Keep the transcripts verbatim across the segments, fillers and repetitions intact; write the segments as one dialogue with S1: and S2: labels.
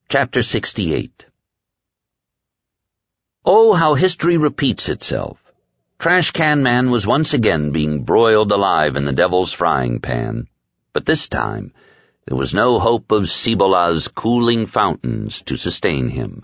S1: Chapter sixty-eight. Oh, how history repeats itself. Trash Can Man was once again being broiled alive in the devil's frying pan, but this time there was no hope of Cibola's cooling fountains to sustain him.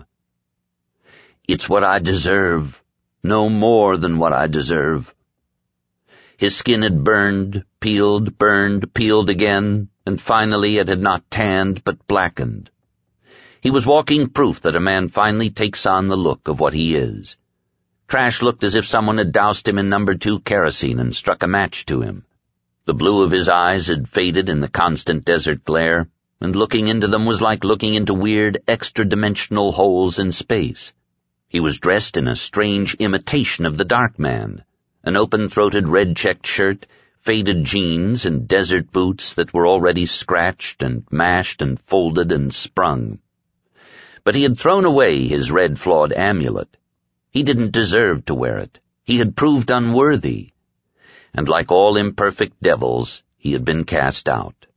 S1: It's what I deserve, no more than what I deserve. His skin had burned, peeled, burned, peeled again, and finally it had not tanned but blackened. He was walking proof that a man finally takes on the look of what he is. Trash looked as if someone had doused him in number two kerosene and struck a match to him. The blue of his eyes had faded in the constant desert glare, and looking into them was like looking into weird, extra-dimensional holes in space. He was dressed in a strange imitation of the Dark Man, an open-throated red-checked shirt, faded jeans, and desert boots that were already scratched and mashed and folded and sprung. But he had thrown away his red-flawed amulet. He didn't deserve to wear it. He had proved unworthy. And like all imperfect devils, he had been cast out.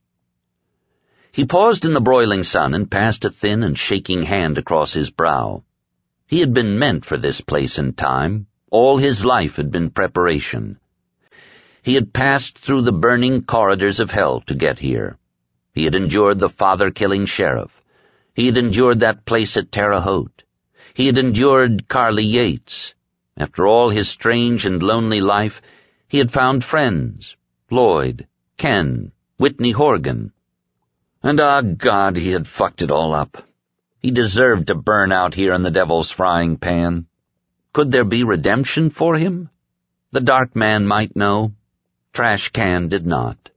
S1: He paused in the broiling sun and passed a thin and shaking hand across his brow. He had been meant for this place and time. All his life had been preparation. He had passed through the burning corridors of hell to get here. He had endured the father-killing sheriff. He had endured that place at Terre Haute. He had endured Carly Yates. After all his strange and lonely life, he had found friends, Lloyd, Ken, Whitney Horgan. And, ah, God, he had fucked it all up. He deserved to burn out here in the devil's frying pan. Could there be redemption for him? The Dark Man might know. Trash Can did not.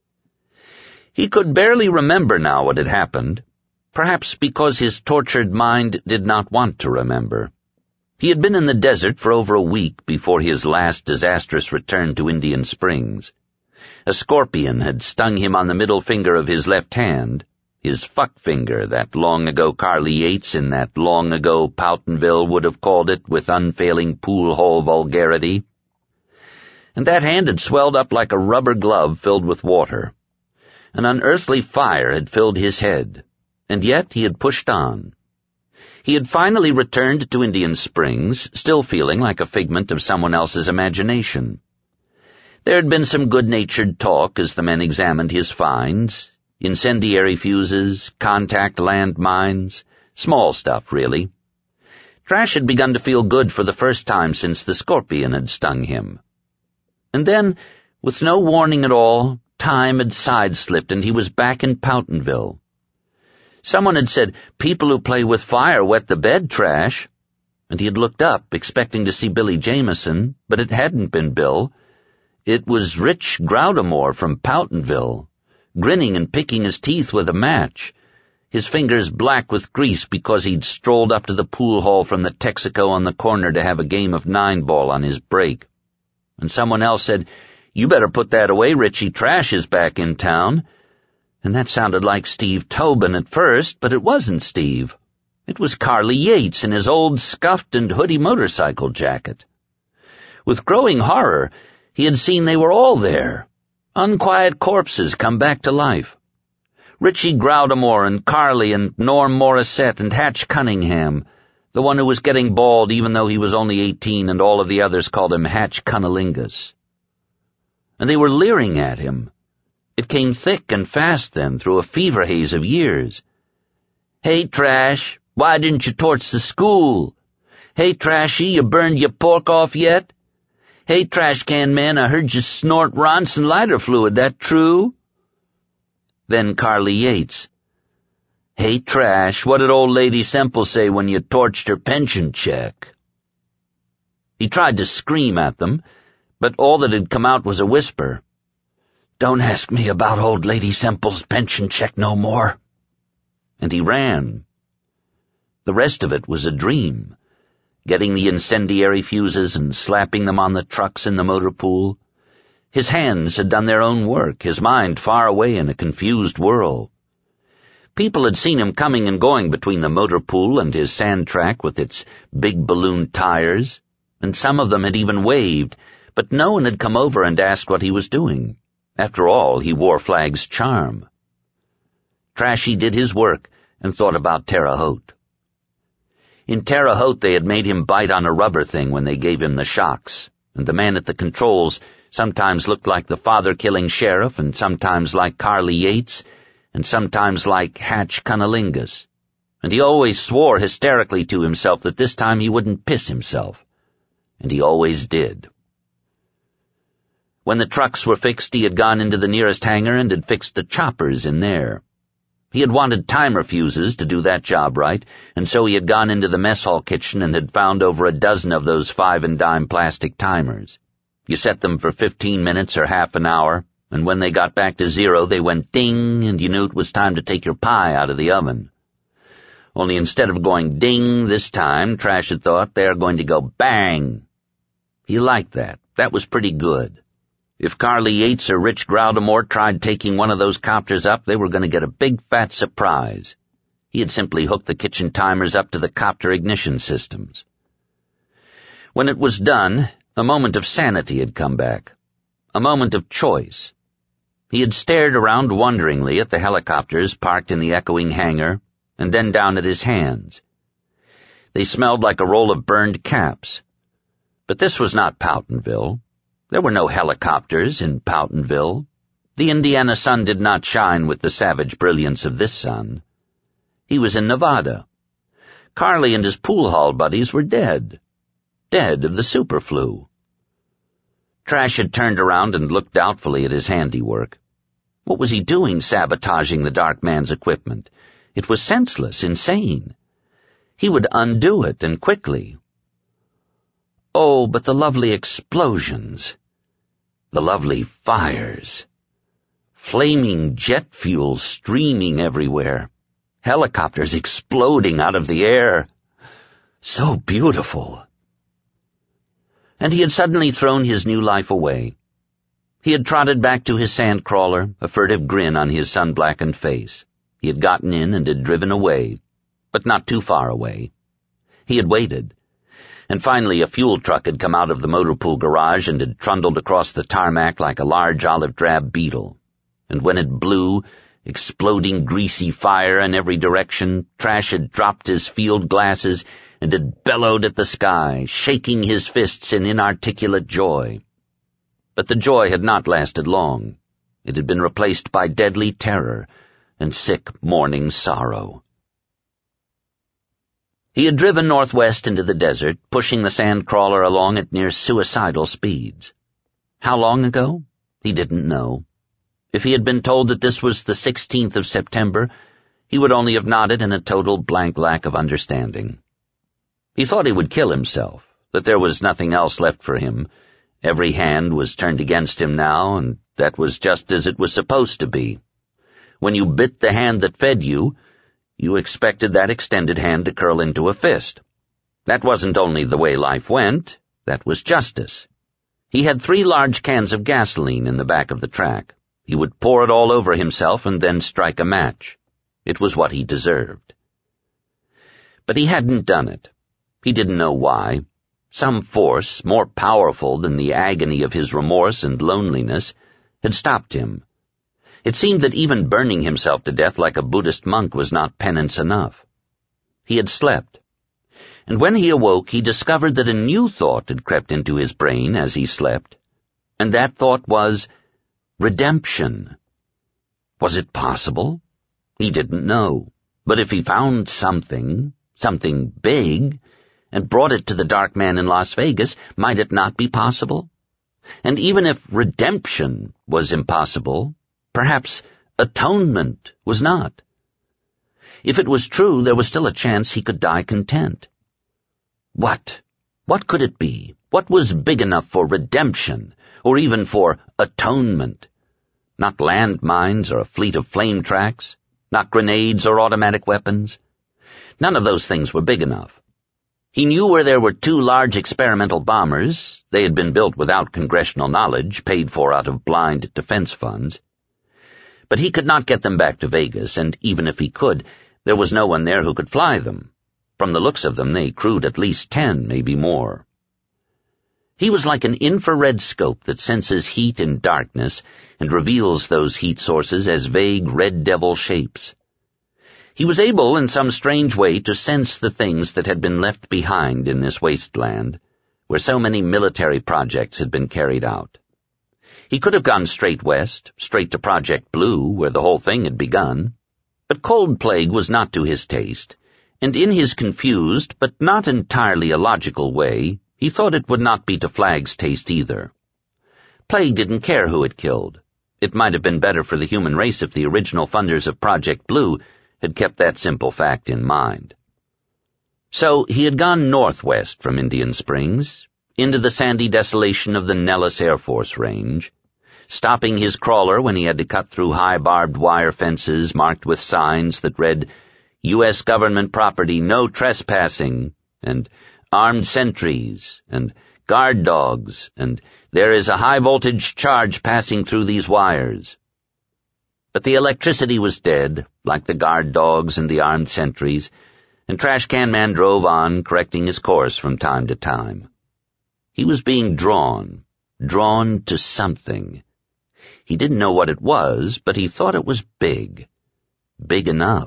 S1: He could barely remember now what had happened, perhaps because his tortured mind did not want to remember. He had been in the desert for over a week before his last disastrous return to Indian Springs. A scorpion had stung him on the middle finger of his left hand, his fuck finger that long-ago Carly Yates in that long-ago Poughtonville would have called it with unfailing pool-hole vulgarity. And that hand had swelled up like a rubber glove filled with water. An unearthly fire had filled his head, and yet he had pushed on. He had finally returned to Indian Springs, still feeling like a figment of someone else's imagination. There had been some good-natured talk as the men examined his finds, incendiary fuses, contact landmines, small stuff, really. Trash had begun to feel good for the first time since the scorpion had stung him. And then, with no warning at all, time had sideslipped and he was back in Poughtonville. Someone had said, "People who play with fire wet the bed, Trash." And he had looked up, expecting to see Billy Jameson, but it hadn't been Bill. It was Rich Groudamore from Poughtonville, grinning and picking his teeth with a match, his fingers black with grease because he'd strolled up to the pool hall from the Texaco on the corner to have a game of nine-ball on his break. And someone else said, "You better put that away, Richie. Trash is back in town." And that sounded like Steve Tobin at first, but it wasn't Steve. It was Carly Yates in his old scuffed and hoodie motorcycle jacket. With growing horror, he had seen they were all there. Unquiet corpses come back to life. Richie Groudamore and Carly and Norm Morissette and Hatch Cunningham, the one who was getting bald even though he was only eighteen and all of the others called him Hatch Cunnilingus. And they were leering at him. It came thick and fast then, through a fever haze of years. "Hey, Trash, why didn't you torch the school? Hey, Trashy, you burned your pork off yet? Hey, Trash Can Man, I heard you snort Ronson lighter fluid, that true?" Then Carly Yates. "Hey, Trash, what did old Lady Semple say when you torched her pension check?" He tried to scream at them, but all that had come out was a whisper. "Don't ask me about old Lady Semple's pension check no more." And he ran. The rest of it was a dream, getting the incendiary fuses and slapping them on the trucks in the motor pool. His hands had done their own work, his mind far away in a confused whirl. People had seen him coming and going between the motor pool and his sand track with its big balloon tires, and some of them had even waved, but no one had come over and asked what he was doing. After all, he wore Flag's charm. Trashy did his work, and thought about Terre Haute. In Terre Haute they had made him bite on a rubber thing when they gave him the shocks, and the man at the controls sometimes looked like the father-killing sheriff, and sometimes like Carly Yates, and sometimes like Hatch Cunnilingus, and he always swore hysterically to himself that this time he wouldn't piss himself, and he always did. When the trucks were fixed, he had gone into the nearest hangar and had fixed the choppers in there. He had wanted timer fuses to do that job right, and so he had gone into the mess hall kitchen and had found over a dozen of those five-and-dime plastic timers. You set them for fifteen minutes or half an hour, and when they got back to zero, they went ding, and you knew it was time to take your pie out of the oven. Only instead of going ding this time, Trash had thought they were going to go bang. He liked that. That was pretty good. If Carly Yates or Rich Groudamore tried taking one of those copters up, they were going to get a big fat surprise. He had simply hooked the kitchen timers up to the copter ignition systems. When it was done, a moment of sanity had come back. A moment of choice. He had stared around wonderingly at the helicopters parked in the echoing hangar, and then down at his hands. They smelled like a roll of burned caps. But this was not Powtonville. There were no helicopters in Powtonville. The Indiana sun did not shine with the savage brilliance of this sun. He was in Nevada. Carly and his pool hall buddies were dead. Dead of the superflu. Trash had turned around and looked doubtfully at his handiwork. What was he doing sabotaging the dark man's equipment? It was senseless, insane. He would undo it, and quickly. Oh, but the lovely explosions. The lovely fires. Flaming jet fuel streaming everywhere. Helicopters exploding out of the air. So beautiful. And he had suddenly thrown his new life away. He had trotted back to his sandcrawler, a furtive grin on his sun-blackened face. He had gotten in and had driven away, but not too far away. He had waited, and finally a fuel truck had come out of the motor pool garage and had trundled across the tarmac like a large olive-drab beetle. And when it blew, exploding greasy fire in every direction, Trash had dropped his field glasses and had bellowed at the sky, shaking his fists in inarticulate joy. But the joy had not lasted long. It had been replaced by deadly terror and sick mourning sorrow. He had driven northwest into the desert, pushing the sand-crawler along at near suicidal speeds. How long ago? He didn't know. If he had been told that this was the sixteenth of September, he would only have nodded in a total blank lack of understanding. He thought he would kill himself, that there was nothing else left for him. Every hand was turned against him now, and that was just as it was supposed to be. When you bit the hand that fed you, you expected that extended hand to curl into a fist. That wasn't only the way life went, that was justice. He had three large cans of gasoline in the back of the track. He would pour it all over himself and then strike a match. It was what he deserved. But he hadn't done it. He didn't know why. Some force, more powerful than the agony of his remorse and loneliness, had stopped him. It seemed that even burning himself to death like a Buddhist monk was not penance enough. He had slept. And when he awoke, he discovered that a new thought had crept into his brain as he slept. And that thought was redemption. Was it possible? He didn't know. But if he found something, something big, and brought it to the dark man in Las Vegas, might it not be possible? And even if redemption was impossible, perhaps atonement was not. If it was true, there was still a chance he could die content. What? What could it be? What was big enough for redemption, or even for atonement? Not landmines or a fleet of flame tracks, not grenades or automatic weapons. None of those things were big enough. He knew where there were two large experimental bombers. They had been built without congressional knowledge, paid for out of blind defense funds. But he could not get them back to Vegas, and even if he could, there was no one there who could fly them. From the looks of them, they crewed at least ten, maybe more. He was like an infrared scope that senses heat in darkness and reveals those heat sources as vague red devil shapes. He was able, in some strange way, to sense the things that had been left behind in this wasteland, where so many military projects had been carried out. He could have gone straight west, straight to Project Blue, where the whole thing had begun. But Cold Plague was not to his taste, and in his confused, but not entirely illogical way, he thought it would not be to Flagg's taste either. Plague didn't care who it killed. It might have been better for the human race if the original funders of Project Blue had kept that simple fact in mind. So he had gone northwest from Indian Springs, into the sandy desolation of the Nellis Air Force Range, stopping his crawler when he had to cut through high barbed wire fences marked with signs that read, U S government property, no trespassing, and armed sentries, and guard dogs, and there is a high-voltage charge passing through these wires. But the electricity was dead, like the guard dogs and the armed sentries, and Trash Can Man drove on, correcting his course from time to time. He was being drawn, drawn to something. He didn't know what it was, but he thought it was big. Big enough.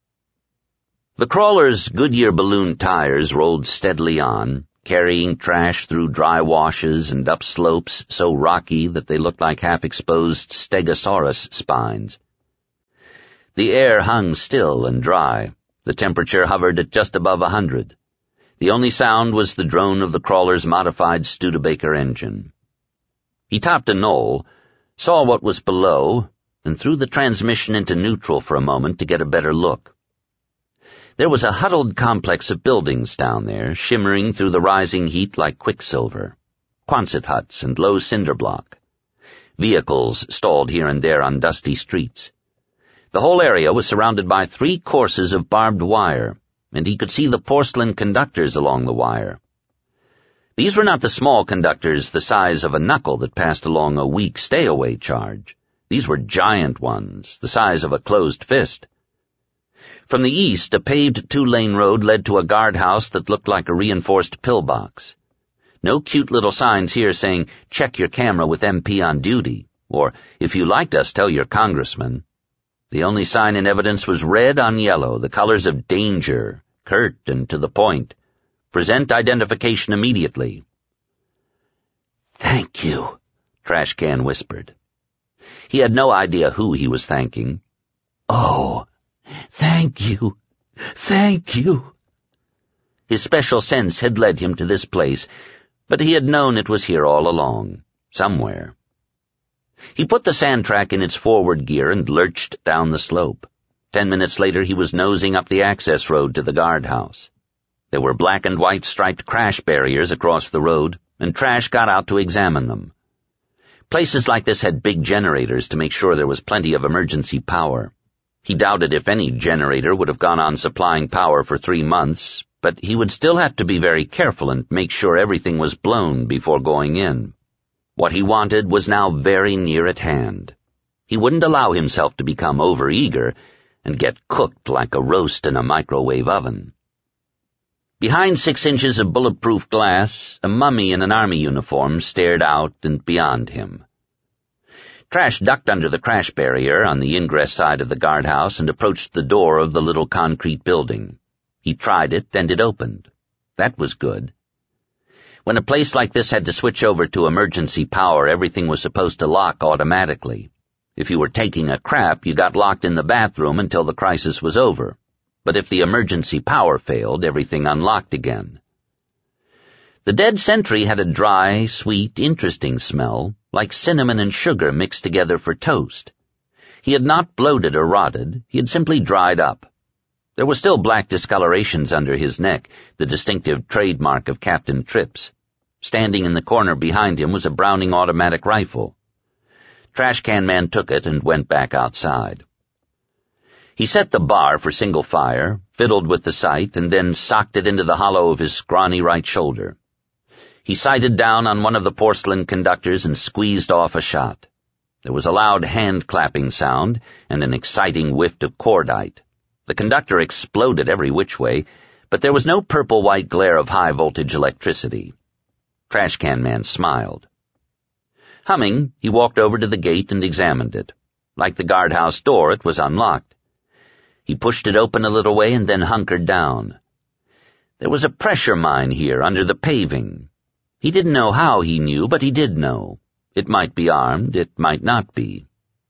S1: The crawler's Goodyear balloon tires rolled steadily on, carrying Trash through dry washes and up slopes so rocky that they looked like half-exposed stegosaurus spines. The air hung still and dry. The temperature hovered at just above a hundred. The only sound was the drone of the crawler's modified Studebaker engine. He topped a knoll, saw what was below, and threw the transmission into neutral for a moment to get a better look. There was a huddled complex of buildings down there, shimmering through the rising heat like quicksilver. Quonset huts and low cinder block. Vehicles stalled here and there on dusty streets. The whole area was surrounded by three courses of barbed wire, and he could see the porcelain conductors along the wire. These were not the small conductors the size of a knuckle that passed along a weak stay-away charge. These were giant ones, the size of a closed fist. From the east, a paved two-lane road led to a guardhouse that looked like a reinforced pillbox. No cute little signs here saying, check your camera with M P on duty, or, if you liked us, tell your congressman. The only sign in evidence was red on yellow, the colors of danger, curt and to the point. Present identification immediately. Thank you, Trash Can whispered. He had no idea who he was thanking. Oh, thank you, thank you. His special sense had led him to this place, but he had known it was here all along, somewhere. He put the sand track in its forward gear and lurched down the slope. Ten minutes later he was nosing up the access road to the guardhouse. There were black and white striped crash barriers across the road, and Trash got out to examine them. Places like this had big generators to make sure there was plenty of emergency power. He doubted if any generator would have gone on supplying power for three months, but he would still have to be very careful and make sure everything was blown before going in. What he wanted was now very near at hand. He wouldn't allow himself to become overeager and get cooked like a roast in a microwave oven. Behind six inches of bulletproof glass, a mummy in an army uniform stared out and beyond him. Trash ducked under the crash barrier on the ingress side of the guardhouse and approached the door of the little concrete building. He tried it, and it opened. That was good. When a place like this had to switch over to emergency power, everything was supposed to lock automatically. If you were taking a crap, you got locked in the bathroom until the crisis was over. But if the emergency power failed, everything unlocked again. The dead sentry had a dry, sweet, interesting smell, like cinnamon and sugar mixed together for toast. He had not bloated or rotted, he had simply dried up. There were still black discolorations under his neck, the distinctive trademark of Captain Trips. Standing in the corner behind him was a Browning automatic rifle. Trash Can Man took it and went back outside. He set the bar for single fire, fiddled with the sight, and then socked it into the hollow of his scrawny right shoulder. He sighted down on one of the porcelain conductors and squeezed off a shot. There was a loud hand-clapping sound and an exciting whiff of cordite. The conductor exploded every which way, but there was no purple-white glare of high-voltage electricity. Trash Can Man smiled. Humming, he walked over to the gate and examined it. Like the guardhouse door, it was unlocked. He pushed it open a little way and then hunkered down. There was a pressure mine here under the paving. He didn't know how he knew, but he did know. It might be armed, it might not be.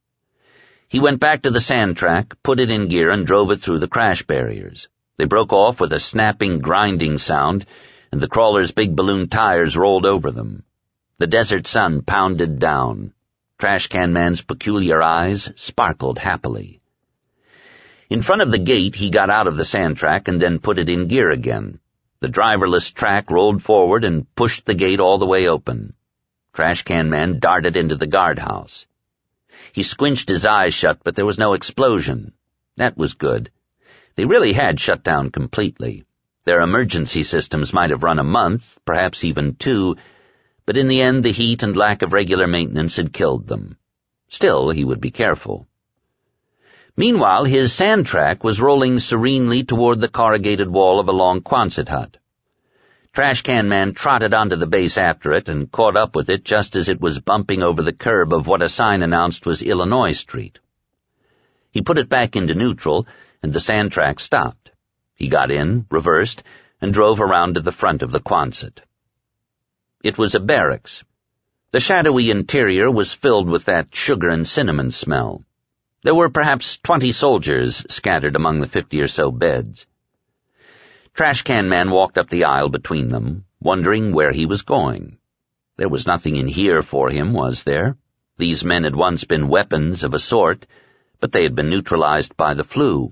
S1: He went back to the sand track, put it in gear, and drove it through the crash barriers. They broke off with a snapping, grinding sound, and the crawler's big balloon tires rolled over them. The desert sun pounded down. Trash Can Man's peculiar eyes sparkled happily. In front of the gate, he got out of the sand track and then put it in gear again. The driverless track rolled forward and pushed the gate all the way open. Trash Can Man darted into the guardhouse. He squinched his eyes shut, but there was no explosion. That was good. They really had shut down completely. Their emergency systems might have run a month, perhaps even two, but in the end the heat and lack of regular maintenance had killed them. Still, he would be careful. Meanwhile, his sand track was rolling serenely toward the corrugated wall of a long Quonset hut. Trash Can Man trotted onto the base after it and caught up with it just as it was bumping over the curb of what a sign announced was Illinois Street. He put it back into neutral, and the sand track stopped. He got in, reversed, and drove around to the front of the Quonset. It was a barracks. The shadowy interior was filled with that sugar and cinnamon smell. There were perhaps twenty soldiers scattered among the fifty or so beds. Trash Can Man walked up the aisle between them, wondering where he was going. There was nothing in here for him, was there? These men had once been weapons of a sort, but they had been neutralized by the flu.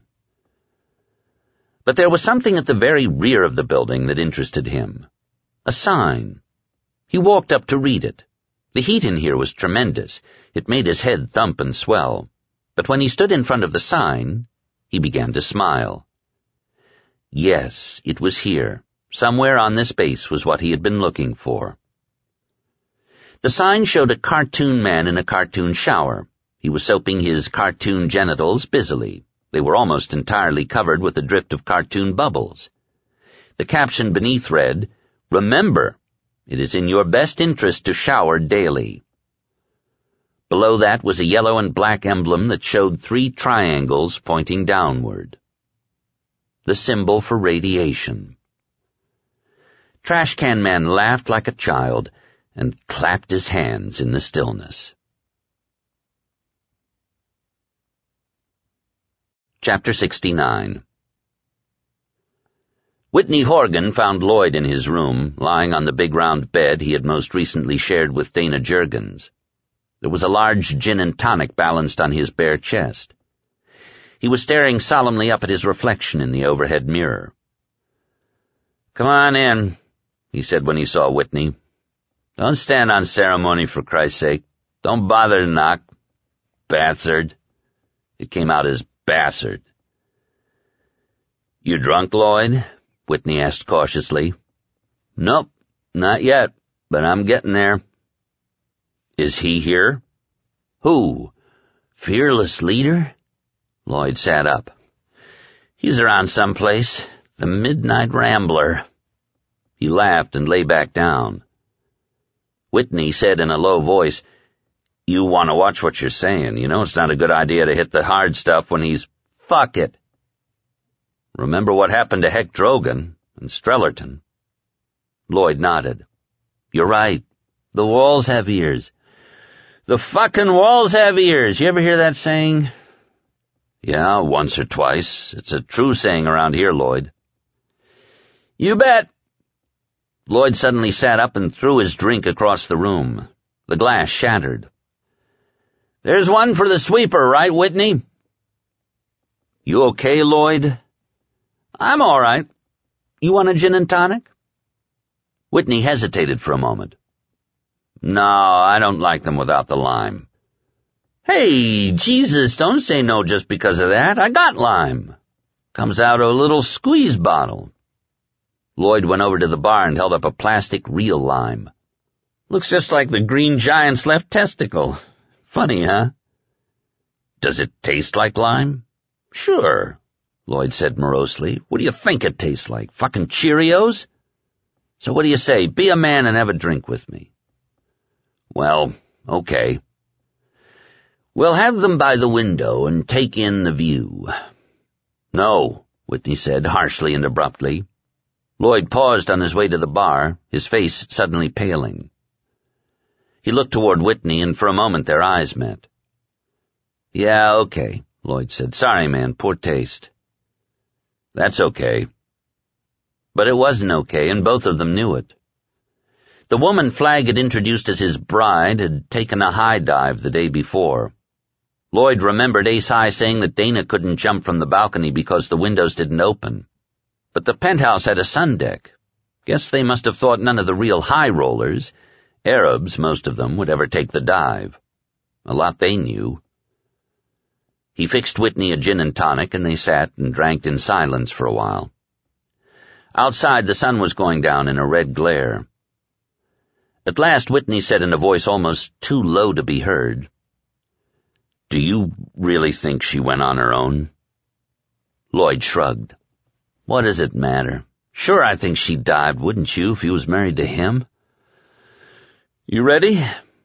S1: But there was something at the very rear of the building that interested him. A sign. He walked up to read it. The heat in here was tremendous. It made his head thump and swell. But when he stood in front of the sign, he began to smile. Yes, it was here. Somewhere on this base was what he had been looking for. The sign showed a cartoon man in a cartoon shower. He was soaping his cartoon genitals busily. They were almost entirely covered with a drift of cartoon bubbles. The caption beneath read, "Remember, it is in your best interest to shower daily." Below that was a yellow and black emblem that showed three triangles pointing downward. The symbol for radiation. Trash Can Man laughed like a child and clapped his hands in the stillness. Chapter sixty-nine. Whitney Horgan found Lloyd in his room, lying on the big round bed he had most recently shared with Dana Jurgens. There was a large gin and tonic balanced on his bare chest. He was staring solemnly up at his reflection in the overhead mirror. "Come on in," he said when he saw Whitney. "Don't stand on ceremony, for Christ's sake. Don't bother to knock. Bastard." It came out as bastard. "You drunk, Lloyd?" Whitney asked cautiously. "Nope, not yet, but I'm getting there." "Is he here?" "Who? Fearless Leader?" Lloyd sat up. "He's around someplace. The Midnight Rambler." He laughed and lay back down. Whitney said in a low voice, "You want to watch what you're saying. You know it's not a good idea to hit the hard stuff when he's—" "Fuck it." "Remember what happened to Heck Drogan and Strellerton?" Lloyd nodded. "You're right. The walls have ears." "The fucking walls have ears. You ever hear that saying?" "Yeah, once or twice. It's a true saying around here, Lloyd." "You bet." Lloyd suddenly sat up and threw his drink across the room. The glass shattered. "There's one for the sweeper, right, Whitney?" "You okay, Lloyd?" "I'm all right. You want a gin and tonic?" Whitney hesitated for a moment. "No, I don't like them without the lime." "Hey, Jesus, don't say no just because of that. I got lime. Comes out of a little squeeze bottle." Lloyd went over to the bar and held up a plastic real lime. "Looks just like the Green Giant's left testicle. Funny, huh?" "Does it taste like lime?" "Sure," Lloyd said morosely. "What do you think it tastes like? Fucking Cheerios? So what do you say? Be a man and have a drink with me." "Well, okay." "We'll have them by the window and take in the view." "No," Whitney said, harshly and abruptly. Lloyd paused on his way to the bar, his face suddenly paling. He looked toward Whitney, and for a moment their eyes met. "Yeah, okay," Lloyd said. "Sorry, man, poor taste." "That's okay." But it wasn't okay, and both of them knew it. The woman Flagg had introduced as his bride had taken a high dive the day before. Lloyd remembered Ace High saying that Dana couldn't jump from the balcony because the windows didn't open. But the penthouse had a sun deck. Guess they must have thought none of the real high rollers, Arabs, most of them, would ever take the dive. A lot they knew. He fixed Whitney a gin and tonic, and they sat and drank in silence for a while. Outside, the sun was going down in a red glare. At last, Whitney said in a voice almost too low to be heard, "Do you really think she went on her own?" Lloyd shrugged. "What does it matter? Sure, I think she dived, wouldn't you, if you was married to him?" "You ready?"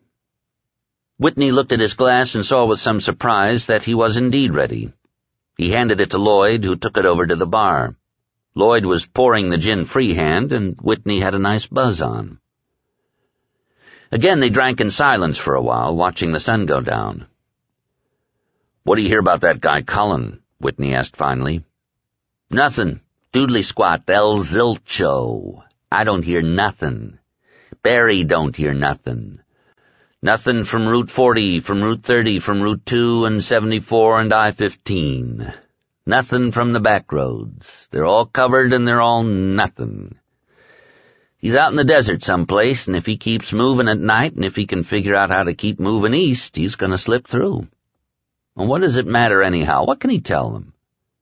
S1: Whitney looked at his glass and saw with some surprise that he was indeed ready. He handed it to Lloyd, who took it over to the bar. Lloyd was pouring the gin freehand, and Whitney had a nice buzz on. Again they drank in silence for a while, watching the sun go down. "What do you hear about that guy Cullen?" Whitney asked finally. "Nothin'. Doodly squat, El Zilcho. I don't hear nothin'. Barry don't hear nothin'. Nothin' from Route forty, from Route thirty, from Route two and seventy-four and I fifteen. Nothin' from the back roads. They're all covered and they're all nothin'. He's out in the desert someplace, and if he keeps moving at night and if he can figure out how to keep moving east, he's going to slip through. And what does it matter anyhow? What can he tell them?"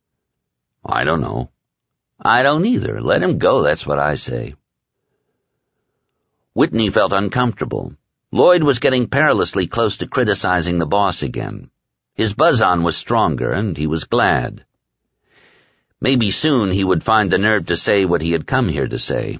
S1: "I don't know." "I don't either. Let him go, that's what I say." Whitney felt uncomfortable. Lloyd was getting perilously close to criticizing the boss again. His buzz-on was stronger, and he was glad. Maybe soon he would find the nerve to say what he had come here to say.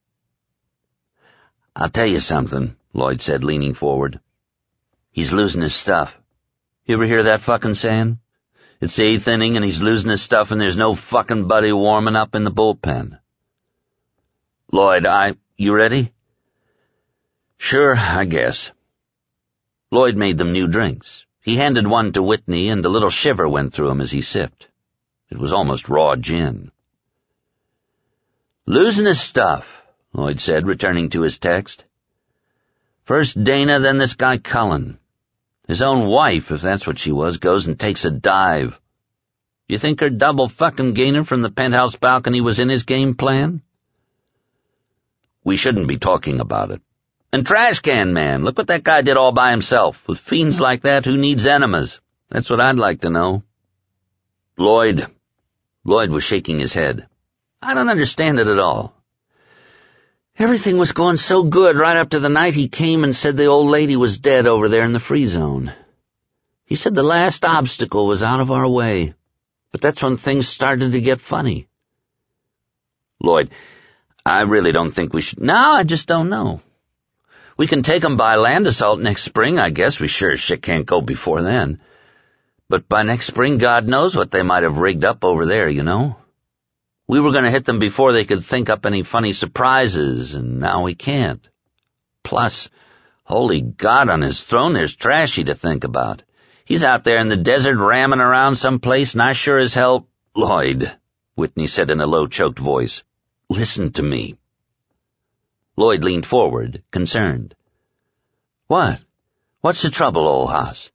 S1: "I'll tell you something," Lloyd said, leaning forward. "He's losing his stuff. You ever hear that fucking saying? It's the eighth inning and he's losing his stuff and there's no fucking buddy warming up in the bullpen." "Lloyd, I... You ready?" "Sure, I guess." Lloyd made them new drinks. He handed one to Whitney, and a little shiver went through him as he sipped. It was almost raw gin. "Losing his stuff," Lloyd said, returning to his text. "First Dana, then this guy Cullen. His own wife, if that's what she was, goes and takes a dive. You think her double fucking gainer from the penthouse balcony was in his game plan?" "We shouldn't be talking about it." "And Trash Can Man, look what that guy did all by himself. With fiends like that, who needs enemas? That's what I'd like to know." Lloyd. Lloyd was shaking his head. "I don't understand it at all. Everything was going so good right up to the night he came and said the old lady was dead over there in the free zone. He said the last obstacle was out of our way, but that's when things started to get funny." "Lloyd, I really don't think we should—" "No, I just don't know. We can take 'em by land assault next spring, I guess. We sure as shit can't go before then. But by next spring, God knows what they might have rigged up over there, you know. We were going to hit them before they could think up any funny surprises, and now we can't. Plus, holy God on his throne, there's Trashy to think about. He's out there in the desert ramming around someplace, and I sure as hell—" "Lloyd," Whitney said in a low, choked voice, "listen to me." Lloyd leaned forward, concerned. "What? What's the trouble, old hoss?"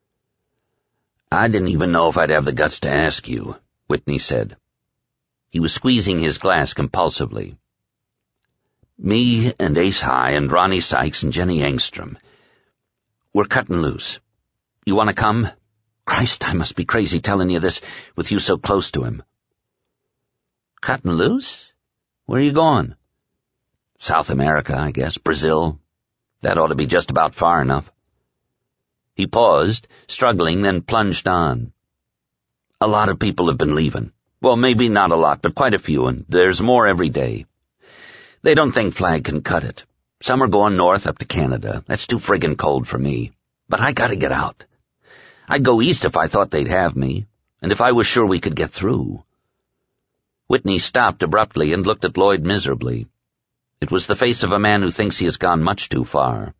S1: "I didn't even know if I'd have the guts to ask you," Whitney said. He was squeezing his glass compulsively. "Me and Ace High and Ronnie Sykes and Jenny Engstrom, we're cutting loose. You want to come? Christ, I must be crazy telling you this with you so close to him." "Cutting loose? Where are you going?" "South America, I guess. Brazil. That ought to be just about far enough." He paused, struggling, then plunged on. "A lot of people have been leaving. Well, maybe not a lot, but quite a few, and there's more every day. They don't think Flagg can cut it. Some are going north up to Canada. That's too friggin' cold for me. But I gotta get out. I'd go east if I thought they'd have me. and if I was sure we could get through." Whitney stopped abruptly and looked at Lloyd miserably. It was the face of a man who thinks he has gone much too far.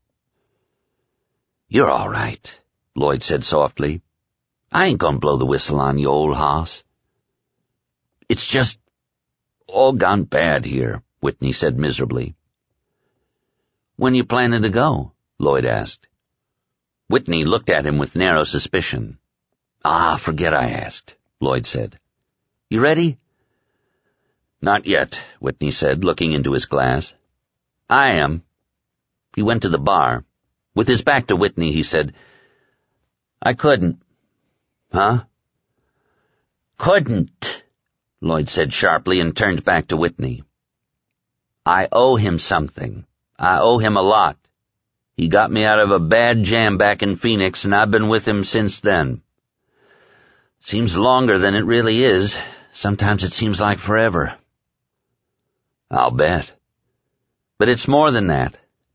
S1: "You're all right," Lloyd said softly. "I ain't gonna blow the whistle on you, old hoss. It's just all gone bad here," Whitney said miserably. "When you planning to go?" Lloyd asked. Whitney looked at him with narrow suspicion. "Ah, forget I asked," Lloyd said. "You ready?" "Not yet," Whitney said, looking into his glass. "I am." He went to the bar. With his back to Whitney, he said, "I couldn't." "Huh?" "Couldn't," Lloyd said sharply and turned back to Whitney. "I owe him something. I owe him a lot. He got me out of a bad jam back in Phoenix, and I've been with him since then. Seems longer than it really is. Sometimes it seems like forever." "I'll bet. But it's more than that.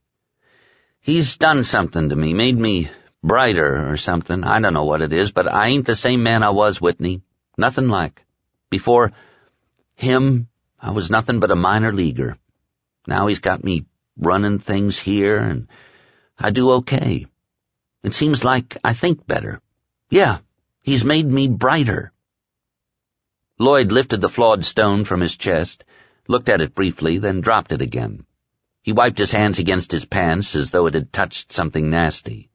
S1: He's done something to me, made me brighter or something. I don't know what it is, but I ain't the same man I was, Whitney. Nothing like. Before him, I was nothing but a minor leaguer. Now he's got me running things here, and I do okay. It seems like I think better. Yeah, he's made me brighter." Lloyd lifted the flawed stone from his chest, looked at it briefly, then dropped it again. He wiped his hands against his pants as though it had touched something nasty.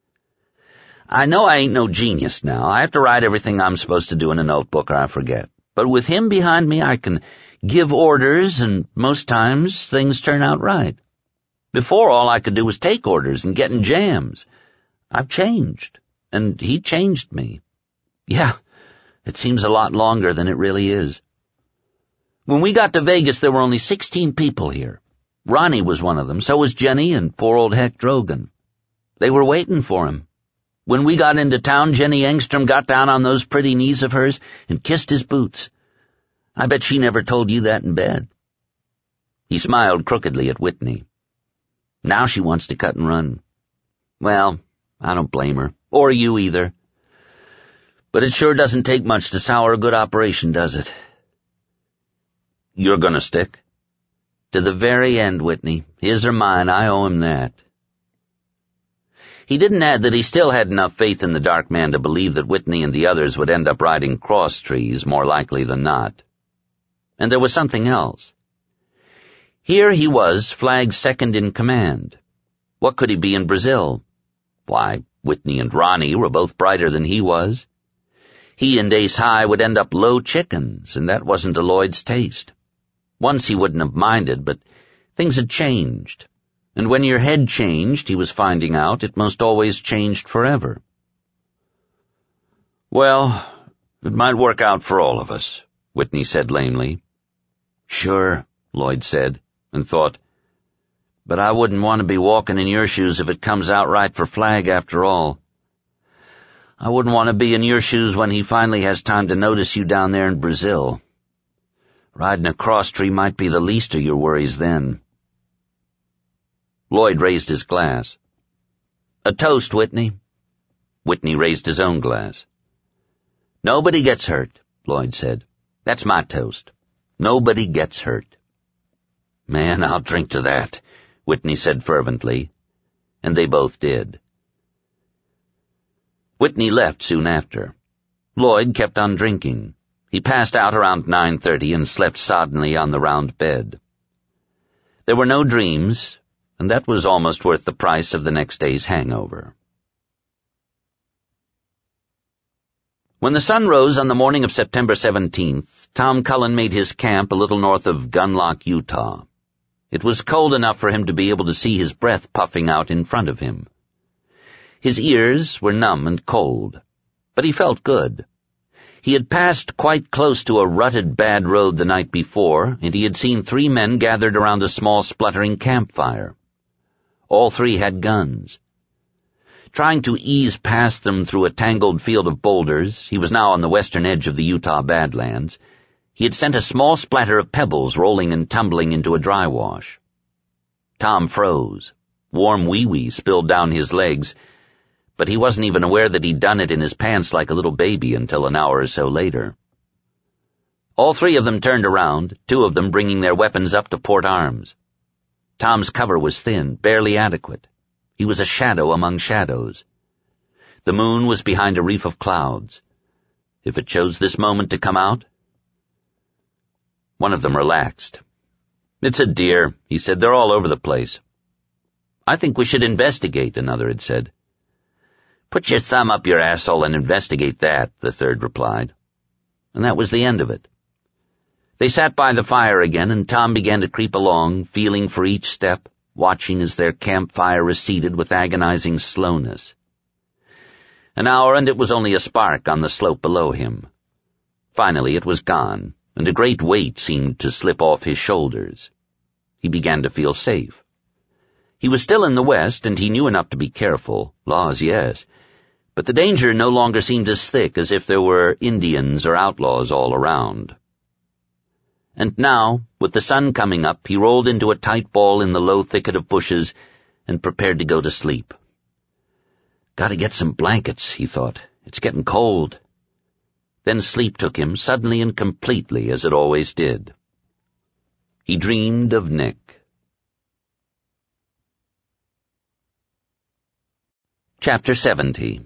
S1: "I know I ain't no genius now. I have to write everything I'm supposed to do in a notebook or I forget. But with him behind me, I can give orders, and most times things turn out right. Before, all I could do was take orders and get in jams. I've changed, and he changed me. Yeah, it seems a lot longer than it really is. When we got to Vegas, there were only sixteen people here. Ronnie was one of them, so was Jenny and poor old Heck Drogan. They were waiting for him. When we got into town, Jenny Engstrom got down on those pretty knees of hers and kissed his boots. I bet she never told you that in bed." He smiled crookedly at Whitney. "Now she wants to cut and run. Well, I don't blame her. Or you either. But it sure doesn't take much to sour a good operation, does it?" "You're gonna stick?" "To the very end, Whitney. His or mine, I owe him that." He didn't add that he still had enough faith in the dark man to believe that Whitney and the others would end up riding cross trees more likely than not. And there was something else. Here he was, Flagg's second in command. What could he be in Brazil? Why, Whitney and Ronnie were both brighter than he was. He and Ace High would end up low chickens, and that wasn't to Lloyd's taste. Once he wouldn't have minded, but things had changed. And when your head changed, he was finding out, it most always changed forever. "Well, it might work out for all of us," Whitney said lamely. "Sure," Lloyd said, and thought, "but I wouldn't want to be walking in your shoes if it comes out right for Flagg after all. I wouldn't want to be in your shoes when he finally has time to notice you down there in Brazil. Riding a cross tree might be the least of your worries then." Lloyd raised his glass. "A toast, Whitney." Whitney raised his own glass. "Nobody gets hurt," Lloyd said. "That's my toast. Nobody gets hurt." "Man, I'll drink to that," Whitney said fervently, and they both did. Whitney left soon after. Lloyd kept on drinking. He passed out around nine thirty and slept soddenly on the round bed. There were no dreams, and that was almost worth the price of the next day's hangover. When the sun rose on the morning of September seventeenth, Tom Cullen made his camp a little north of Gunlock, Utah. It was cold enough for him to be able to see his breath puffing out in front of him. His ears were numb and cold, but he felt good. He had passed quite close to a rutted bad road the night before, and he had seen three men gathered around a small spluttering campfire. All three had guns. Trying to ease past them through a tangled field of boulders, he was now on the western edge of the Utah Badlands. He had sent a small splatter of pebbles rolling and tumbling into a dry wash. Tom froze. Warm wee-wee spilled down his legs, but he wasn't even aware that he'd done it in his pants like a little baby until an hour or so later. All three of them turned around, two of them bringing their weapons up to port arms. Tom's cover was thin, barely adequate. He was a shadow among shadows. The moon was behind a reef of clouds. If it chose this moment to come out... One of them relaxed. "It's a deer," he said. "They're all over the place." "I think we should investigate," another had said. "Put your thumb up your asshole and investigate that," the third replied. And that was the end of it. They sat by the fire again, and Tom began to creep along, feeling for each step, watching as their campfire receded with agonizing slowness. An hour, and it was only a spark on the slope below him. Finally it was gone, and a great weight seemed to slip off his shoulders. He began to feel safe. He was still in the west, and he knew enough to be careful. Laws, yes. But the danger no longer seemed as thick as if there were Indians or outlaws all around. And now, with the sun coming up, he rolled into a tight ball in the low thicket of bushes and prepared to go to sleep. "Gotta get some blankets," he thought. "It's getting cold." Then sleep took him suddenly and completely, as it always did. He dreamed of Nick. Chapter seventy.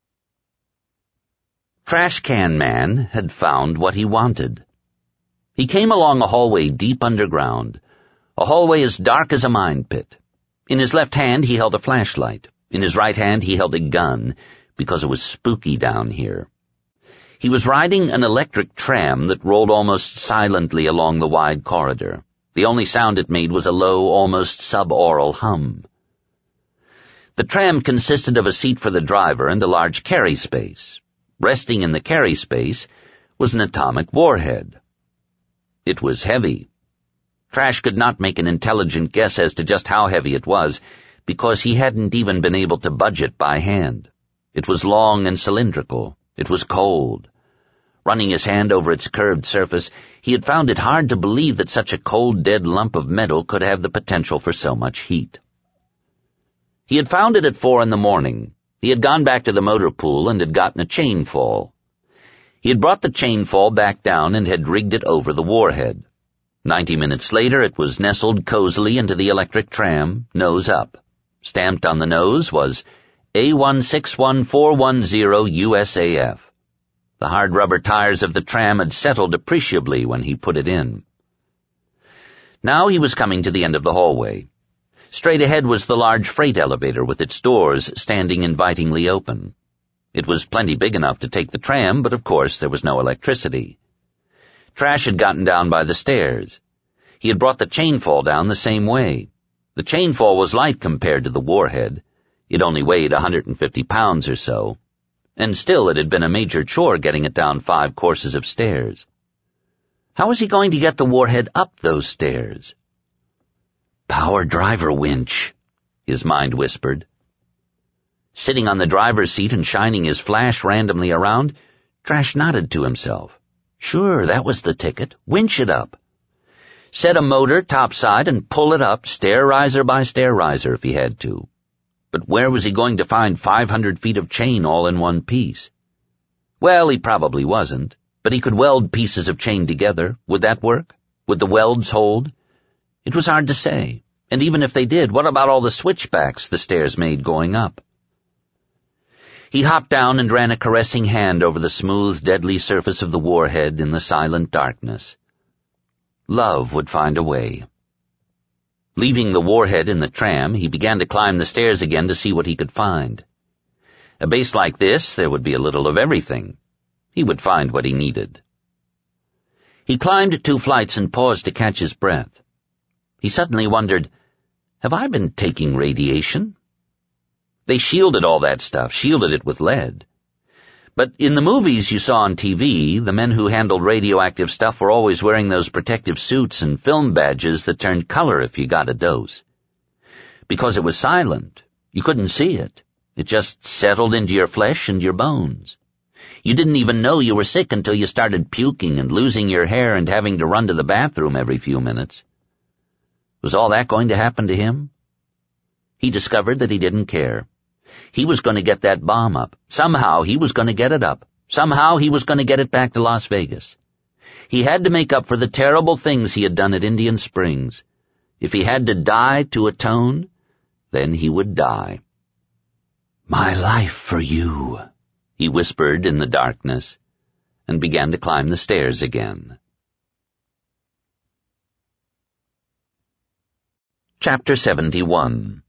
S1: Trash Can Man had found what he wanted. He came along a hallway deep underground, a hallway as dark as a mine pit. In his left hand he held a flashlight. In his right hand he held a gun, because it was spooky down here. He was riding an electric tram that rolled almost silently along the wide corridor. The only sound it made was a low, almost sub-aural hum. The tram consisted of a seat for the driver and a large carry space. Resting in the carry space was an atomic warhead. It was heavy. Trash could not make an intelligent guess as to just how heavy it was, because he hadn't even been able to budge it by hand. It was long and cylindrical. It was cold. Running his hand over its curved surface, he had found it hard to believe that such a cold, dead lump of metal could have the potential for so much heat. He had found it at four in the morning. He had gone back to the motor pool and had gotten a chain fall. He had brought the chain fall back down and had rigged it over the warhead. Ninety minutes later it was nestled cozily into the electric tram, nose up. Stamped on the nose was A one six one four one zero U S A F. The hard rubber tires of the tram had settled appreciably when he put it in. Now he was coming to the end of the hallway. Straight ahead was the large freight elevator with its doors standing invitingly open. It was plenty big enough to take the tram, but of course there was no electricity. Trash had gotten down by the stairs. He had brought the chainfall down the same way. The chainfall was light compared to the warhead. It only weighed one hundred fifty pounds or so. And still it had been a major chore getting it down five courses of stairs. How was he going to get the warhead up those stairs? "Power driver winch," his mind whispered. Sitting on the driver's seat and shining his flash randomly around, Trash nodded to himself. Sure, that was the ticket. Winch it up. Set a motor topside and pull it up, stair riser by stair riser if he had to. But where was he going to find five hundred feet of chain all in one piece? Well, he probably wasn't, but he could weld pieces of chain together. Would that work? Would the welds hold? It was hard to say. And even if they did, what about all the switchbacks the stairs made going up? He hopped down and ran a caressing hand over the smooth, deadly surface of the warhead in the silent darkness. Love would find a way. Leaving the warhead in the tram, he began to climb the stairs again to see what he could find. A base like this, there would be a little of everything. He would find what he needed. He climbed two flights and paused to catch his breath. He suddenly wondered, have I been taking radiation? They shielded all that stuff, shielded it with lead. But in the movies you saw on T V, the men who handled radioactive stuff were always wearing those protective suits and film badges that turned color if you got a dose. Because it was silent, you couldn't see it. It just settled into your flesh and your bones. You didn't even know you were sick until you started puking and losing your hair and having to run to the bathroom every few minutes. Was all that going to happen to him? He discovered that he didn't care. He was going to get that bomb up. Somehow he was going to get it up. Somehow he was going to get it back to Las Vegas. He had to make up for the terrible things he had done at Indian Springs. If he had to die to atone, then he would die. "My life for you," he whispered in the darkness, and began to climb the stairs again. Chapter seventy-one.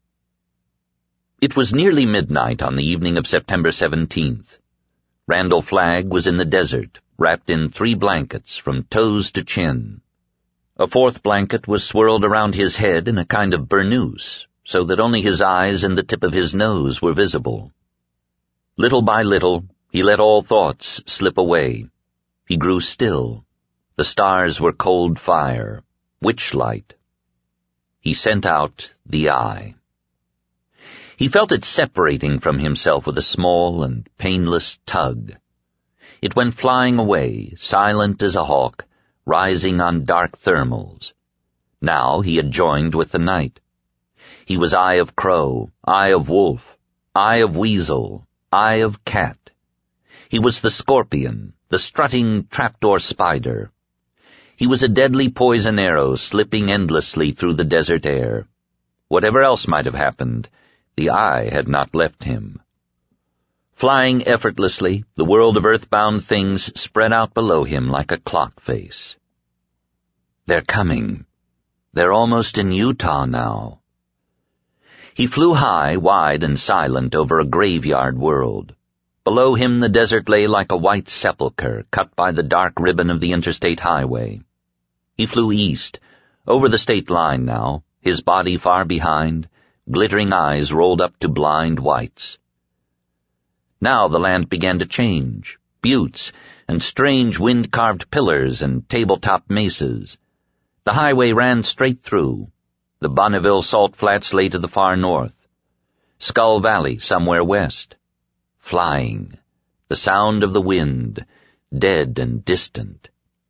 S1: It was nearly midnight on the evening of September seventeenth. Randall Flagg was in the desert, wrapped in three blankets from toes to chin. A fourth blanket was swirled around his head in a kind of burnous, so that only his eyes and the tip of his nose were visible. Little by little, he let all thoughts slip away. He grew still. The stars were cold fire, witch-light. He sent out the eye. He felt it separating from himself with a small and painless tug. It went flying away, silent as a hawk, rising on dark thermals. Now he had joined with the night. He was eye of crow, eye of wolf, eye of weasel, eye of cat. He was the scorpion, the strutting trapdoor spider. He was a deadly poison arrow slipping endlessly through the desert air. Whatever else might have happened, the eye had not left him. Flying effortlessly, the world of earthbound things spread out below him like a clock face. They're coming. They're almost in Utah now. He flew high, wide, and silent over a graveyard world. Below him the desert lay like a white sepulchre cut by the dark ribbon of the interstate highway. He flew east, over the state line now, his body far behind, glittering eyes rolled up to blind whites. Now the land began to change, buttes and strange wind-carved pillars and tabletop mesas. The highway ran straight through. The Bonneville Salt Flats lay to the far north. Skull Valley somewhere west. Flying, the sound of the wind, dead and distant.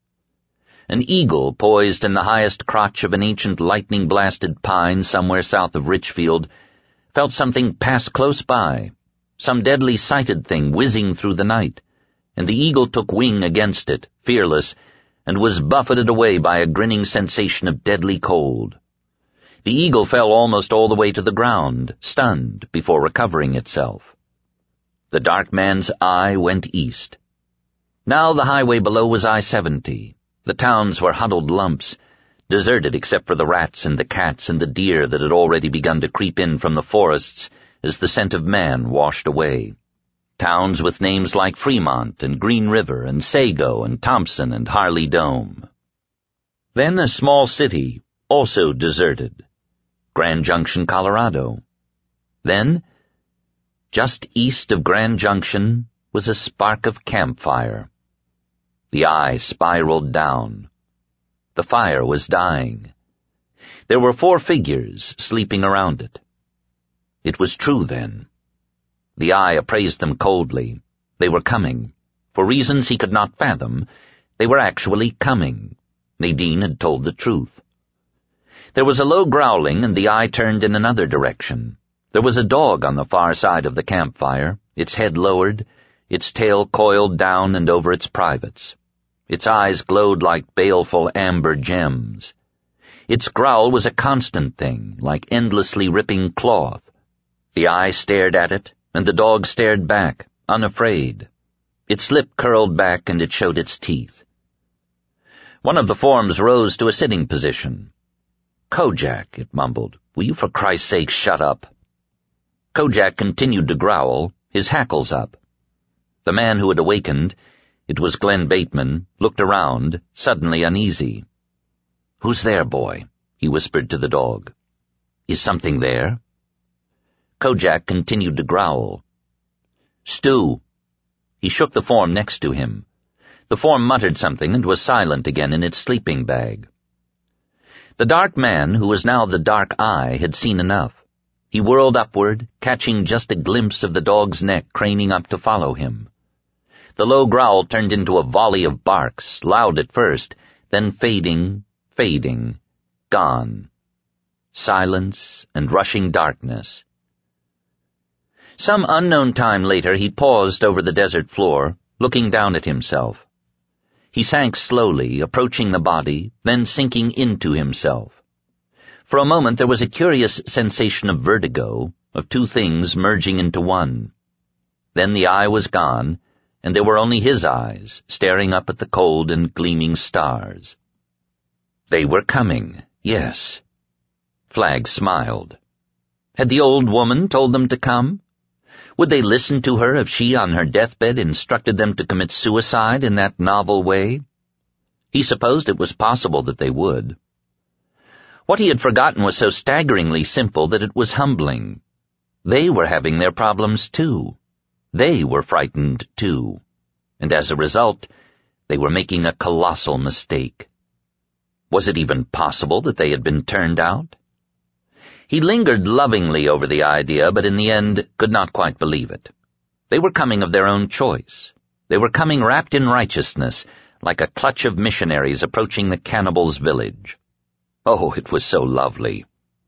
S1: An eagle poised in the highest crotch of an ancient lightning-blasted pine somewhere south of Richfield felt something pass close by, some deadly sighted thing whizzing through the night, and the eagle took wing against it, fearless, and was buffeted away by a grinning sensation of deadly cold. The eagle fell almost all the way to the ground, stunned, before recovering itself. The dark man's eye went east. Now the highway below was I seventy. The towns were huddled lumps, deserted except for the rats and the cats and the deer that had already begun to creep in from the forests as the scent of man washed away. Towns with names like Fremont and Green River and Sago and Thompson and Harley Dome. Then a small city, also deserted. Grand Junction, Colorado. Then, just east of Grand Junction, was a spark of campfire. The eye spiraled down. The fire was dying. There were four figures sleeping around it. It was true, then. The eye appraised them coldly. They were coming. For reasons he could not fathom, they were actually coming. Nadine had told the truth. There was a low growling, and the eye turned in another direction. There was a dog on the far side of the campfire, its head lowered, its tail coiled down and over its privates. Its eyes glowed like baleful amber gems. Its growl was a constant thing, like endlessly ripping cloth. The eye stared at it, and the dog stared back, unafraid. Its lip curled back, and it showed its teeth. One of the forms rose to a sitting position. "Kojak," it mumbled, "will you for Christ's sake shut up?" Kojak continued to growl, his hackles up. The man who had awakened, it was Glenn Bateman, looked around, suddenly uneasy. "Who's there, boy?" he whispered to the dog. "Is something there?" Kojak continued to growl. "Stu." He shook the form next to him. The form muttered something and was silent again in its sleeping bag. The dark man, who was now the dark eye, had seen enough. He whirled upward, catching just a glimpse of the dog's neck craning up to follow him. The low growl turned into a volley of barks, loud at first, then fading, fading, gone. Silence and rushing darkness. Some unknown time later he paused over the desert floor, looking down at himself. He sank slowly, approaching the body, then sinking into himself. For a moment there was a curious sensation of vertigo, of two things merging into one. Then the eye was gone, and there were only his eyes, staring up at the cold and gleaming stars. They were coming, yes. Flagg smiled. Had the old woman told them to come? Would they listen to her if she, on her deathbed, instructed them to commit suicide in that novel way? He supposed it was possible that they would. What he had forgotten was so staggeringly simple that it was humbling. They were having their problems too. They were frightened too. And as a result, they were making a colossal mistake. Was it even possible that they had been turned out? He lingered lovingly over the idea, but in the end could not quite believe it. They were coming of their own choice. They were coming wrapped in righteousness, like a clutch of missionaries approaching the cannibals' village. Oh, it was so lovely.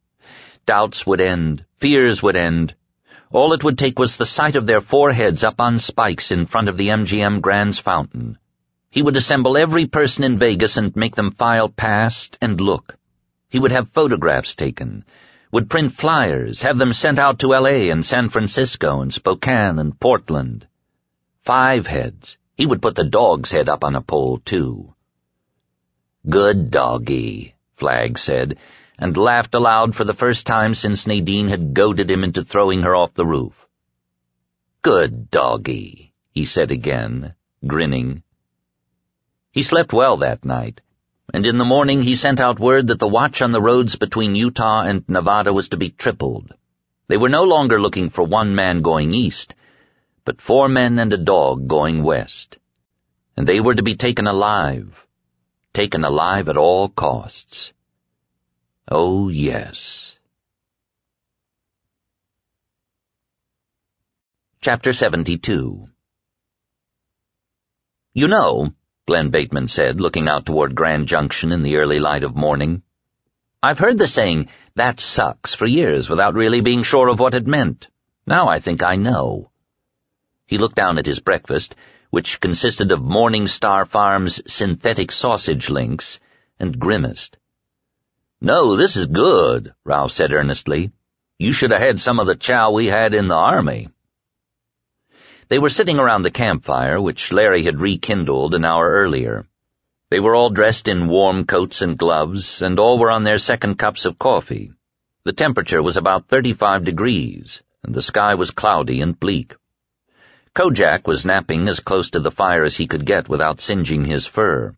S1: Doubts would end, fears would end. All it would take was the sight of their foreheads up on spikes in front of the M G M Grand's fountain. He would assemble every person in Vegas and make them file past and look. He would have photographs taken, would print flyers, have them sent out to L A and San Francisco and Spokane and Portland. Five heads. He would put the dog's head up on a pole, too. "Good doggy," Flagg said, and laughed aloud for the first time since Nadine had goaded him into throwing her off the roof. "Good doggy," he said again, grinning. He slept well that night, and in the morning he sent out word that the watch on the roads between Utah and Nevada was to be tripled. They were no longer looking for one man going east, but four men and a dog going west. And they were to be taken alive, taken alive at all costs. Oh, yes. Chapter seventy-two. "You know," Glenn Bateman said, looking out toward Grand Junction in the early light of morning, "I've heard the saying, 'that sucks,' for years without really being sure of what it meant. Now I think I know." He looked down at his breakfast, which consisted of Morning Star Farms synthetic sausage links, and grimaced. "No, this is good," Ralph said earnestly. "You should have had some of the chow we had in the Army." They were sitting around the campfire, which Larry had rekindled an hour earlier. They were all dressed in warm coats and gloves, and all were on their second cups of coffee. The temperature was about thirty-five degrees, and the sky was cloudy and bleak. Kojak was napping as close to the fire as he could get without singeing his fur.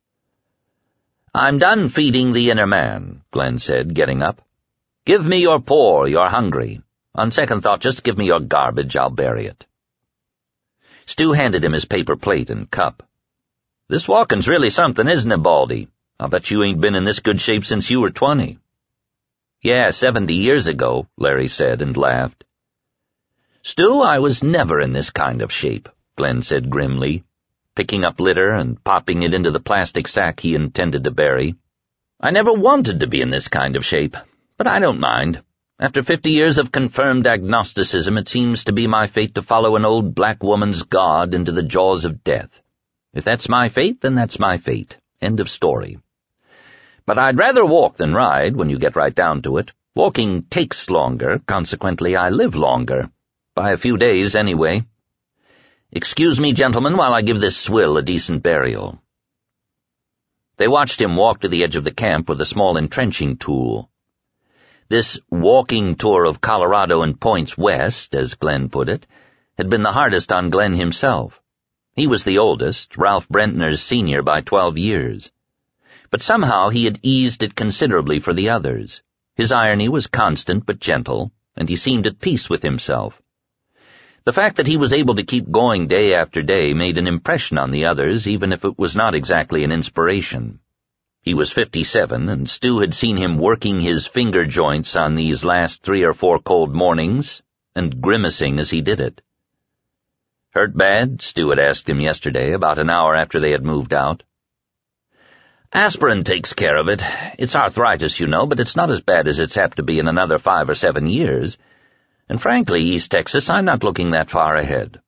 S1: "I'm done feeding the inner man," Glenn said, getting up. "Give me your pour, you're hungry. On second thought, just give me your garbage, I'll bury it." Stu handed him his paper plate and cup. "This walking's really something, isn't it, Baldy? I'll bet you ain't been in this good shape since you were twenty." "Yeah, seventy years ago," Larry said, and laughed. "Stu, I was never in this kind of shape," Glenn said grimly, picking up litter and popping it into the plastic sack he intended to bury. "I never wanted to be in this kind of shape, but I don't mind. After fifty years of confirmed agnosticism, it seems to be my fate to follow an old black woman's god into the jaws of death. If that's my fate, then that's my fate. End of story. But I'd rather walk than ride, when you get right down to it. Walking takes longer, consequently I live longer. By a few days, anyway. Excuse me, gentlemen, while I give this swill a decent burial." They watched him walk to the edge of the camp with a small entrenching tool. This walking tour of Colorado and points west, as Glenn put it, had been the hardest on Glenn himself. He was the oldest, Ralph Brentner's senior by twelve years. But somehow he had eased it considerably for the others. His irony was constant but gentle, and he seemed at peace with himself. The fact that he was able to keep going day after day made an impression on the others, even if it was not exactly an inspiration. He was fifty-seven, and Stu had seen him working his finger joints on these last three or four cold mornings, and grimacing as he did it. "Hurt bad?" Stu had asked him yesterday, about an hour after they had moved out. "Aspirin takes care of it. It's arthritis, you know, but it's not as bad as it's apt to be in another five or seven years. And frankly, East Texas, I'm not looking that far ahead.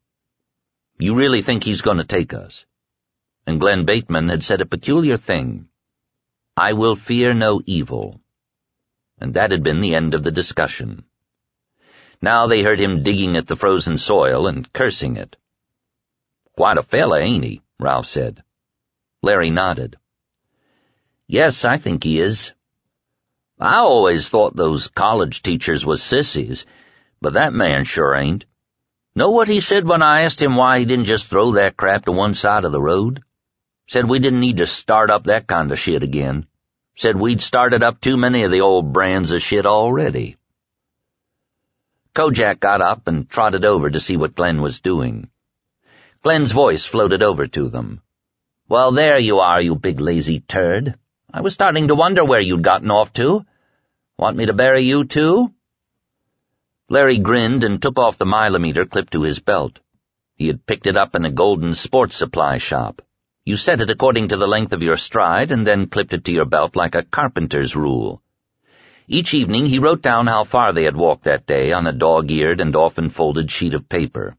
S1: You really think he's going to take us? And Glenn Bateman had said a peculiar thing. I will fear no evil. And that had been the end of the discussion. Now they heard him digging at the frozen soil and cursing it. Quite a fella, ain't he? Ralph said. Larry nodded. Yes, I think he is. I always thought those college teachers was sissies, but that man sure ain't. Know what he said when I asked him why he didn't just throw that crap to one side of the road? Said we didn't need to start up that kind of shit again. Said we'd started up too many of the old brands of shit already. Kojak got up and trotted over to see what Glenn was doing. Glenn's voice floated over to them. Well, there you are, you big lazy turd. I was starting to wonder where you'd gotten off to. Want me to bury you, too? Larry grinned and took off the milometer clipped to his belt. He had picked it up in a Golden sports supply shop. You set it according to the length of your stride and then clipped it to your belt like a carpenter's rule. Each evening he wrote down how far they had walked that day on a dog-eared and often folded sheet of paper.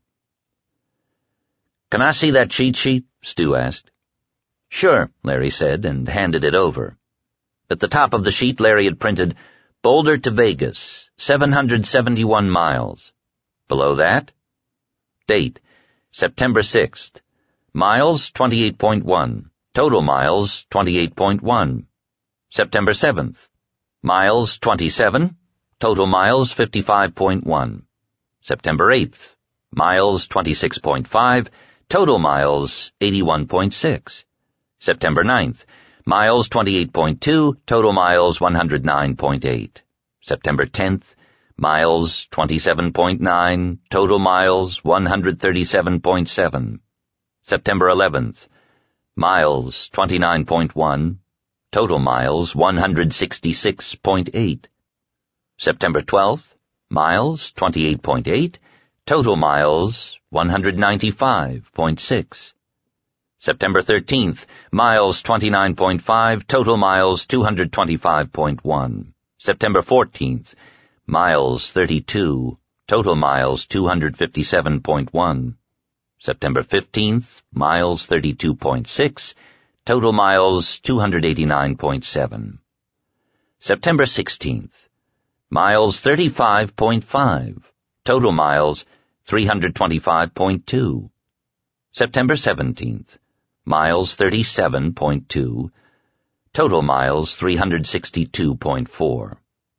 S1: Can I see that cheat sheet? Stu asked. Sure, Larry said, and handed it over. At the top of the sheet Larry had printed, Boulder to Vegas, seven hundred seventy-one miles. Below that, date, September sixth. Miles, twenty-eight point one. Total miles, twenty-eight point one. September seventh. Miles, twenty-seven. Total miles, fifty-five point one. September eighth. Miles, twenty-six point five. Total miles, eighty-one point six. September ninth. Miles, twenty-eight point two. Total miles, one hundred nine point eight. September tenth. Miles, twenty-seven point nine. Total miles, one hundred thirty-seven point seven. September eleventh. Miles, twenty-nine point one. Total miles, one hundred sixty-six point eight. September twelfth. Miles, twenty-eight point eight. Total miles, one hundred ninety-five point six. September thirteenth. Miles, twenty-nine point five. Total miles, two hundred twenty-five point one. September fourteenth. Miles, thirty-two. Total miles, two hundred fifty-seven point one. September fifteenth, miles thirty-two point six, total miles two hundred eighty-nine point seven. September sixteenth, miles thirty-five point five, total miles three hundred twenty-five point two. September seventeenth, miles thirty-seven point two, total miles three hundred sixty-two point four.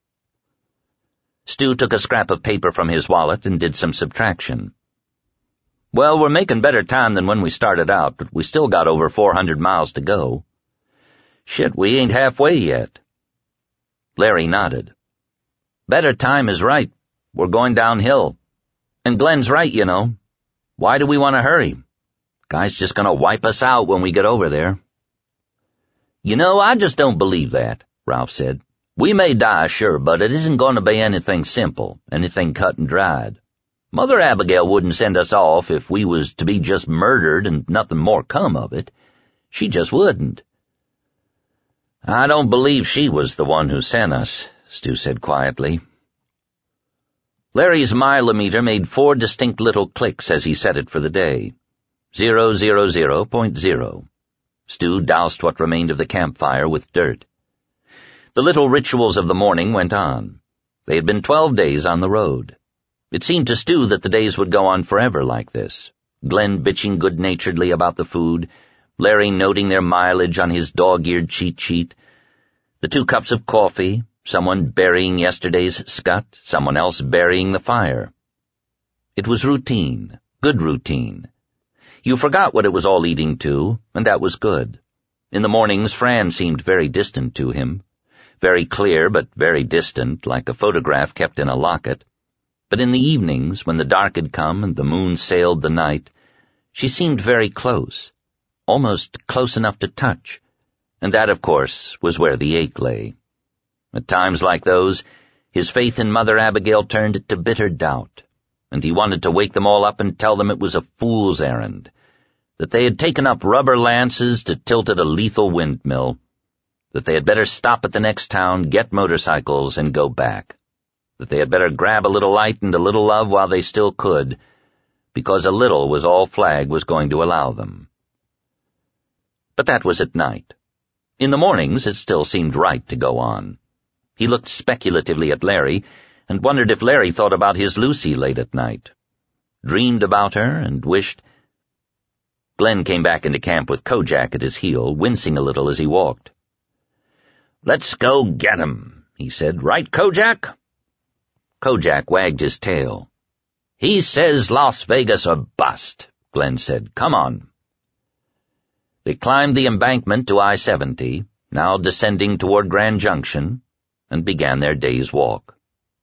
S1: Stu took a scrap of paper from his wallet and did some subtraction. Well, we're making better time than when we started out, but we still got over four hundred miles to go. Shit, we ain't halfway yet. Larry nodded. Better time is right. We're going downhill. And Glenn's right, you know. Why do we want to hurry? Guy's just going to wipe us out when we get over there. You know, I just don't believe that, Ralph said. We may die, sure, but it isn't going to be anything simple, anything cut and dried. Mother Abigail wouldn't send us off if we was to be just murdered and nothing more come of it. She just wouldn't. I don't believe she was the one who sent us, Stu said quietly. Larry's milometer made four distinct little clicks as he set it for the day. Zero, zero, zero point zero. Stu doused what remained of the campfire with dirt. The little rituals of the morning went on. They had been twelve days on the road. It seemed to Stu that the days would go on forever like this. Glenn bitching good-naturedly about the food, Larry noting their mileage on his dog-eared cheat sheet, the two cups of coffee, someone burying yesterday's scut, someone else burying the fire. It was routine, good routine. You forgot what it was all leading to, and that was good. In the mornings, Fran seemed very distant to him, very clear but very distant, like a photograph kept in a locket. But in the evenings, when the dark had come and the moon sailed the night, she seemed very close, almost close enough to touch, and that, of course, was where the ache lay. At times like those, his faith in Mother Abigail turned to bitter doubt, and he wanted to wake them all up and tell them it was a fool's errand, that they had taken up rubber lances to tilt at a lethal windmill, that they had better stop at the next town, get motorcycles, and go back. that they had better grab a little light and a little love while they still could, because a little was all Flagg was going to allow them. But that was at night. In the mornings it still seemed right to go on. He looked speculatively at Larry and wondered if Larry thought about his Lucy late at night, dreamed about her and wished. Glenn came back into camp with Kojak at his heel, wincing a little as he walked. "Let's go get him," he said. "Right, Kojak?" Kojak wagged his tail. "He says Las Vegas a bust," Glenn said. "Come on." They climbed the embankment to I seventy, now descending toward Grand Junction, and began their day's walk.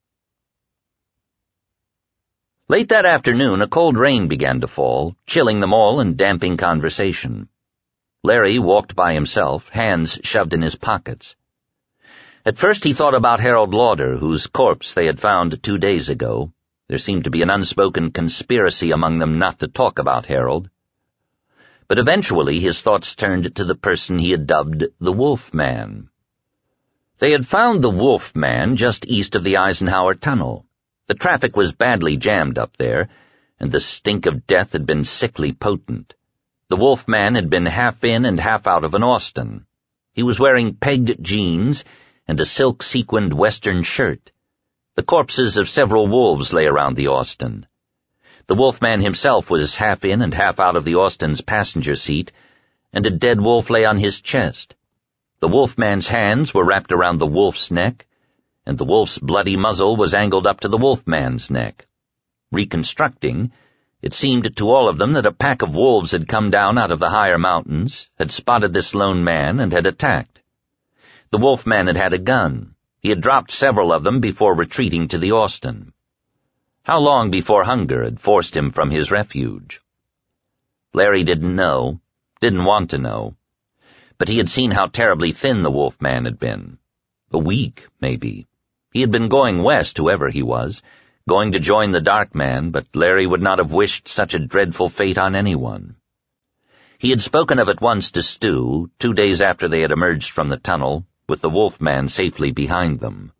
S1: Late that afternoon, a cold rain began to fall, chilling them all and damping conversation. Larry walked by himself, hands shoved in his pockets. At first he thought about Harold Lauder, whose corpse they had found two days ago. There seemed to be an unspoken conspiracy among them not to talk about Harold. But eventually his thoughts turned to the person he had dubbed the Wolf Man. They had found the Wolf Man just east of the Eisenhower Tunnel. The traffic was badly jammed up there, and the stink of death had been sickly potent. The Wolf Man had been half in and half out of an Austin. He was wearing pegged jeans and a silk-sequined western shirt. The corpses of several wolves lay around the Austin. The Wolfman himself was half in and half out of the Austin's passenger seat, and a dead wolf lay on his chest. The Wolfman's hands were wrapped around the wolf's neck, and the wolf's bloody muzzle was angled up to the Wolfman's neck. Reconstructing, it seemed to all of them that a pack of wolves had come down out of the higher mountains, had spotted this lone man, and had attacked. The Wolfman had had a gun. He had dropped several of them before retreating to the Austin. How long before hunger had forced him from his refuge? Larry didn't know, didn't want to know, but he had seen how terribly thin the Wolfman had been. A week, maybe. He had been going west, whoever he was, going to join the Dark Man, but Larry would not have wished such a dreadful fate on anyone. He had spoken of it once to Stu, two days after they had emerged from the tunnel, with the Wolfman safely behind them.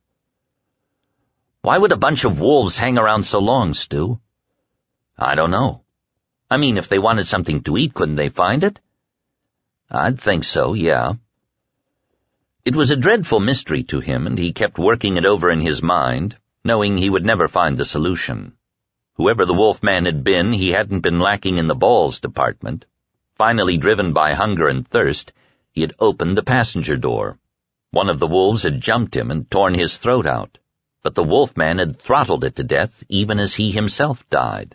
S1: "Why would a bunch of wolves hang around so long, Stu?" "I don't know. I mean, if they wanted something to eat, couldn't they find it?" "I'd think so, yeah." It was a dreadful mystery to him, and he kept working it over in his mind, knowing he would never find the solution. Whoever the Wolfman had been, he hadn't been lacking in the balls department. Finally driven by hunger and thirst, he had opened the passenger door. One of the wolves had jumped him and torn his throat out, but the Wolfman had throttled it to death even as he himself died.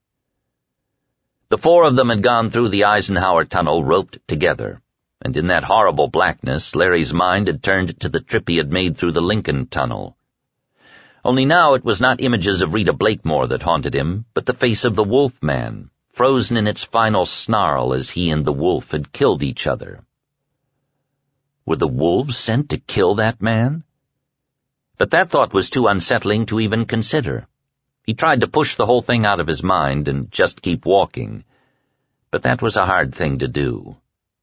S1: The four of them had gone through the Eisenhower Tunnel roped together, and in that horrible blackness Larry's mind had turned to the trip he had made through the Lincoln Tunnel. Only now it was not images of Rita Blakemore that haunted him, but the face of the Wolfman, frozen in its final snarl as he and the wolf had killed each other. Were the wolves sent to kill that man? But that thought was too unsettling to even consider. He tried to push the whole thing out of his mind and just keep walking, but that was a hard thing to do.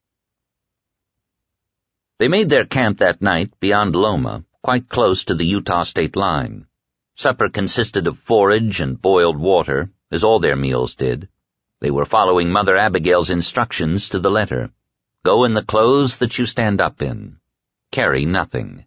S1: They made their camp that night beyond Loma, quite close to the Utah state line. Supper consisted of forage and boiled water, as all their meals did. They were following Mother Abigail's instructions to the letter. Go in the clothes that you stand up in. Carry nothing.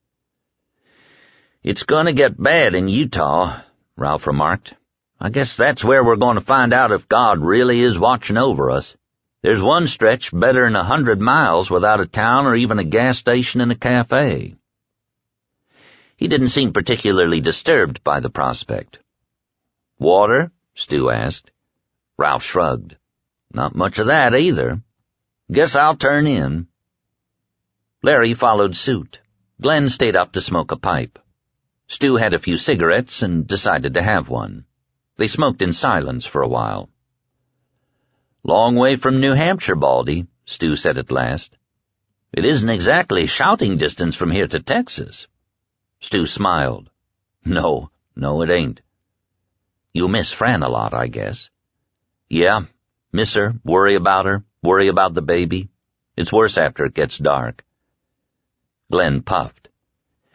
S1: "It's going to get bad in Utah," Ralph remarked. "I guess that's where we're going to find out if God really is watching over us. There's one stretch better than a hundred miles without a town or even a gas station and a cafe." He didn't seem particularly disturbed by the prospect. "Water?" Stu asked. Ralph shrugged. "Not much of that either. Guess I'll turn in." Larry followed suit. Glenn stayed up to smoke a pipe. Stu had a few cigarettes and decided to have one. They smoked in silence for a while. "Long way from New Hampshire, Baldy," Stu said at last. "It isn't exactly shouting distance from here to Texas." Stu smiled. No, no it ain't." "You miss Fran a lot, I guess." "Yeah, miss her, worry about her, worry about the baby. It's worse after it gets dark." Glenn puffed.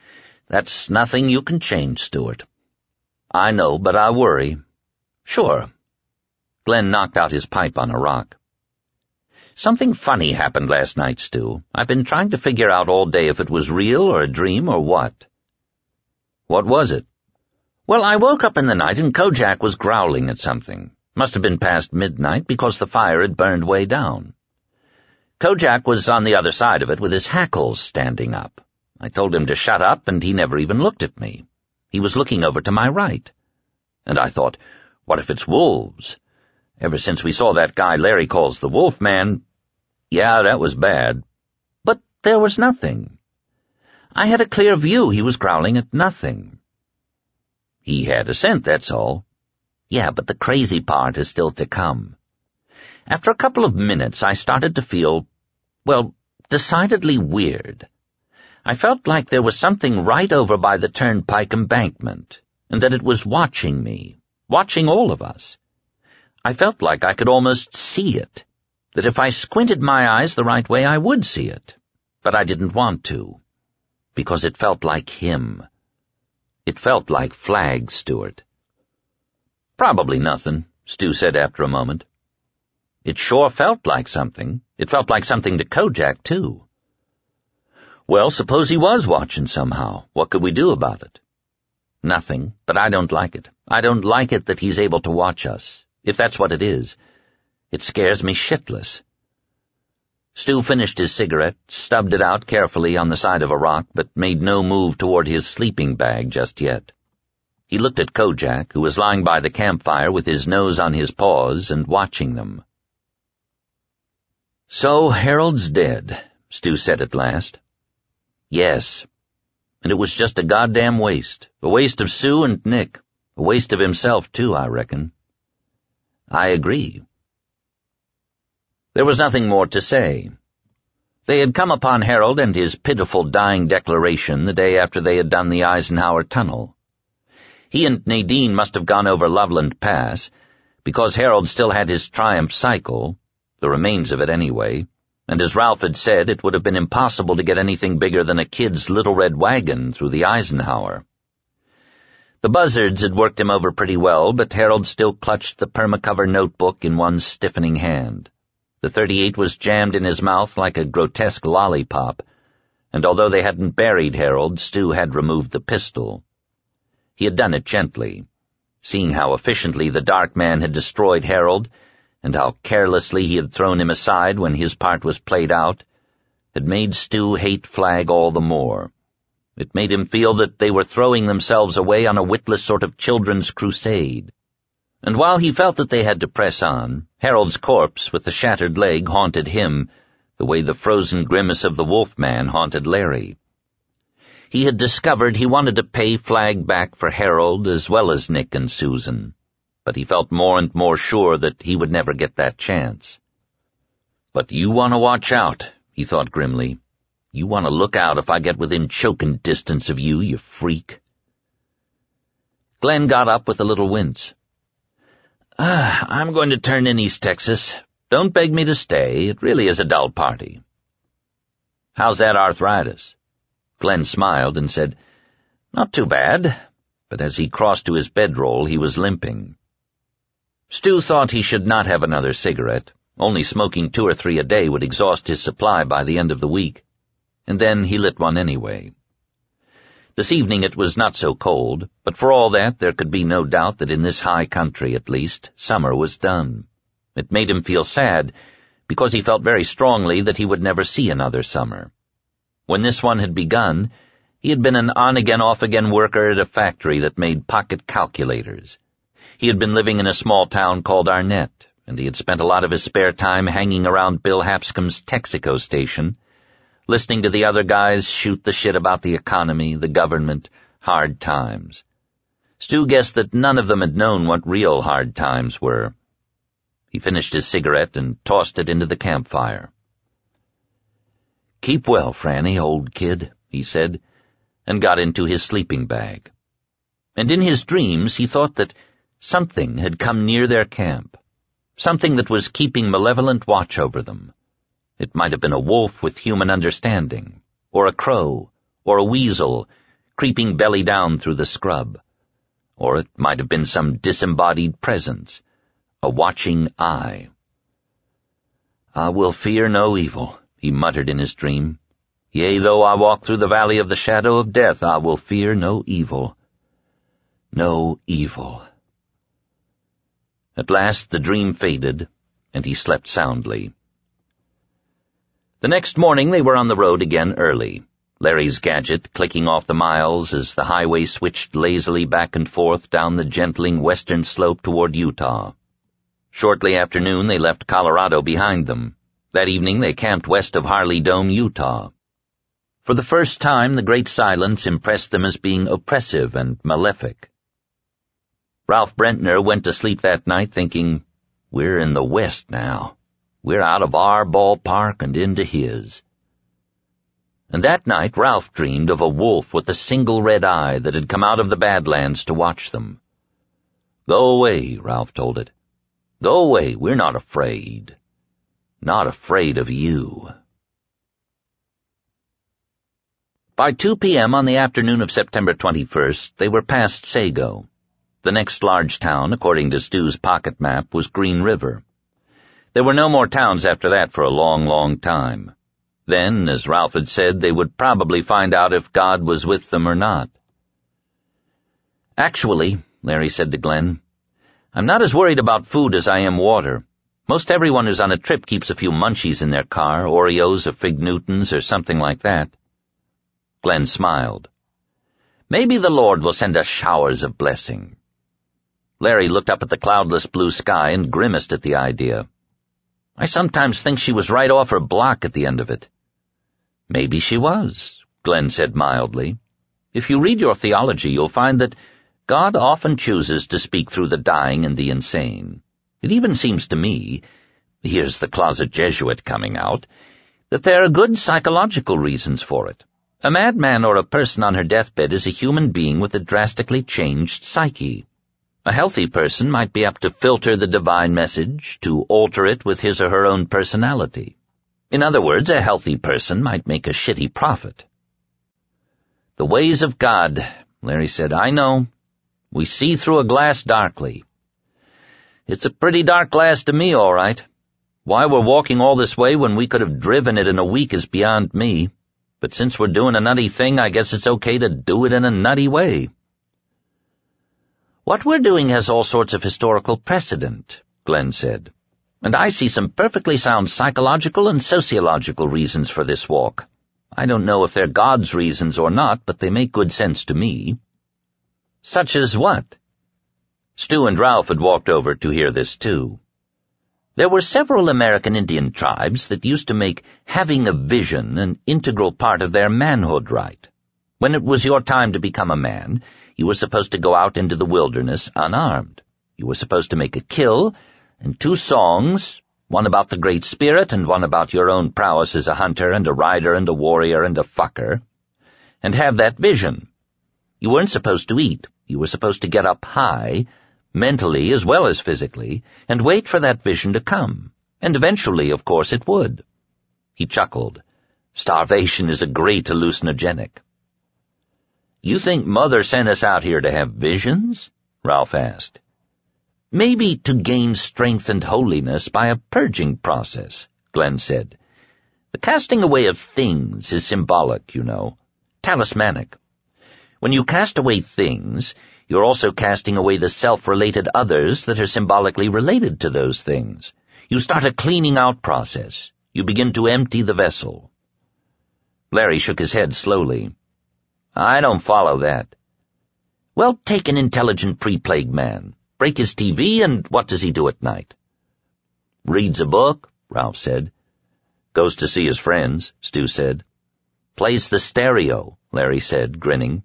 S1: That's nothing you can change, Stuart. I know, but I worry. Sure. Glenn knocked out his pipe on a rock. Something funny happened last night, Stu. I've been trying to figure out all day if it was real or a dream or what. What was it? Well, I woke up in the night and Kojak was growling at something. Must have been past midnight because the fire had burned way down. Kojak was on the other side of it with his hackles standing up. I told him to shut up, and he never even looked at me. He was looking over to my right. And I thought, what if it's wolves? Ever since we saw that guy Larry calls the Wolf Man, yeah, that was bad. But there was nothing. I had a clear view he was growling at nothing. He had a scent, that's all. Yeah, but the crazy part is still to come. After a couple of minutes, I started to feel, well, decidedly weird. I felt like there was something right over by the turnpike embankment, and that it was watching me, watching all of us. I felt like I could almost see it, that if I squinted my eyes the right way I would see it, but I didn't want to, because it felt like him. It felt like Flagg, Stuart. Probably nothing, Stu said after a moment. It sure felt like something. It felt like something to Kojak, too. Well, suppose he was watching somehow. What could we do about it? Nothing, but I don't like it. I don't like it that he's able to watch us, if that's what it is. It scares me shitless. Stu finished his cigarette, stubbed it out carefully on the side of a rock, but made no move toward his sleeping bag just yet. He looked at Kojak, who was lying by the campfire with his nose on his paws and watching them. So Harold's dead, Stu said at last. Yes, and it was just a goddamn waste, a waste of Sue and Nick, a waste of himself, too, I reckon. I agree. There was nothing more to say. They had come upon Harold and his pitiful dying declaration the day after they had done the Eisenhower Tunnel. He and Nadine must have gone over Loveland Pass, because Harold still had his Triumph cycle, the remains of it anyway, and as Ralph had said, it would have been impossible to get anything bigger than a kid's little red wagon through the Eisenhower. The buzzards had worked him over pretty well, but Harold still clutched the permacover notebook in one stiffening hand. The thirty-eight was jammed in his mouth like a grotesque lollipop, and although they hadn't buried Harold, Stu had removed the pistol. He had done it gently, seeing how efficiently the dark man had destroyed Harold, and how carelessly he had thrown him aside when his part was played out, had made Stu hate Flagg all the more. It made him feel that they were throwing themselves away on a witless sort of children's crusade. And while he felt that they had to press on, Harold's corpse with the shattered leg haunted him the way the frozen grimace of the Wolfman haunted Larry. He had discovered he wanted to pay Flagg back for Harold as well as Nick and Susan, but he felt more and more sure that he would never get that chance. But you want to watch out, he thought grimly. You want to look out if I get within choking distance of you, you freak. Glenn got up with a little wince. Ah, I'm going to turn in East Texas. Don't beg me to stay. It really is a dull party. How's that arthritis? Glenn smiled and said, Not too bad, but as he crossed to his bedroll, he was limping. Stu thought he should not have another cigarette. Only smoking two or three a day would exhaust his supply by the end of the week. And then he lit one anyway. This evening it was not so cold, but for all that there could be no doubt that in this high country, at least, summer was done. It made him feel sad, because he felt very strongly that he would never see another summer. When this one had begun, he had been an on-again, off-again worker at a factory that made pocket calculators. He had been living in a small town called Arnett, and he had spent a lot of his spare time hanging around Bill Hapscom's Texaco station, listening to the other guys shoot the shit about the economy, the government, hard times. Stu guessed that none of them had known what real hard times were. He finished his cigarette and tossed it into the campfire. "Keep well, Franny, old kid," he said, and got into his sleeping bag. And in his dreams he thought that something had come near their camp, something that was keeping malevolent watch over them. It might have been a wolf with human understanding, or a crow, or a weasel, creeping belly down through the scrub. Or it might have been some disembodied presence, a watching eye. "I will fear no evil," he muttered in his dream. "Yea, though I walk through the valley of the shadow of death, I will fear no evil. No evil." At last the dream faded, and he slept soundly. The next morning they were on the road again early, Larry's gadget clicking off the miles as the highway switched lazily back and forth down the gentling western slope toward Utah. Shortly after noon they left Colorado behind them. That evening they camped west of Harley Dome, Utah. For the first time the great silence impressed them as being oppressive and malefic. Ralph Brentner went to sleep that night thinking, "We're in the West now. We're out of our ballpark and into his." And that night Ralph dreamed of a wolf with a single red eye that had come out of the Badlands to watch them. "Go away," Ralph told it. "Go away, we're not afraid. Not afraid of you." By two p.m. on the afternoon of September twenty-first, they were past Sago. The next large town, according to Stu's pocket map, was Green River. There were no more towns after that for a long, long time. Then, as Ralph had said, they would probably find out if God was with them or not. "Actually," Larry said to Glenn, "I'm not as worried about food as I am water. Most everyone who's on a trip keeps a few munchies in their car, Oreos or Fig Newtons or something like that." Glenn smiled. "Maybe the Lord will send us showers of blessing." Larry looked up at the cloudless blue sky and grimaced at the idea. "I sometimes think she was right off her block at the end of it." "Maybe she was," Glenn said mildly. "If you read your theology, you'll find that God often chooses to speak through the dying and the insane. It even seems to me, here's the closet Jesuit coming out, that there are good psychological reasons for it. A madman or a person on her deathbed is a human being with a drastically changed psyche. A healthy person might be apt to filter the divine message, to alter it with his or her own personality. In other words, a healthy person might make a shitty prophet." "The ways of God," Larry said. "I know. We see through a glass darkly." "It's a pretty dark glass to me, all right. Why we're walking all this way when we could have driven it in a week is beyond me. But since we're doing a nutty thing, I guess it's okay to do it in a nutty way." "What we're doing has all sorts of historical precedent," Glenn said. "And I see some perfectly sound psychological and sociological reasons for this walk. I don't know if they're God's reasons or not, but they make good sense to me." "Such as what?" Stu and Ralph had walked over to hear this too. There were several American Indian tribes that used to make having a vision an integral part of their manhood right. When it was your time to become a man, you were supposed to go out into the wilderness unarmed. You were supposed to make a kill, and two songs, one about the Great Spirit and one about your own prowess as a hunter and a rider and a warrior and a fucker, and have that vision. You weren't supposed to eat. You were supposed to get up high, mentally as well as physically, and wait for that vision to come. And eventually, of course, it would. He chuckled. "Starvation is a great hallucinogenic." "You think Mother sent us out here to have visions?" Ralph asked. "Maybe to gain strength and holiness by a purging process," Glenn said. "The casting away of things is symbolic, you know, talismanic. When you cast away things, you're also casting away the self-related others that are symbolically related to those things. You start a cleaning out process. You begin to empty the vessel." Larry shook his head slowly. "I don't follow that." "Well, take an intelligent pre-plague man. Break his T V, and what does he do at night?" "Reads a book," Ralph said. "Goes to see his friends," Stu said. "Plays the stereo," Larry said, grinning.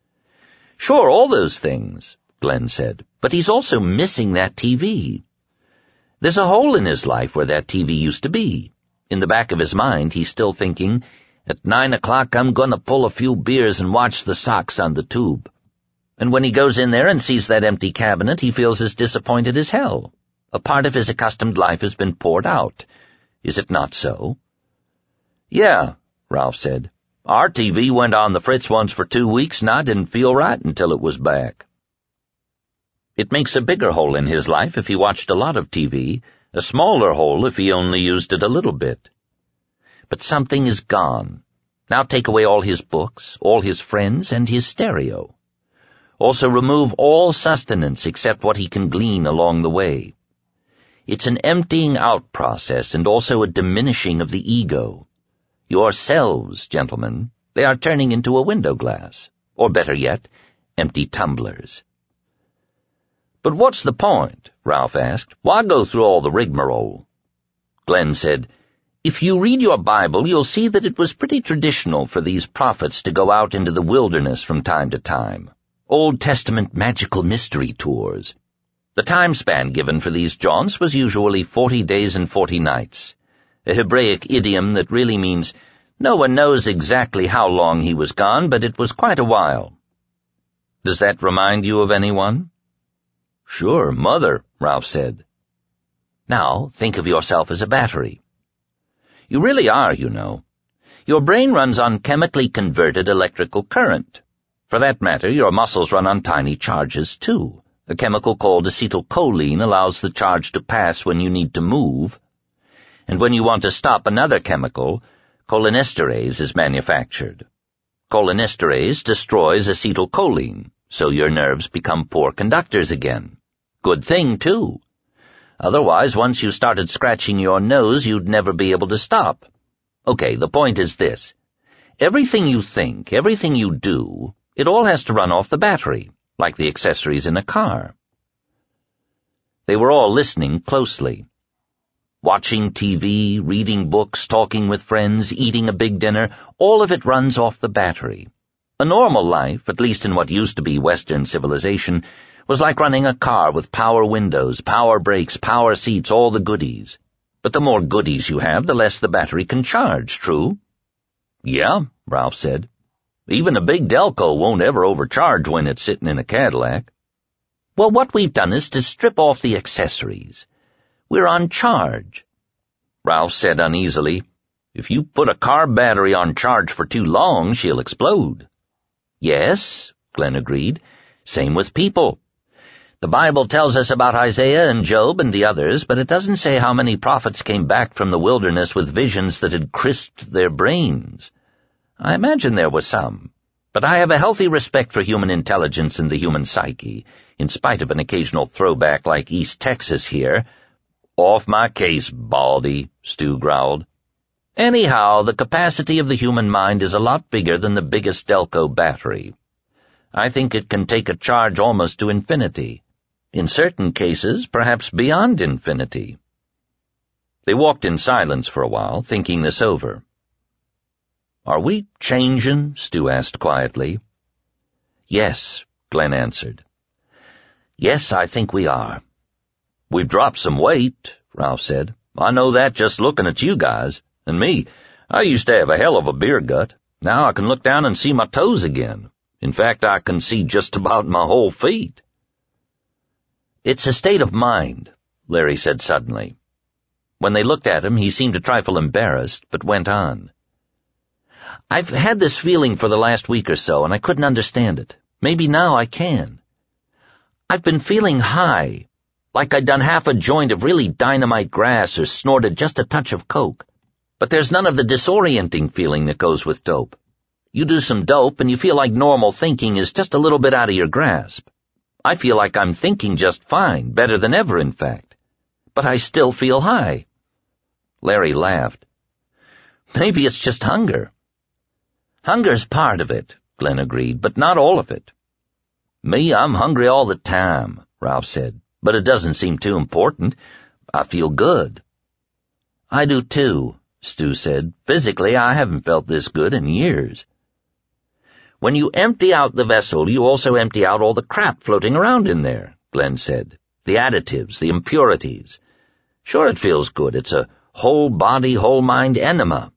S1: "Sure, all those things," Glenn said, "but he's also missing that T V. There's a hole in his life where that T V used to be. In the back of his mind, he's still thinking, at nine o'clock I'm going to pull a few beers and watch the Sox on the tube. And when he goes in there and sees that empty cabinet, he feels as disappointed as hell. A part of his accustomed life has been poured out. Is it not so?" "Yeah," Ralph said. Our T V went on the fritz once for two weeks, and I didn't feel right until it was back. It makes a bigger hole in his life if he watched a lot of T V, a smaller hole if he only used it a little bit. But something is gone. Now take away all his books, all his friends, and his stereo. Also remove all sustenance except what he can glean along the way. It's an emptying out process and also a diminishing of the ego. Yourselves, gentlemen, they are turning into a window glass, or better yet, empty tumblers. But what's the point? Ralph asked. Why go through all the rigmarole? Glenn said, If you read your Bible, you'll see that it was pretty traditional for these prophets to go out into the wilderness from time to time. Old Testament magical mystery tours. The time span given for these jaunts was usually forty days and forty nights, a Hebraic idiom that really means no one knows exactly how long he was gone, but it was quite a while. Does that remind you of anyone? Sure, Mother, Ralph said. Now, think of yourself as a battery. You really are, you know. Your brain runs on chemically converted electrical current. For that matter, your muscles run on tiny charges, too. A chemical called acetylcholine allows the charge to pass when you need to move. And when you want to stop another chemical, cholinesterase is manufactured. Cholinesterase destroys acetylcholine, so your nerves become poor conductors again. Good thing, too. Otherwise, once you started scratching your nose, you'd never be able to stop. Okay, the point is this. Everything you think, everything you do, it all has to run off the battery, like the accessories in a car. They were all listening closely. Watching T V, reading books, talking with friends, eating a big dinner, all of it runs off the battery. A normal life, at least in what used to be Western civilization, was like running a car with power windows, power brakes, power seats, all the goodies. But the more goodies you have, the less the battery can charge, true? Yeah, Ralph said. Even a big Delco won't ever overcharge when it's sitting in a Cadillac. Well, what we've done is to strip off the accessories. We're on charge. Ralph said uneasily, If you put a car battery on charge for too long, she'll explode. Yes, Glenn agreed. Same with people. The Bible tells us about Isaiah and Job and the others, but it doesn't say how many prophets came back from the wilderness with visions that had crisped their brains. I imagine there were some, but I have a healthy respect for human intelligence and the human psyche, in spite of an occasional throwback like East Texas here. Off my case, Baldy, Stu growled. Anyhow, the capacity of the human mind is a lot bigger than the biggest Delco battery. I think it can take a charge almost to infinity. In certain cases, perhaps beyond infinity. They walked in silence for a while, thinking this over. Are we changin'? Stu asked quietly. Yes, Glenn answered. Yes, I think we are. We've dropped some weight, Ralph said. I know that just looking at you guys. And me, I used to have a hell of a beer gut. Now I can look down and see my toes again. In fact, I can see just about my whole feet. It's a state of mind, Larry said suddenly. When they looked at him, he seemed a trifle embarrassed, but went on. I've had this feeling for the last week or so, and I couldn't understand it. Maybe now I can. I've been feeling high, like I'd done half a joint of really dynamite grass or snorted just a touch of coke. But there's none of the disorienting feeling that goes with dope. You do some dope and you feel like normal thinking is just a little bit out of your grasp. I feel like I'm thinking just fine, better than ever, in fact. But I still feel high. Larry laughed. Maybe it's just hunger. Hunger's part of it, Glenn agreed, but not all of it. Me, I'm hungry all the time, Ralph said, but it doesn't seem too important. I feel good. I do too, Stu said. Physically, I haven't felt this good in years. When you empty out the vessel, you also empty out all the crap floating around in there, Glenn said. The additives, the impurities. Sure, it feels good. It's a whole body, whole mind enema.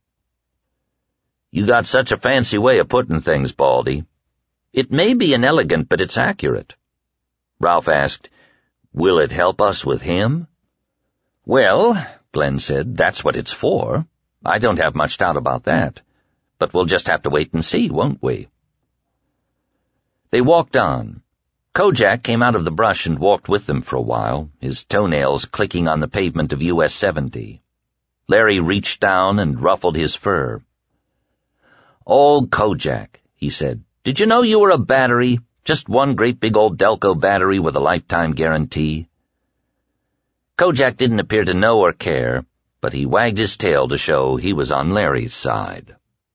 S1: You got such a fancy way of putting things, Baldy. It may be inelegant, but it's accurate. Ralph asked, Will it help us with him? Well, Glenn said, that's what it's for. I don't have much doubt about that. but we'll just have to wait and see, won't we?" They walked on. Kojak came out of the brush and walked with them for a while, his toenails clicking on the pavement of U S seventy. Larry reached down and ruffled his fur. "Oh, Kojak," he said, "did you know you were a battery? Just one great big old Delco battery with a lifetime guarantee?" Kojak didn't appear to know or care, but he wagged his tail to show he was on Larry's side.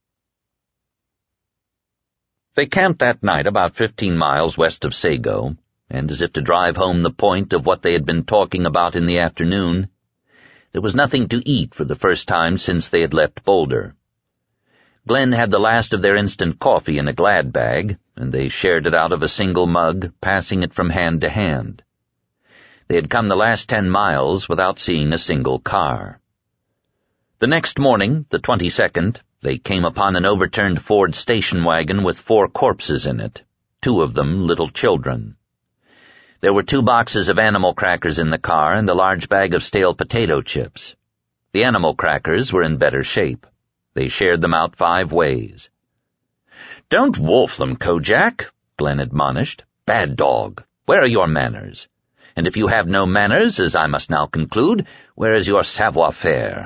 S1: They camped that night about fifteen miles west of Sago, and as if to drive home the point of what they had been talking about in the afternoon, there was nothing to eat for the first time since they had left Boulder. Glenn had the last of their instant coffee in a Glad bag, and they shared it out of a single mug, passing it from hand to hand. They had come the last ten miles without seeing a single car. The next morning, the twenty-second, they came upon an overturned Ford station wagon with four corpses in it, two of them little children. There were two boxes of animal crackers in the car and a large bag of stale potato chips. The animal crackers were in better shape. They shared them out five ways. "Don't wolf them, Kojak," Glenn admonished. "Bad dog. Where are your manners? And if you have no manners, as I must now conclude, where is your savoir-faire?"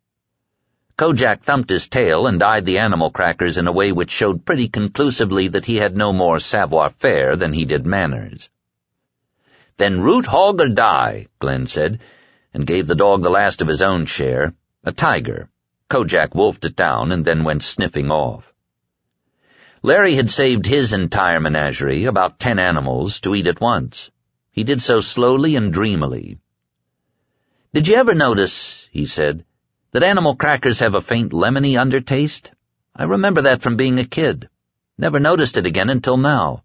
S1: Kojak thumped his tail and eyed the animal crackers in a way which showed pretty conclusively that he had no more savoir-faire than he did manners. "Then root hog or die," Glenn said, and gave the dog the last of his own share, a tiger. Kojak wolfed it down and then went sniffing off. Larry had saved his entire menagerie, about ten animals, to eat at once. He did so slowly and dreamily. "Did you ever notice," he said, "that animal crackers have a faint lemony undertaste? I remember that from being a kid. Never noticed it again until now."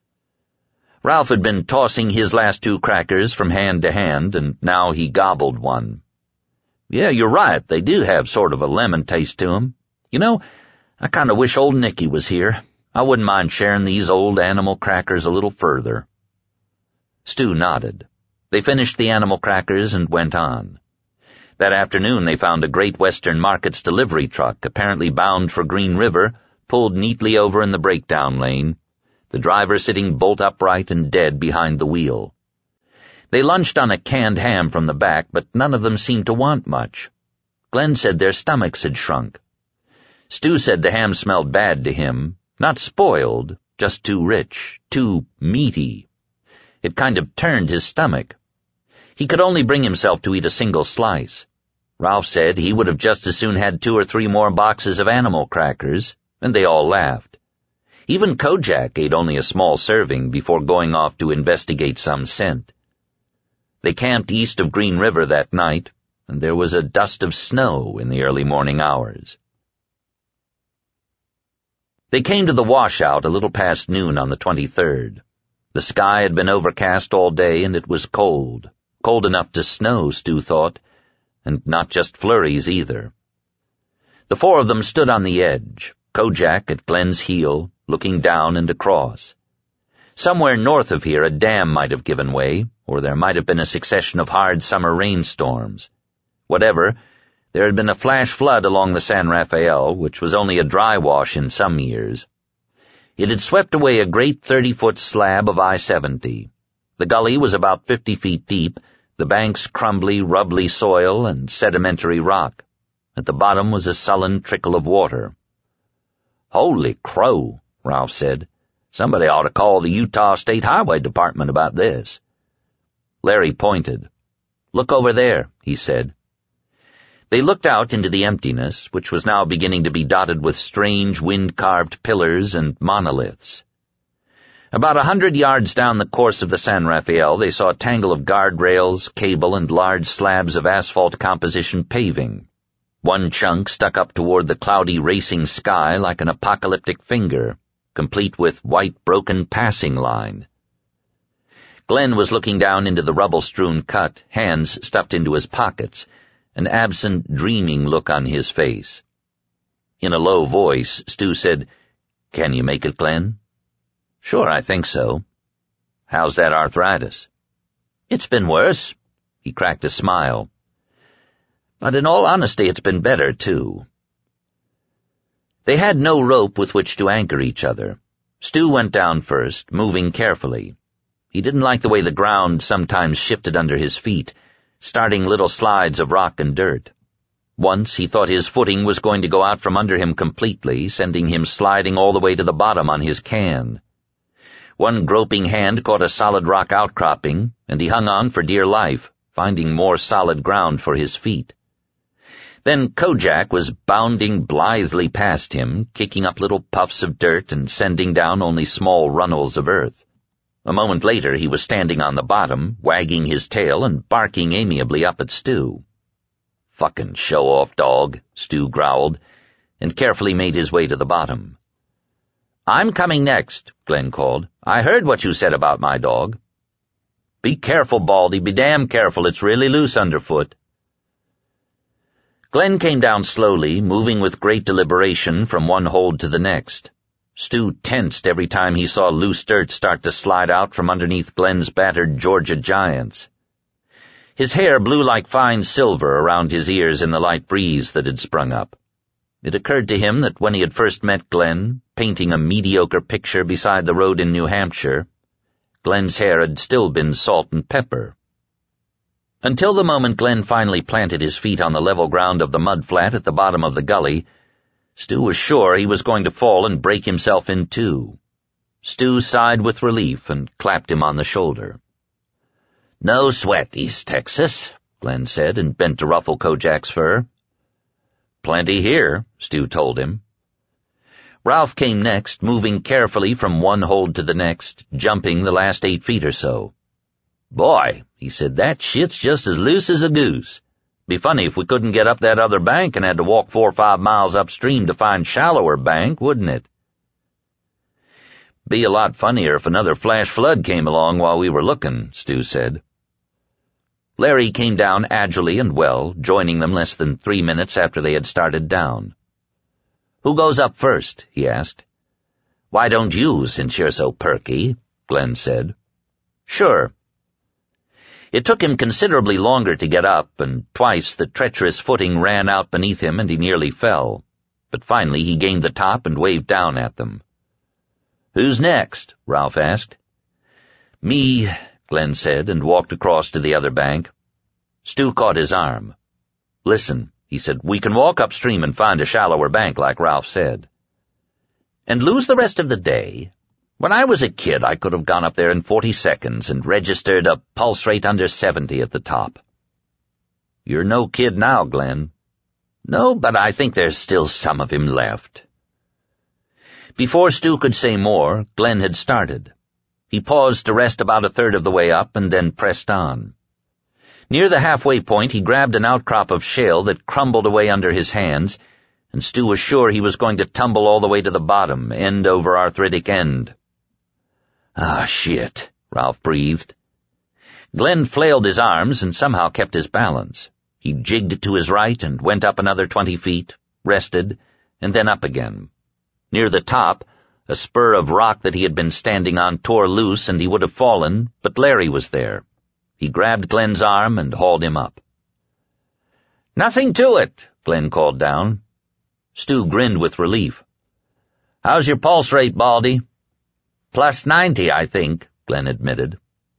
S1: Ralph had been tossing his last two crackers from hand to hand, and now he gobbled one. "Yeah, you're right, they do have sort of a lemon taste to 'em. You know, I kind of wish old Nicky was here. I wouldn't mind sharing these old animal crackers a little further." Stu nodded. They finished the animal crackers and went on. That afternoon they found a Great Western Markets delivery truck, apparently bound for Green River, pulled neatly over in the breakdown lane, the driver sitting bolt upright and dead behind the wheel. They lunched on a canned ham from the back, but none of them seemed to want much. Glenn said their stomachs had shrunk. Stu said the ham smelled bad to him, not spoiled, just too rich, too meaty. It kind of turned his stomach. He could only bring himself to eat a single slice. Ralph said he would have just as soon had two or three more boxes of animal crackers, and they all laughed. Even Kojak ate only a small serving before going off to investigate some scent. They camped east of Green River that night, and there was a dust of snow in the early morning hours. They came to the washout a little past noon on the twenty-third. The sky had been overcast all day, and it was cold. Cold enough to snow, Stu thought, and not just flurries either. The four of them stood on the edge, Kojak at Glenn's heel, looking down and across. Somewhere north of here a dam might have given way, or there might have been a succession of hard summer rainstorms. Whatever, there had been a flash flood along the San Rafael, which was only a dry wash in some years. It had swept away a great thirty-foot slab of I seventy. The gully was about fifty feet deep, the banks crumbly, rubbly soil and sedimentary rock. At the bottom was a sullen trickle of water. "Holy crow," Ralph said. "Somebody ought to call the Utah State Highway Department about this." Larry pointed. "Look over there," he said. They looked out into the emptiness, which was now beginning to be dotted with strange wind-carved pillars and monoliths. About a hundred yards down the course of the San Rafael they saw a tangle of guardrails, cable, and large slabs of asphalt composition paving. One chunk stuck up toward the cloudy racing sky like an apocalyptic finger, complete with white broken passing line. Glenn was looking down into the rubble-strewn cut, hands stuffed into his pockets, an absent, dreaming look on his face. In a low voice, Stu said, "Can you make it, Glenn?" "Sure, I think so." "How's that arthritis?" "It's been worse." He cracked a smile. "But in all honesty, it's been better, too." They had no rope with which to anchor each other. Stu went down first, moving carefully. He didn't like the way the ground sometimes shifted under his feet, starting little slides of rock and dirt. Once he thought his footing was going to go out from under him completely, sending him sliding all the way to the bottom on his can. One groping hand caught a solid rock outcropping, and he hung on for dear life, finding more solid ground for his feet. Then Kojak was bounding blithely past him, kicking up little puffs of dirt and sending down only small runnels of earth. A moment later he was standing on the bottom, wagging his tail and barking amiably up at Stu. "Fucking show-off dog," Stu growled, and carefully made his way to the bottom. "I'm coming next," Glenn called. "I heard what you said about my dog." "Be careful, Baldy, be damn careful, it's really loose underfoot." Glenn came down slowly, moving with great deliberation from one hold to the next. Stu tensed every time he saw loose dirt start to slide out from underneath Glenn's battered Georgia Giants. His hair blew like fine silver around his ears in the light breeze that had sprung up. It occurred to him that when he had first met Glenn, painting a mediocre picture beside the road in New Hampshire, Glenn's hair had still been salt and pepper. Until the moment Glenn finally planted his feet on the level ground of the mud flat at the bottom of the gully, Stu was sure he was going to fall and break himself in two. Stu sighed with relief and clapped him on the shoulder. "No sweat, East Texas," Glenn said, and bent to ruffle Kojak's fur. "Plenty here," Stu told him. Ralph came next, moving carefully from one hold to the next, jumping the last eight feet or so. "Boy," he said, "that shit's just as loose as a goose. Be funny if we couldn't get up that other bank and had to walk four or five miles upstream to find shallower bank, wouldn't it?" "Be a lot funnier if another flash flood came along while we were looking," Stu said. Larry came down agilely and well, joining them less than three minutes after they had started down. "Who goes up first?" he asked. "Why don't you, since you're so perky?" Glenn said. "Sure." It took him considerably longer to get up, and twice the treacherous footing ran out beneath him and he nearly fell. But finally he gained the top and waved down at them. "Who's next?" Ralph asked. "Me," Glenn said, and walked across to the other bank. Stu caught his arm. "Listen," he said, "we can walk upstream and find a shallower bank like Ralph said." "And lose the rest of the day? When I was a kid, I could have gone up there in forty seconds and registered a pulse rate under seventy at the top." "You're no kid now, Glenn." "No, but I think there's still some of him left." Before Stu could say more, Glenn had started. He paused to rest about a third of the way up and then pressed on. Near the halfway point, he grabbed an outcrop of shale that crumbled away under his hands, and Stu was sure he was going to tumble all the way to the bottom, end over arthritic end. "Ah, shit," Ralph breathed. Glenn flailed his arms and somehow kept his balance. He jigged to his right and went up another twenty feet, rested, and then up again. Near the top, a spur of rock that he had been standing on tore loose and he would have fallen, but Larry was there. He grabbed Glenn's arm and hauled him up. "Nothing to it," Glenn called down. Stu grinned with relief. "How's your pulse rate, Baldy?" Plus ninety, I think," Glenn admitted.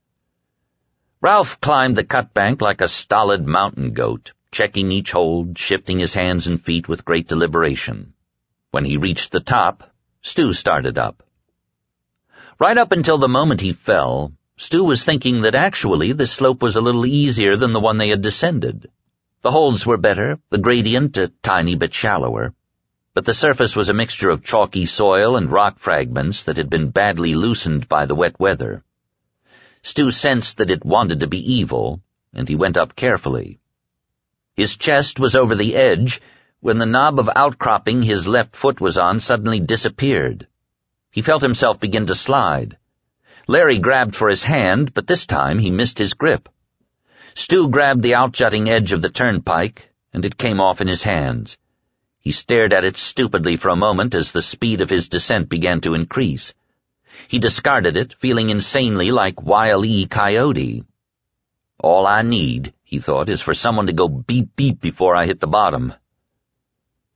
S1: Ralph climbed the cut bank like a stolid mountain goat, checking each hold, shifting his hands and feet with great deliberation. When he reached the top, Stu started up. Right up until the moment he fell, Stu was thinking that actually the slope was a little easier than the one they had descended. The holds were better, the gradient a tiny bit shallower, but the surface was a mixture of chalky soil and rock fragments that had been badly loosened by the wet weather. Stu sensed that it wanted to be evil, and he went up carefully. His chest was over the edge when the knob of outcropping his left foot was on suddenly disappeared. He felt himself begin to slide. Larry grabbed for his hand, but this time he missed his grip. Stu grabbed the outjutting edge of the turnpike, and it came off in his hands. He stared at it stupidly for a moment as the speed of his descent began to increase. He discarded it, feeling insanely like Wile E. Coyote. "All I need," he thought, "is for someone to go beep-beep before I hit the bottom."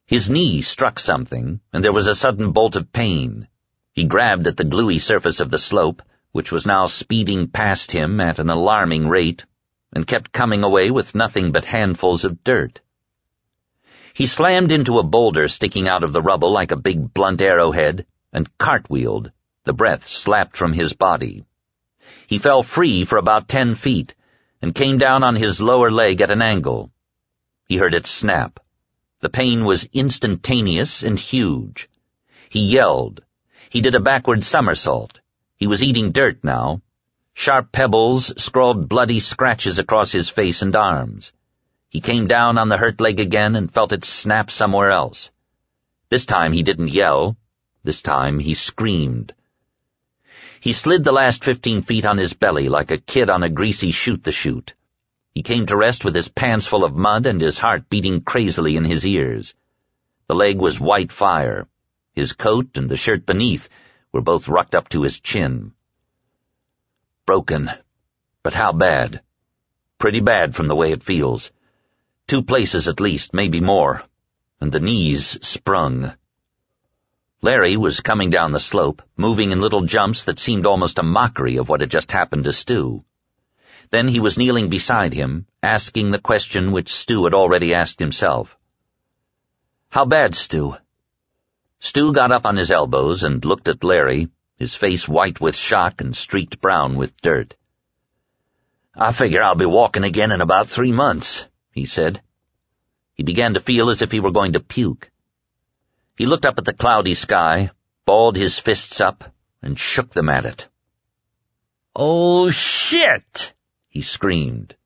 S1: His knee struck something, and there was a sudden bolt of pain. He grabbed at the gluey surface of the slope, which was now speeding past him at an alarming rate, and kept coming away with nothing but handfuls of dirt. He slammed into a boulder sticking out of the rubble like a big blunt arrowhead, and cartwheeled, the breath slapped from his body. He fell free for about ten feet, and came down on his lower leg at an angle. He heard it snap. The pain was instantaneous and huge. He yelled. He did a backward somersault. He was eating dirt now. Sharp pebbles scrawled bloody scratches across his face and arms. He came down on the hurt leg again and felt it snap somewhere else. This time he didn't yell. This time he screamed. He slid the last fifteen feet on his belly like a kid on a greasy shoot-the-chute. He came to rest with his pants full of mud and his heart beating crazily in his ears. The leg was white fire. His coat and the shirt beneath were both rucked up to his chin. Broken. But how bad? Pretty bad from the way it feels. Two places at least, maybe more. And the knees sprung. Larry was coming down the slope, moving in little jumps that seemed almost a mockery of what had just happened to Stu. Then he was kneeling beside him, asking the question which Stu had already asked himself. "How bad, Stu?" Stu got up on his elbows and looked at Larry, his face white with shock and streaked brown with dirt. "I figure I'll be walking again in about three months, he said. He began to feel as if he were going to puke. He looked up at the cloudy sky, balled his fists up, and shook them at it. "Oh, shit!" he screamed.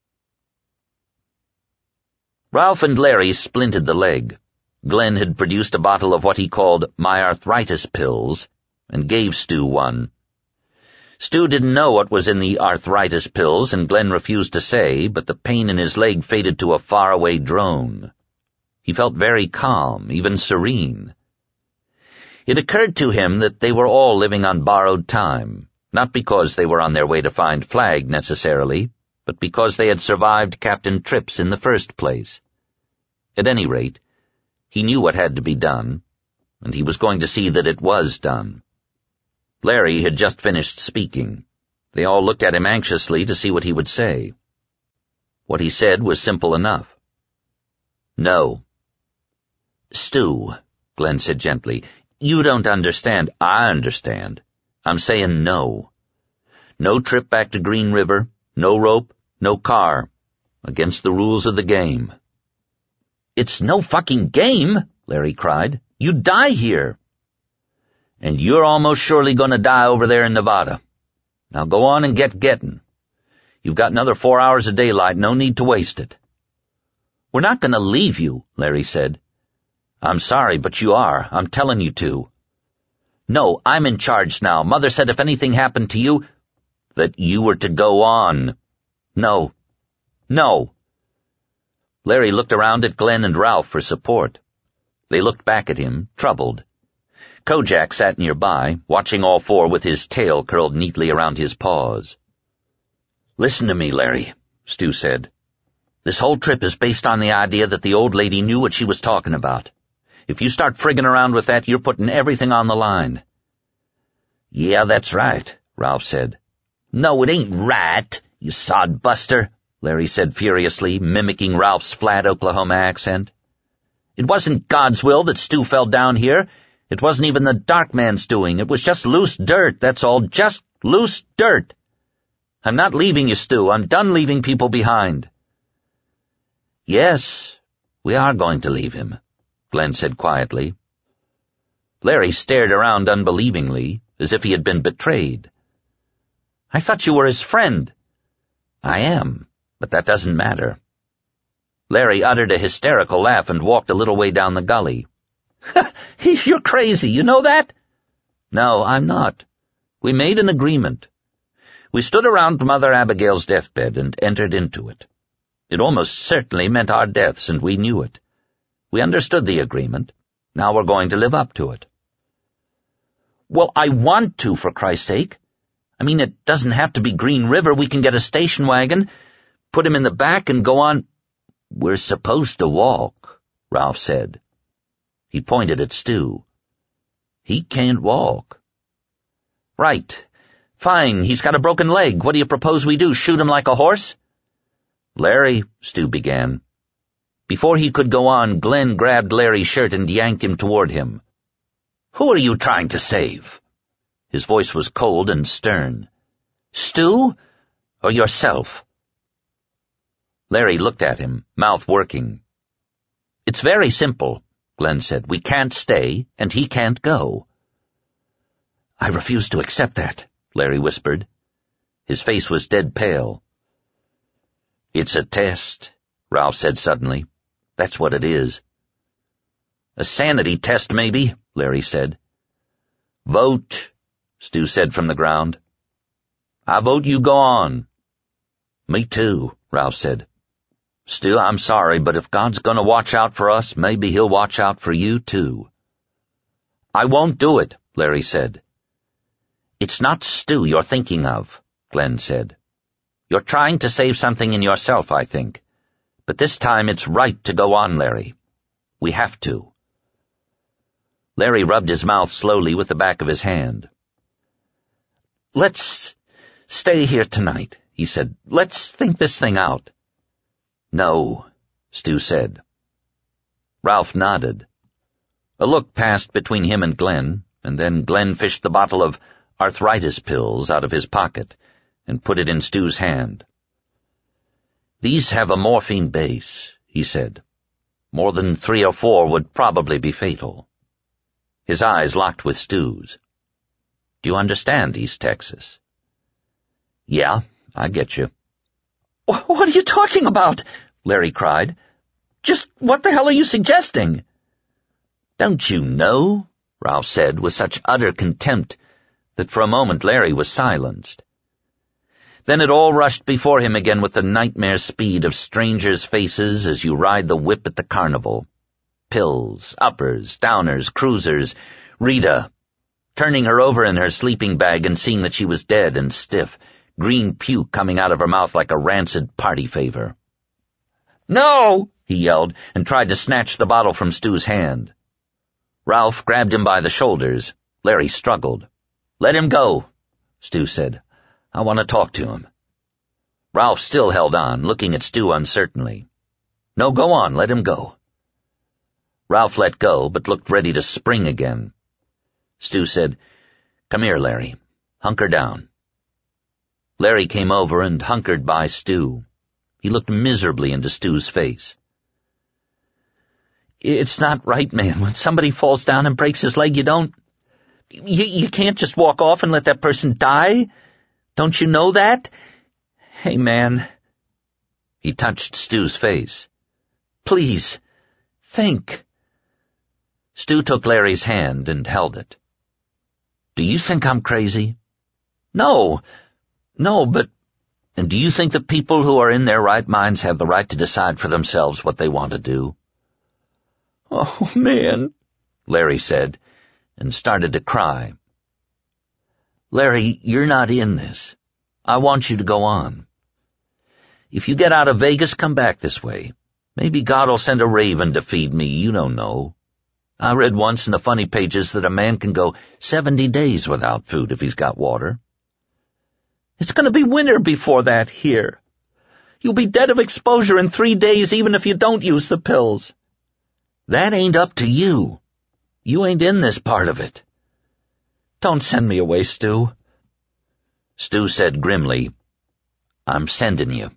S1: Ralph and Larry splinted the leg. Glenn had produced a bottle of what he called my arthritis pills, and gave Stu one. Stu didn't know what was in the arthritis pills, and Glenn refused to say, but the pain in his leg faded to a faraway drone. He felt very calm, even serene. It occurred to him that they were all living on borrowed time, not because they were on their way to find Flagg necessarily, but because they had survived Captain Trips in the first place. At any rate, he knew what had to be done, and he was going to see that it was done. Larry had just finished speaking. They all looked at him anxiously to see what he would say. What he said was simple enough. "No." "Stu," Glenn said gently, "you don't understand. I understand. I'm saying no. No trip back to Green River, no rope, no car. Against the rules of the game." "It's no fucking game," Larry cried. "You'd die here." "And you're almost surely going to die over there in Nevada. Now go on and get getting. You've got another four hours of daylight, no need to waste it." "We're not going to leave you," Larry said. "I'm sorry, but you are. I'm telling you to." "No, I'm in charge now. Mother said if anything happened to you, that you were to go on. No. No." Larry looked around at Glenn and Ralph for support. They looked back at him, troubled. Kojak sat nearby, watching all four with his tail curled neatly around his paws. "Listen to me, Larry," Stu said. "This whole trip is based on the idea that the old lady knew what she was talking about. If you start frigging around with that, you're putting everything on the line." "Yeah, that's right," Ralph said. "No, it ain't right, you sodbuster," Larry said furiously, mimicking Ralph's flat Oklahoma accent. "It wasn't God's will that Stu fell down here. It wasn't even the Dark Man's doing. It was just loose dirt, that's all, just loose dirt. I'm not leaving you, Stu. I'm done leaving people behind." "Yes, we are going to leave him," Glenn said quietly. Larry stared around unbelievingly, as if he had been betrayed. "I thought you were his friend." "I am, but that doesn't matter." Larry uttered a hysterical laugh and walked a little way down the gully. "You're crazy, you know that?" "No, I'm not. We made an agreement. We stood around Mother Abigail's deathbed and entered into it. It almost certainly meant our deaths, and we knew it. We understood the agreement. Now we're going to live up to it." "Well, I want to, for Christ's sake. I mean, it doesn't have to be Green River. We can get a station wagon, put him in the back, and go on." "We're supposed to walk," Ralph said. He pointed at Stu. "He can't walk." "Right. Fine, he's got a broken leg. What do you propose we do, shoot him like a horse?" "Larry," Stu began. Before he could go on, Glenn grabbed Larry's shirt and yanked him toward him. "Who are you trying to save?" His voice was cold and stern. "Stu, or yourself?" Larry looked at him, mouth working. "It's very simple," Glenn said. "We can't stay, and he can't go." "I refuse to accept that," Larry whispered. His face was dead pale. "It's a test," Ralph said suddenly. "That's what it is." "A sanity test, maybe," Larry said. "Vote," Stu said from the ground. "I vote you go on." "Me too," Ralph said. "Stu, I'm sorry, but if God's gonna watch out for us, maybe he'll watch out for you too." "I won't do it," Larry said. "It's not Stu you're thinking of," Glenn said. "You're trying to save something in yourself, I think. But this time it's right to go on, Larry. We have to." Larry rubbed his mouth slowly with the back of his hand. "Let's stay here tonight," he said. "Let's think this thing out." "No," Stu said. Ralph nodded. A look passed between him and Glenn, and then Glenn fished the bottle of arthritis pills out of his pocket and put it in Stu's hand. "These have a morphine base," he said. "More than three or four would probably be fatal." His eyes locked with Stu's. "Do you understand East Texas?" "Yeah, I get you." "What are you talking about?" Larry cried. "Just what the hell are you suggesting?" "Don't you know?" Ralph said with such utter contempt that for a moment Larry was silenced. Then it all rushed before him again with the nightmare speed of strangers' faces as you ride the whip at the carnival. Pills, uppers, downers, cruisers, Rita, turning her over in her sleeping bag and seeing that she was dead and stiff, green puke coming out of her mouth like a rancid party favor. "No!" he yelled, and tried to snatch the bottle from Stu's hand. Ralph grabbed him by the shoulders. Larry struggled. "Let him go," Stu said. "I want to talk to him." Ralph still held on, looking at Stu uncertainly. "No, go on, let him go." Ralph let go, but looked ready to spring again. Stu said, "Come here, Larry. Hunker down." Larry came over and hunkered by Stu. He looked miserably into Stu's face. "It's not right, man. When somebody falls down and breaks his leg, you don't... You, you can't just walk off and let that person die. Don't you know that? Hey, man." He touched Stu's face. "Please, think." Stu took Larry's hand and held it. "Do you think I'm crazy?" "No. No, but... And do you think that people who are in their right minds have the right to decide for themselves what they want to do?" "Oh, man," Larry said, and started to cry. "Larry, you're not in this. I want you to go on. If you get out of Vegas, come back this way. Maybe God will send a raven to feed me, you don't know. I read once in the funny pages that a man can go seventy days without food if he's got water. It's going to be winter before that here. You'll be dead of exposure in three days even if you don't use the pills. That ain't up to you. You ain't in this part of it. Don't send me away, Stu." Stu said grimly, "I'm sending you."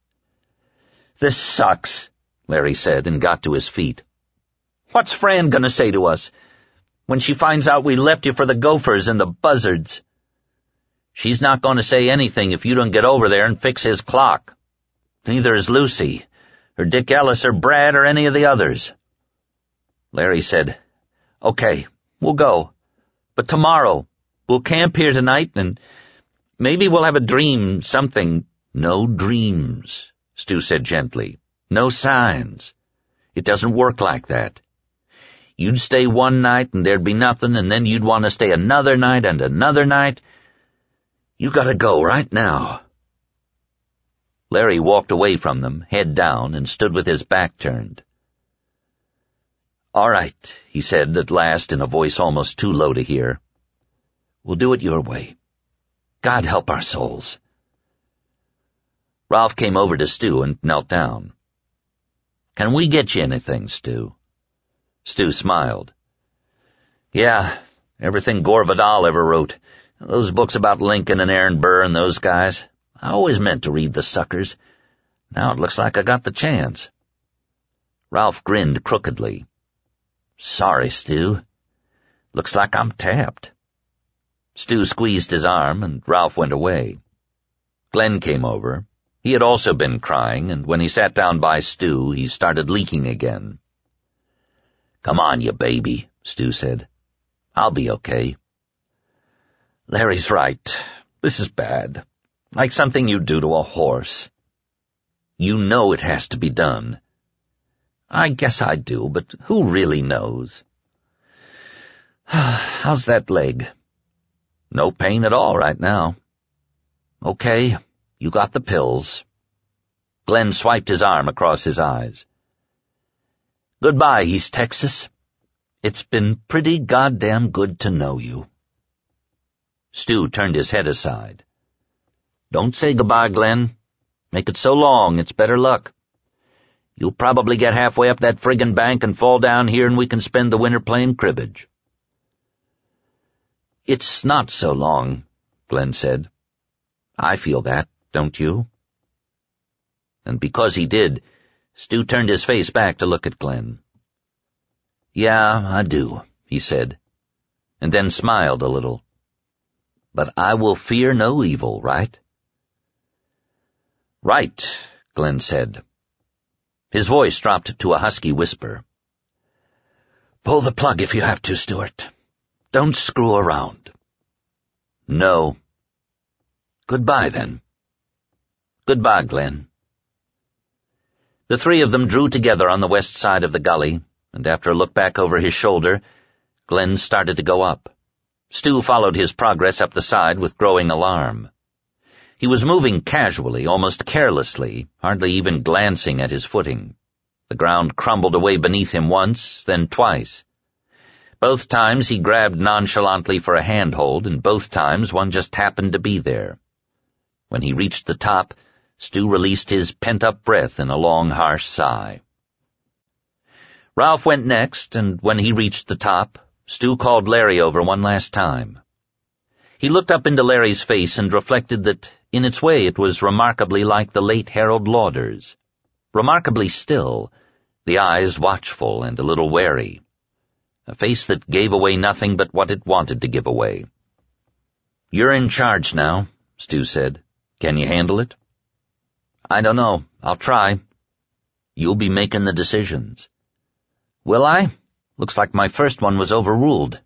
S1: "This sucks," Larry said, and got to his feet. "What's Fran gonna say to us when she finds out we left you for the Gophers and the Buzzards?" "She's not going to say anything if you don't get over there and fix his clock. Neither is Lucy, or Dick Ellis, or Brad, or any of the others." Larry said, "Okay, we'll go. But tomorrow, we'll camp here tonight, and maybe we'll have a dream, something." "No dreams," Stu said gently. "No signs. It doesn't work like that. You'd stay one night and there'd be nothing, and then you'd want to stay another night and another night. You gotta go right now." Larry walked away from them, head down, and stood with his back turned. "All right," he said at last in a voice almost too low to hear. "We'll do it your way. God help our souls." Ralph came over to Stu and knelt down. "Can we get you anything, Stu?" Stu smiled. "Yeah, everything Gore Vidal ever wrote. Those books about Lincoln and Aaron Burr and those guys. I always meant to read the suckers. Now it looks like I got the chance." Ralph grinned crookedly. "Sorry, Stu. Looks like I'm tapped." Stu squeezed his arm, and Ralph went away. Glenn came over. He had also been crying, and when he sat down by Stu, he started leaking again. "Come on, you baby," Stu said. "I'll be okay." "Larry's right. This is bad. Like something you'd do to a horse." "You know it has to be done." "I guess I do, but who really knows?" "How's that leg?" "No pain at all right now." "Okay, you got the pills." Glenn swiped his arm across his eyes. "Goodbye, East Texas. It's been pretty goddamn good to know you." Stu turned his head aside. "Don't say goodbye, Glenn. Make it so long, it's better luck. You'll probably get halfway up that friggin' bank and fall down here and we can spend the winter playing cribbage." "It's not so long," Glenn said. "I feel that, don't you?" And because he did, Stu turned his face back to look at Glenn. "Yeah, I do," he said, and then smiled a little. "But I will fear no evil, right?" "Right," Glenn said. His voice dropped to a husky whisper. "Pull the plug if you have to, Stuart. Don't screw around." "No." "Goodbye, then." "Goodbye, Glenn." The three of them drew together on the west side of the gully, and after a look back over his shoulder, Glenn started to go up. Stu followed his progress up the side with growing alarm. He was moving casually, almost carelessly, hardly even glancing at his footing. The ground crumbled away beneath him once, then twice. Both times he grabbed nonchalantly for a handhold, and both times one just happened to be there. When he reached the top, Stu released his pent-up breath in a long, harsh sigh. Ralph went next, and when he reached the top, Stu called Larry over one last time. He looked up into Larry's face and reflected that, in its way, it was remarkably like the late Harold Lauder's. Remarkably still, the eyes watchful and a little wary. A face that gave away nothing but what it wanted to give away. "You're in charge now," Stu said. "Can you handle it?" "I don't know. I'll try." "You'll be making the decisions." "Will I? Looks like my first one was overruled."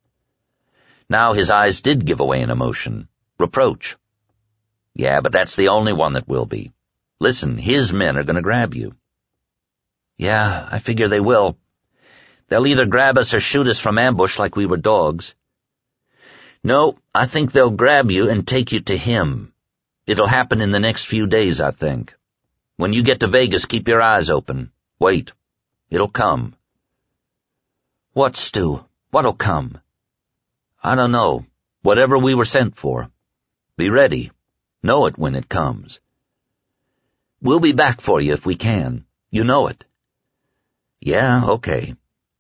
S1: Now his eyes did give away an emotion. Reproach. "Yeah, but that's the only one that will be. Listen, his men are going to grab you." "Yeah, I figure they will. They'll either grab us or shoot us from ambush like we were dogs." "No, I think they'll grab you and take you to him. It'll happen in the next few days, I think. When you get to Vegas, keep your eyes open. Wait. It'll come." "What, Stu? What'll come?" "I don't know. Whatever we were sent for. Be ready. Know it when it comes." "We'll be back for you if we can. You know it." "Yeah, okay."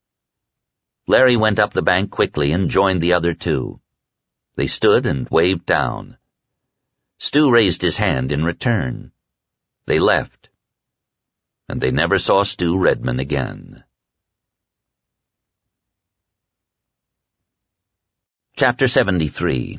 S1: Larry went up the bank quickly and joined the other two. They stood and waved down. Stu raised his hand in return. They left. And they never saw Stu Redman again. Chapter seventy-three.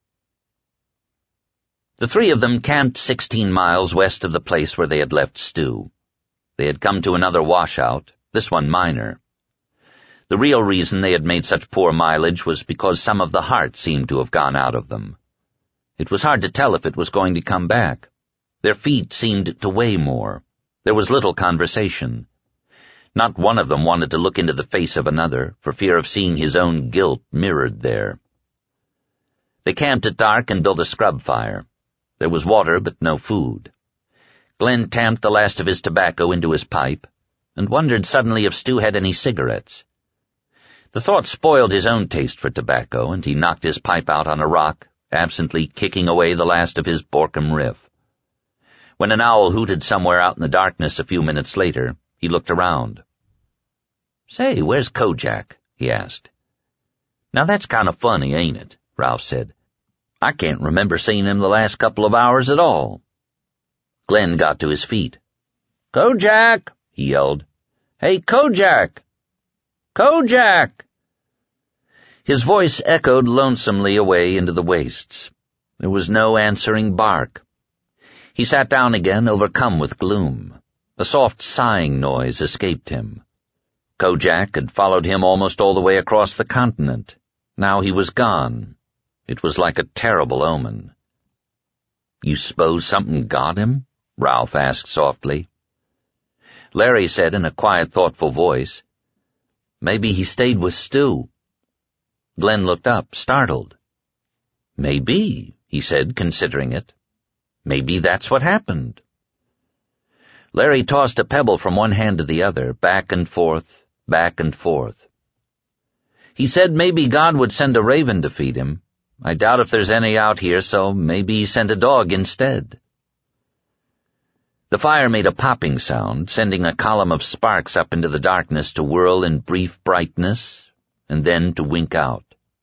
S1: The three of them camped sixteen miles west of the place where they had left Stu. They had come to another washout, this one minor. The real reason they had made such poor mileage was because some of the heart seemed to have gone out of them. It was hard to tell if it was going to come back. Their feet seemed to weigh more. There was little conversation. Not one of them wanted to look into the face of another, for fear of seeing his own guilt mirrored there. They camped at dark and built a scrub fire. There was water, but no food. Glenn tamped the last of his tobacco into his pipe. and wondered suddenly if Stu had any cigarettes. The thought spoiled his own taste for tobacco, and he knocked his pipe out on a rock, absently kicking away the last of his Borkum riff. When an owl hooted somewhere out in the darkness a few minutes later, he looked around. "Say, where's Kojak?" he asked. "Now that's kind of funny, ain't it?" Ralph said. "I can't remember seeing him the last couple of hours at all." Glenn got to his feet. "Kojak!" he yelled. "Hey, Kojak! Kojak!" His voice echoed lonesomely away into the wastes. There was no answering bark. He sat down again, overcome with gloom. A soft sighing noise escaped him. Kojak had followed him almost all the way across the continent. Now he was gone. It was like a terrible omen. "You suppose something got him?" Ralph asked softly. Larry said in a quiet, thoughtful voice, "Maybe he stayed with Stu." Glenn looked up, startled. "Maybe," he said, considering it. "Maybe that's what happened." Larry tossed a pebble from one hand to the other, back and forth, back and forth. "He said maybe God would send a raven to feed him. I doubt if there's any out here, so maybe he sent a dog instead." The fire made a popping sound, sending a column of sparks up into the darkness to whirl in brief brightness, and then to wink out.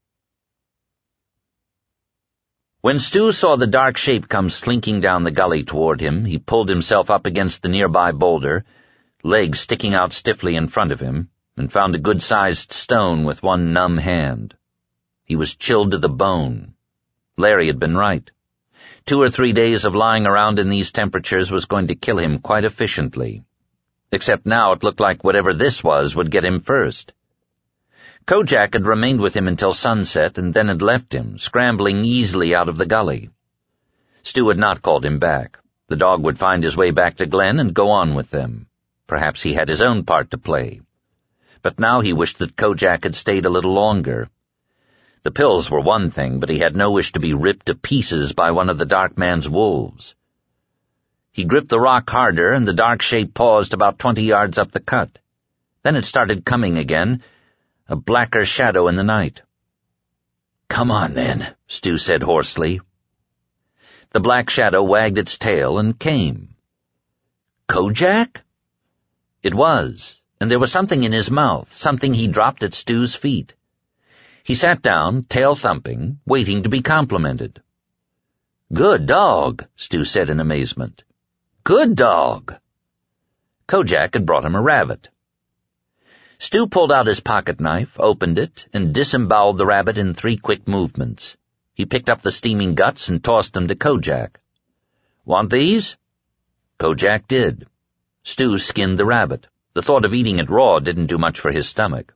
S1: When Stu saw the dark shape come slinking down the gully toward him, he pulled himself up against the nearby boulder, legs sticking out stiffly in front of him, and found a good-sized stone with one numb hand. He was chilled to the bone. Larry had been right. Two or three days of lying around in these temperatures was going to kill him quite efficiently. Except now it looked like whatever this was would get him first. Kojak had remained with him until sunset and then had left him, scrambling easily out of the gully. Stu had not called him back. The dog would find his way back to Glenn and go on with them. Perhaps he had his own part to play. But now he wished that Kojak had stayed a little longer. The pills were one thing, but he had no wish to be ripped to pieces by one of the dark man's wolves. He gripped the rock harder, and the dark shape paused about twenty yards up the cut. Then it started coming again, a blacker shadow in the night. "Come on, then," Stu said hoarsely. The black shadow wagged its tail and came. Kojak? It was, and there was something in his mouth, something he dropped at Stu's feet. He sat down, tail thumping, waiting to be complimented. "Good dog," Stu said in amazement. "Good dog." Kojak had brought him a rabbit. Stu pulled out his pocket knife, opened it, and disemboweled the rabbit in three quick movements. He picked up the steaming guts and tossed them to Kojak. "Want these?" Kojak did. Stu skinned the rabbit. The thought of eating it raw didn't do much for his stomach.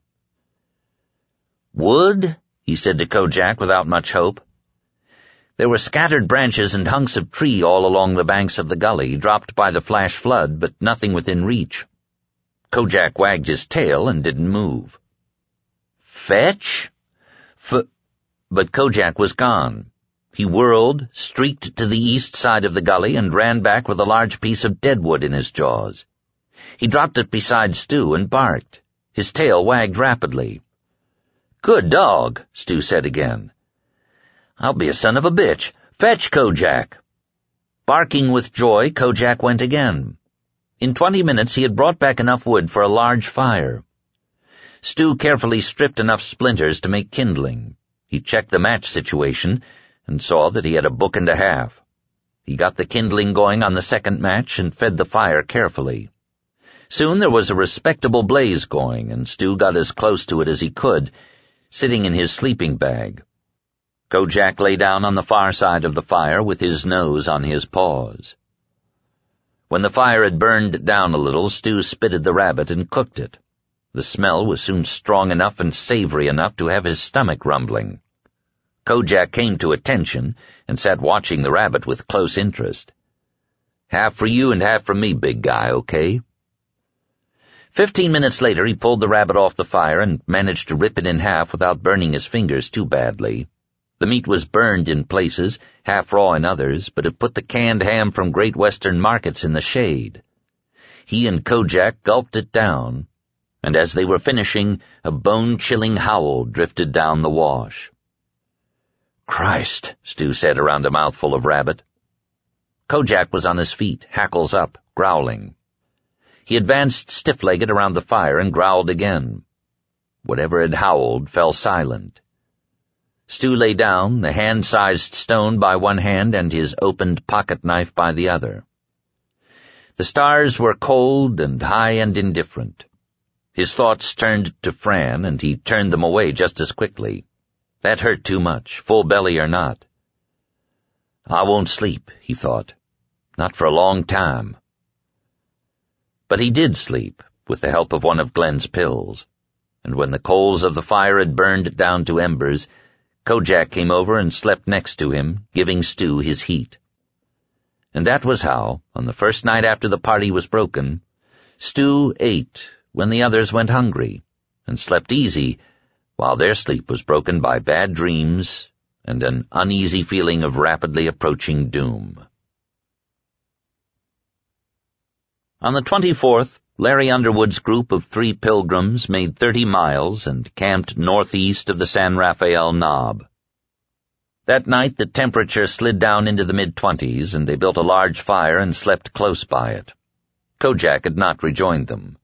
S1: "Wood?" he said to Kojak without much hope. There were scattered branches and hunks of tree all along the banks of the gully, dropped by the flash flood, but nothing within reach. Kojak wagged his tail and didn't move. "Fetch?" F- but Kojak was gone. He whirled, streaked to the east side of the gully, and ran back with a large piece of deadwood in his jaws. He dropped it beside Stu and barked. His tail wagged rapidly. "Good dog," Stu said again. "I'll be a son of a bitch. Fetch, Kojak." Barking with joy, Kojak went again. In twenty minutes he had brought back enough wood for a large fire. Stu carefully stripped enough splinters to make kindling. He checked the match situation and saw that he had a book and a half. He got the kindling going on the second match and fed the fire carefully. Soon there was a respectable blaze going, and Stu got as close to it as he could, sitting in his sleeping bag. Kojak lay down on the far side of the fire with his nose on his paws. When the fire had burned down a little, Stu spitted the rabbit and cooked it. The smell was soon strong enough and savory enough to have his stomach rumbling. Kojak came to attention and sat watching the rabbit with close interest. "Half for you and half for me, big guy, okay?" Fifteen minutes later he pulled the rabbit off the fire and managed to rip it in half without burning his fingers too badly. The meat was burned in places, half raw in others, but it put the canned ham from Great Western markets in the shade. He and Kojak gulped it down, and as they were finishing, a bone-chilling howl drifted down the wash. "Christ," Stu said around a mouthful of rabbit. Kojak was on his feet, hackles up, growling. He advanced stiff-legged around the fire and growled again. Whatever had howled fell silent. Stu lay down, the hand-sized stone by one hand and his opened pocket-knife by the other. The stars were cold and high and indifferent. His thoughts turned to Fran, and he turned them away just as quickly. That hurt too much, full belly or not. "I won't sleep," he thought. "Not for a long time." But he did sleep, with the help of one of Glenn's pills. And when the coals of the fire had burned down to embers, Kojak came over and slept next to him, giving Stu his heat. And that was how, on the first night after the party was broken, Stu ate when the others went hungry, and slept easy while their sleep was broken by bad dreams and an uneasy feeling of rapidly approaching doom. On the twenty-fourth, Larry Underwood's group of three pilgrims made thirty miles and camped northeast of the San Rafael Knob. That night the temperature slid down into the mid-twenties, and they built a large fire and slept close by it. Kojak had not rejoined them.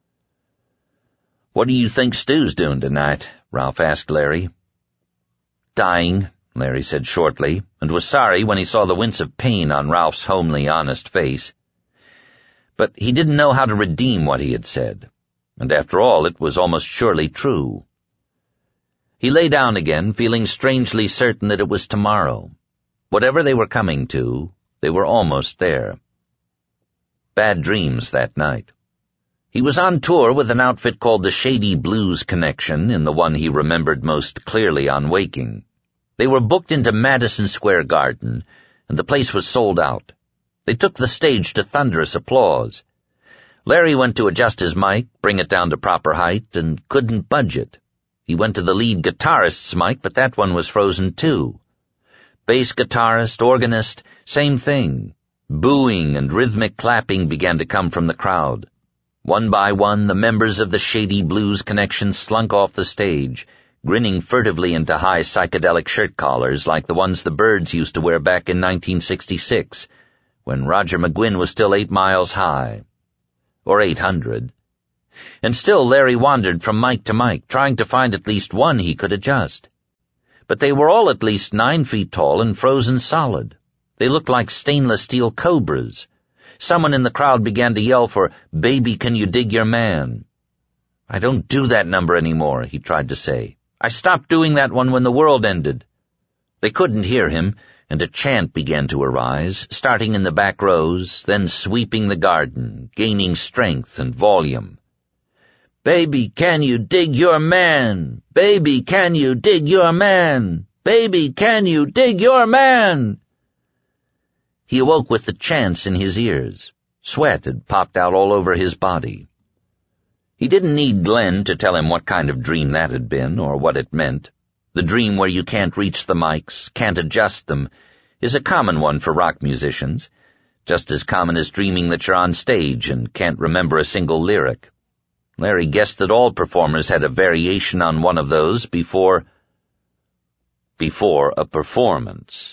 S1: "What do you think Stu's doing tonight?" Ralph asked Larry. "Dying," Larry said shortly, and was sorry when he saw the wince of pain on Ralph's homely, honest face. But he didn't know how to redeem what he had said, and after all it was almost surely true. He lay down again, feeling strangely certain that it was tomorrow. Whatever they were coming to, they were almost there. Bad dreams that night. He was on tour with an outfit called the Shady Blues Connection, in the one he remembered most clearly on waking. They were booked into Madison Square Garden, and the place was sold out. They took the stage to thunderous applause. Larry went to adjust his mic, bring it down to proper height, and couldn't budge it. He went to the lead guitarist's mic, but that one was frozen too. Bass guitarist, organist, same thing. Booing and rhythmic clapping began to come from the crowd. One by one, the members of the Shady Blues Connection slunk off the stage, grinning furtively into high psychedelic shirt collars like the ones the Byrds used to wear back in nineteen sixty-six, when Roger McGuinn was still eight miles high. Or eight hundred. And still Larry wandered from mic to mic, trying to find at least one he could adjust. But they were all at least nine feet tall and frozen solid. They looked like stainless steel cobras. Someone in the crowd began to yell for, "Baby, can you dig your man?" "I don't do that number anymore," he tried to say. "I stopped doing that one when the world ended." They couldn't hear him, and a chant began to arise, starting in the back rows, then sweeping the garden, gaining strength and volume. "Baby, can you dig your man? Baby, can you dig your man? Baby, can you dig your man?" He awoke with the chants in his ears. Sweat had popped out all over his body. He didn't need Glenn to tell him what kind of dream that had been, or what it meant. The dream where you can't reach the mics, can't adjust them, is a common one for rock musicians, just as common as dreaming that you're on stage and can't remember a single lyric. Larry guessed that all performers had a variation on one of those before... before a performance.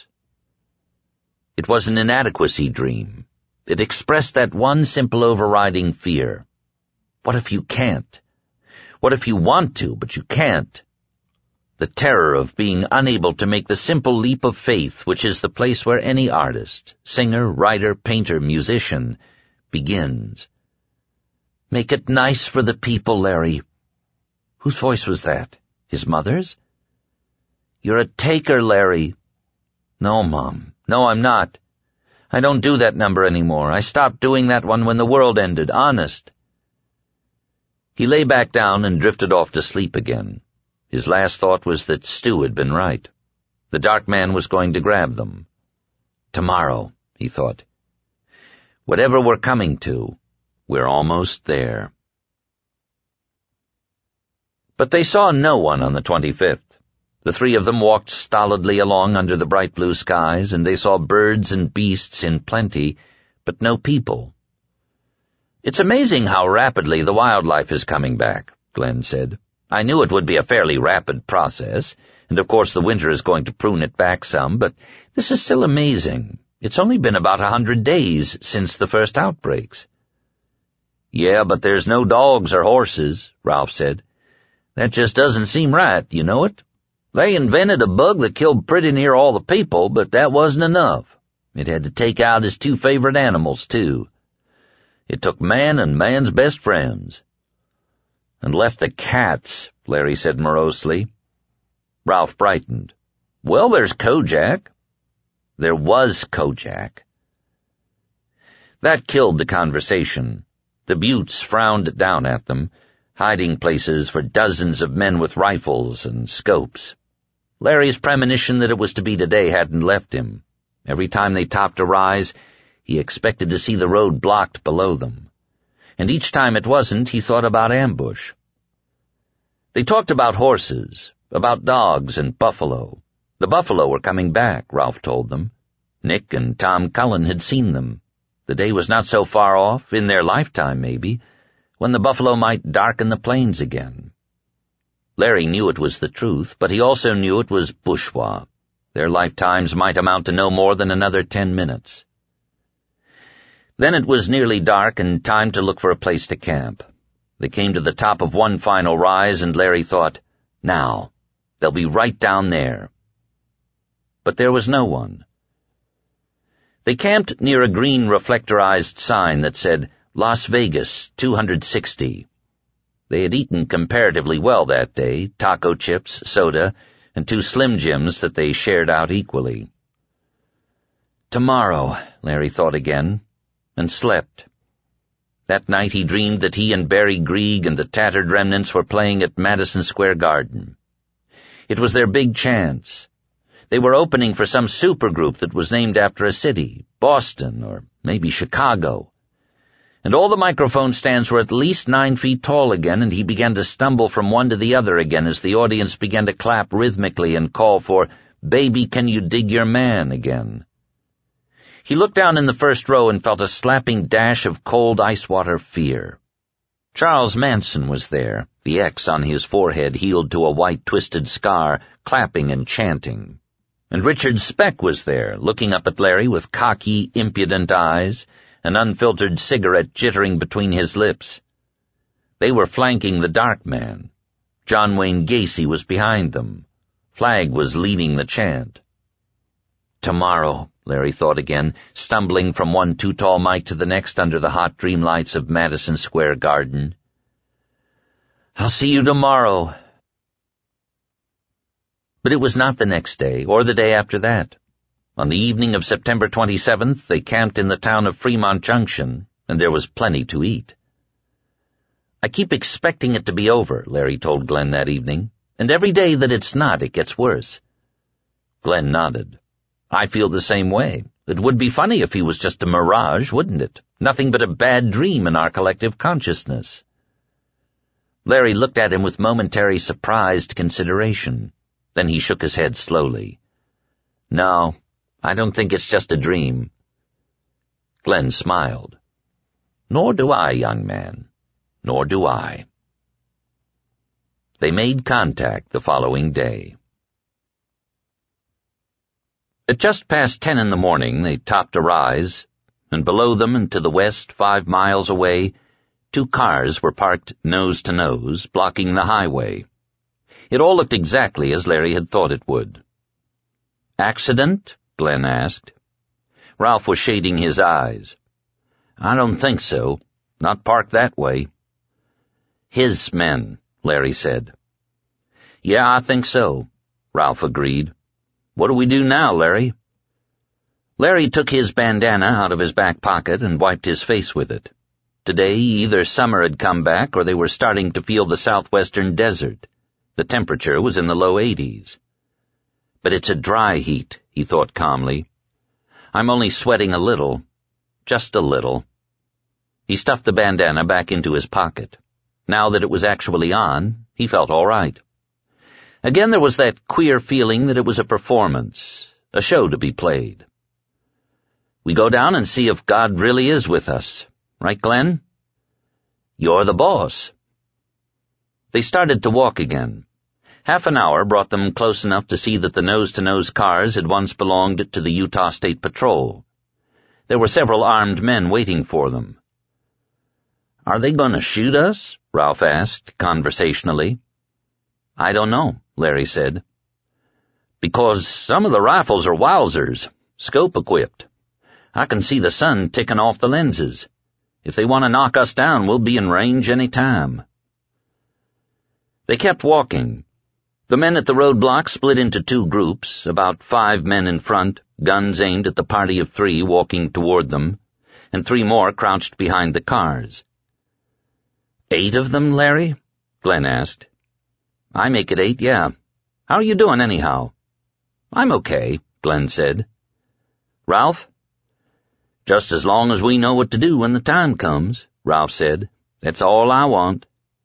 S1: It was an inadequacy dream. It expressed that one simple overriding fear. What if you can't? What if you want to, but you can't? The terror of being unable to make the simple leap of faith, which is the place where any artist, singer, writer, painter, musician, begins. "Make it nice for the people, Larry." Whose voice was that? His mother's? "You're a taker, Larry." "No, Mom. No, I'm not. I don't do that number anymore. I stopped doing that one when the world ended, honest." He lay back down and drifted off to sleep again. His last thought was that Stu had been right. The dark man was going to grab them. Tomorrow, he thought. Whatever we're coming to, we're almost there. But they saw no one on the twenty-fifth. The three of them walked stolidly along under the bright blue skies, and they saw birds and beasts in plenty, but no people. "It's amazing how rapidly the wildlife is coming back," Glenn said. "I knew it would be a fairly rapid process, and of course the winter is going to prune it back some, but this is still amazing. It's only been about a hundred days since the first outbreaks." "Yeah, but there's no dogs or horses," Ralph said. "That just doesn't seem right, you know it? They invented a bug that killed pretty near all the people, but that wasn't enough. It had to take out his two favorite animals, too. It took man and man's best friends." "And left the cats," Larry said morosely. Ralph brightened. "Well, there's Kojak." There was Kojak. That killed the conversation. The Buttes frowned down at them, hiding places for dozens of men with rifles and scopes. Larry's premonition that it was to be today hadn't left him. Every time they topped a rise, he expected to see the road blocked below them. And each time it wasn't, he thought about ambush. They talked about horses, about dogs and buffalo. The buffalo were coming back, Ralph told them. Nick and Tom Cullen had seen them. The day was not so far off, in their lifetime maybe, when the buffalo might darken the plains again. Larry knew it was the truth, but he also knew it was bourgeois. Their lifetimes might amount to no more than another ten minutes. Then it was nearly dark and time to look for a place to camp. They came to the top of one final rise, and Larry thought, now, they'll be right down there. But there was no one. They camped near a green reflectorized sign that said, Las Vegas, two hundred sixty. They had eaten comparatively well that day, taco chips, soda, and two Slim Jims that they shared out equally. Tomorrow, Larry thought again, and slept. That night he dreamed that he and Barry Grieg and the tattered remnants were playing at Madison Square Garden. It was their big chance. They were opening for some supergroup that was named after a city, Boston or maybe Chicago. And all the microphone stands were at least nine feet tall again, and he began to stumble from one to the other again as the audience began to clap rhythmically and call for, "Baby, can you dig your man?" again. He looked down in the first row and felt a slapping dash of cold ice-water fear. Charles Manson was there, the X on his forehead healed to a white twisted scar, clapping and chanting. And Richard Speck was there, looking up at Larry with cocky, impudent eyes, an unfiltered cigarette jittering between his lips. They were flanking the dark man. John Wayne Gacy was behind them. Flagg was leading the chant. Tomorrow, Larry thought again, stumbling from one too-tall mic to the next under the hot dream lights of Madison Square Garden. I'll see you tomorrow. But it was not the next day, or the day after that. On the evening of September twenty-seventh, they camped in the town of Fremont Junction, and there was plenty to eat. I keep expecting it to be over, Larry told Glenn that evening, and every day that it's not, it gets worse. Glenn nodded. I feel the same way. It would be funny if he was just a mirage, wouldn't it? Nothing but a bad dream in our collective consciousness. Larry looked at him with momentary surprised consideration. Then he shook his head slowly. No, I don't think it's just a dream. Glenn smiled. Nor do I, young man. Nor do I. They made contact the following day. At just past ten in the morning, they topped a rise, and below them and to the west, five miles away, two cars were parked nose to nose, blocking the highway. It all looked exactly as Larry had thought it would. Accident? Glenn asked. Ralph was shading his eyes. I don't think so. Not parked that way. His men, Larry said. Yeah, I think so, Ralph agreed. What do we do now, Larry? Larry took his bandana out of his back pocket and wiped his face with it. Today, either summer had come back or they were starting to feel the southwestern desert. The temperature was in the low eighties. But it's a dry heat, he thought calmly. I'm only sweating a little. Just a little. He stuffed the bandana back into his pocket. Now that it was actually on, he felt all right. Again there was that queer feeling that it was a performance, a show to be played. We go down and see if God really is with us. Right, Glenn? You're the boss." They started to walk again. Half an hour brought them close enough to see that the nose-to-nose cars had once belonged to the Utah State Patrol. There were several armed men waiting for them. "Are they going to shoot us?" Ralph asked, conversationally. "I don't know," Larry said. "Because some of the rifles are wowzers, scope-equipped. I can see the sun ticking off the lenses. If they want to knock us down, we'll be in range any time." They kept walking. The men at the roadblock split into two groups, about five men in front, guns aimed at the party of three walking toward them, and three more crouched behind the cars. "Eight of them, Larry?" Glenn asked. "I make it eight, yeah. How are you doing, anyhow?" "I'm okay," Glenn said. "Ralph?" "Just as long as we know what to do when the time comes," Ralph said. "That's all I want."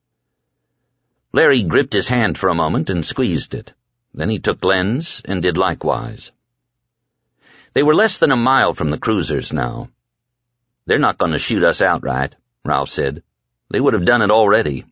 S1: Larry gripped his hand for a moment and squeezed it. Then he took Glenn's and did likewise. They were less than a mile from the cruisers now. "They're not going to shoot us outright," Ralph said. "They would have done it already."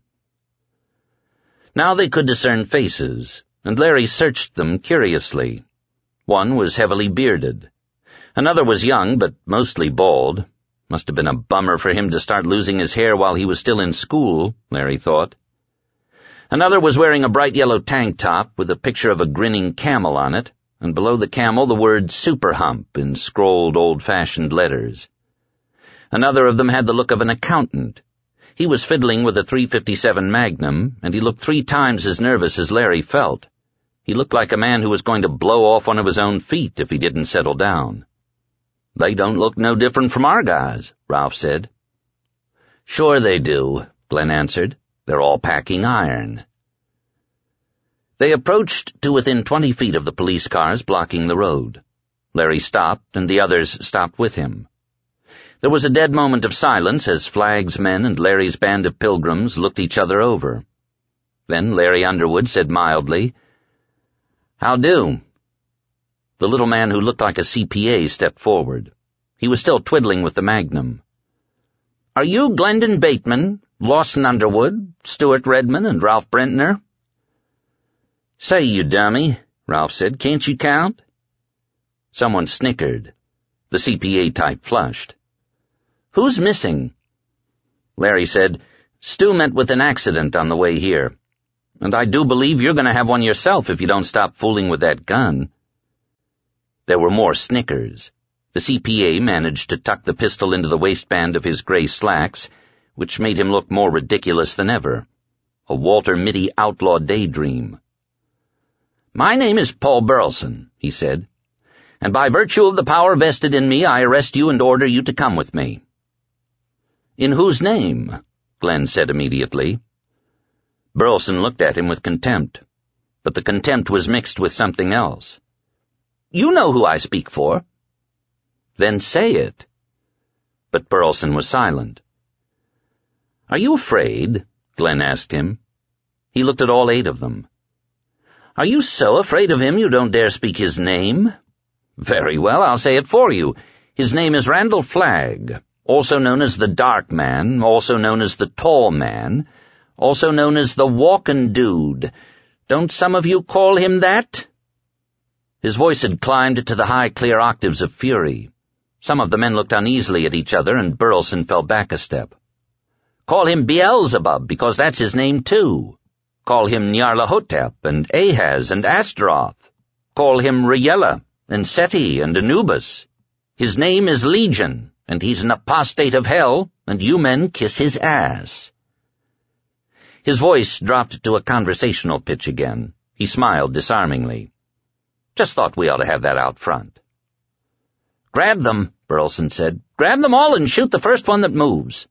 S1: Now they could discern faces, and Larry searched them curiously. One was heavily bearded. Another was young, but mostly bald. Must have been a bummer for him to start losing his hair while he was still in school, Larry thought. Another was wearing a bright yellow tank top with a picture of a grinning camel on it, and below the camel the word Super Hump in scrolled old-fashioned letters. Another of them had the look of an accountant. He was fiddling with a three fifty-seven Magnum, and he looked three times as nervous as Larry felt. He looked like a man who was going to blow off one of his own feet if he didn't settle down. "They don't look no different from our guys," Ralph said. "Sure they do," Glenn answered. "They're all packing iron." They approached to within twenty feet of the police cars blocking the road. Larry stopped, and the others stopped with him. There was a dead moment of silence as Flagg's men and Larry's band of pilgrims looked each other over. Then Larry Underwood said mildly, "How do?" The little man who looked like a C P A stepped forward. He was still twiddling with the Magnum. "Are you Glendon Bateman, Lawson Underwood, Stuart Redman, and Ralph Brentner?" "Say, you dummy," Ralph said, "can't you count?" Someone snickered. The C P A type flushed. "Who's missing?" Larry said, "Stu met with an accident on the way here. And I do believe you're going to have one yourself if you don't stop fooling with that gun." There were more snickers. The C P A managed to tuck the pistol into the waistband of his gray slacks, which made him look more ridiculous than ever. A Walter Mitty outlaw daydream. "My name is Paul Burleson," he said, "and by virtue of the power vested in me, I arrest you and order you to come with me." "In whose name?" Glenn said immediately. Burleson looked at him with contempt, but the contempt was mixed with something else. "You know who I speak for." "Then say it." But Burleson was silent. "Are you afraid?" Glenn asked him. He looked at all eight of them. "Are you so afraid of him you don't dare speak his name? Very well, I'll say it for you. His name is Randall Flagg, also known as the Dark Man, also known as the Tall Man, also known as the Walkin' Dude. Don't some of you call him that?" His voice had climbed to the high, clear octaves of fury. Some of the men looked uneasily at each other, and Burleson fell back a step. "Call him Beelzebub, because that's his name, too. Call him Nyarlathotep and Ahaz and Astaroth. Call him Riella and Seti and Anubis. His name is Legion, and he's an apostate of hell, and you men kiss his ass." His voice dropped to a conversational pitch again. He smiled disarmingly. "Just thought we ought to have that out front." "Grab them," Burleson said. "Grab them all and shoot the first one that moves."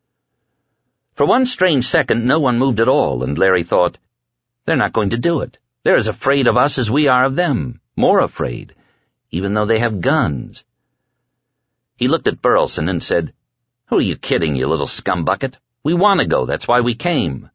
S1: For one strange second no one moved at all, and Larry thought, "They're not going to do it. They're as afraid of us as we are of them, more afraid, even though they have guns." He looked at Burleson and said, "Who are you kidding, you little scumbucket? We want to go, that's why we came."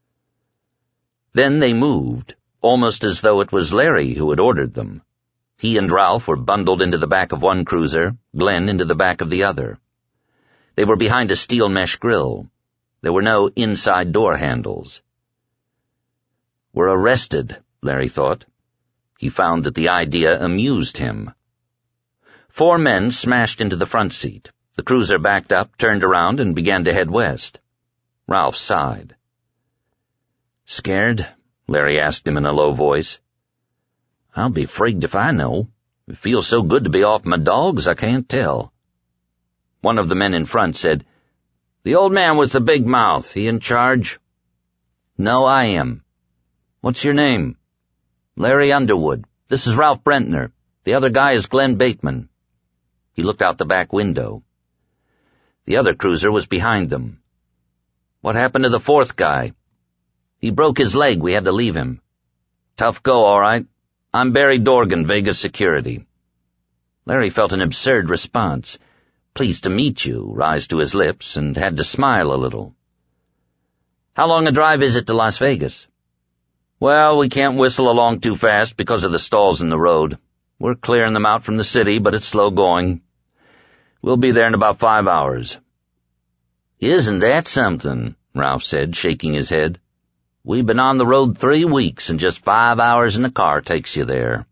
S1: Then they moved, almost as though it was Larry who had ordered them. He and Ralph were bundled into the back of one cruiser, Glenn into the back of the other. They were behind a steel mesh grill. There were no inside door handles. "We're arrested," Larry thought. He found that the idea amused him. Four men smashed into the front seat. The cruiser backed up, turned around, and began to head west. Ralph sighed. "Scared?" Larry asked him in a low voice. "I'll be frigged if I know. It feels so good to be off my dogs, I can't tell." One of the men in front said, "The old man with the big mouth, he in charge?" "No, I am." "What's your name?" "Larry Underwood. This is Ralph Brentner. The other guy is Glenn Bateman." He looked out the back window. The other cruiser was behind them. "What happened to the fourth guy?" "He broke his leg. We had to leave him." "Tough go, all right. I'm Barry Dorgan, Vegas Security." Larry felt an absurd response, "Pleased to meet you," rise to his lips, and had to smile a little. "How long a drive is it to Las Vegas?" "Well, we can't whistle along too fast because of the stalls in the road. We're clearing them out from the city, but it's slow going. We'll be there in about five hours." "Isn't that something?" Ralph said, shaking his head. "We've been on the road three weeks, and just five hours in the car takes you there."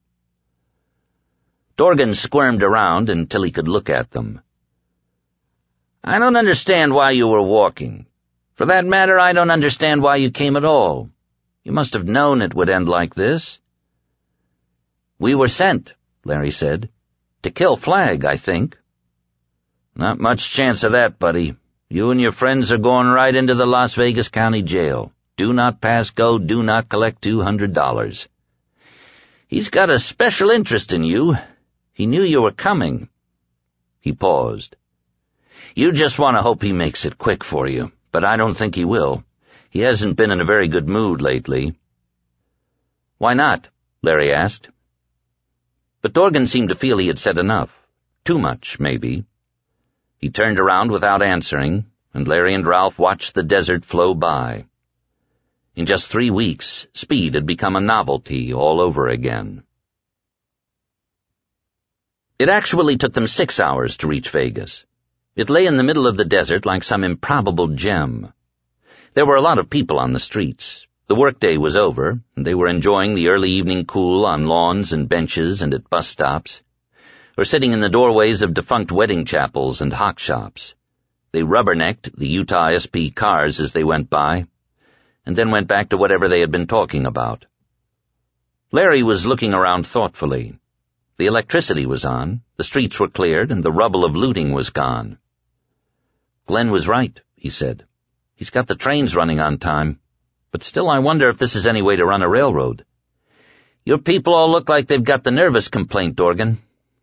S1: Dorgan squirmed around until he could look at them. "I don't understand why you were walking. For that matter, I don't understand why you came at all. You must have known it would end like this." "We were sent," Larry said. "To kill Flagg, I think." "Not much chance of that, buddy. You and your friends are going right into the Las Vegas County Jail. Do not pass go, do not collect two hundred dollars. He's got a special interest in you. He knew you were coming." He paused. "You just want to hope he makes it quick for you, but I don't think he will. He hasn't been in a very good mood lately." "Why not?" Larry asked. But Dorgan seemed to feel he had said enough. Too much, maybe. He turned around without answering, and Larry and Ralph watched the desert flow by. In just three weeks, speed had become a novelty all over again. It actually took them six hours to reach Vegas. It lay in the middle of the desert like some improbable gem. There were a lot of people on the streets. The workday was over, and they were enjoying the early evening cool on lawns and benches and at bus stops, or sitting in the doorways of defunct wedding chapels and hock shops. They rubbernecked the Utah S P cars as they went by, and then went back to whatever they had been talking about. Larry was looking around thoughtfully. The electricity was on, the streets were cleared, and the rubble of looting was gone. "Glenn was right," he said. "He's got the trains running on time. But still I wonder if this is any way to run a railroad." "Your people all look like they've got the nervous complaint, Dorgan."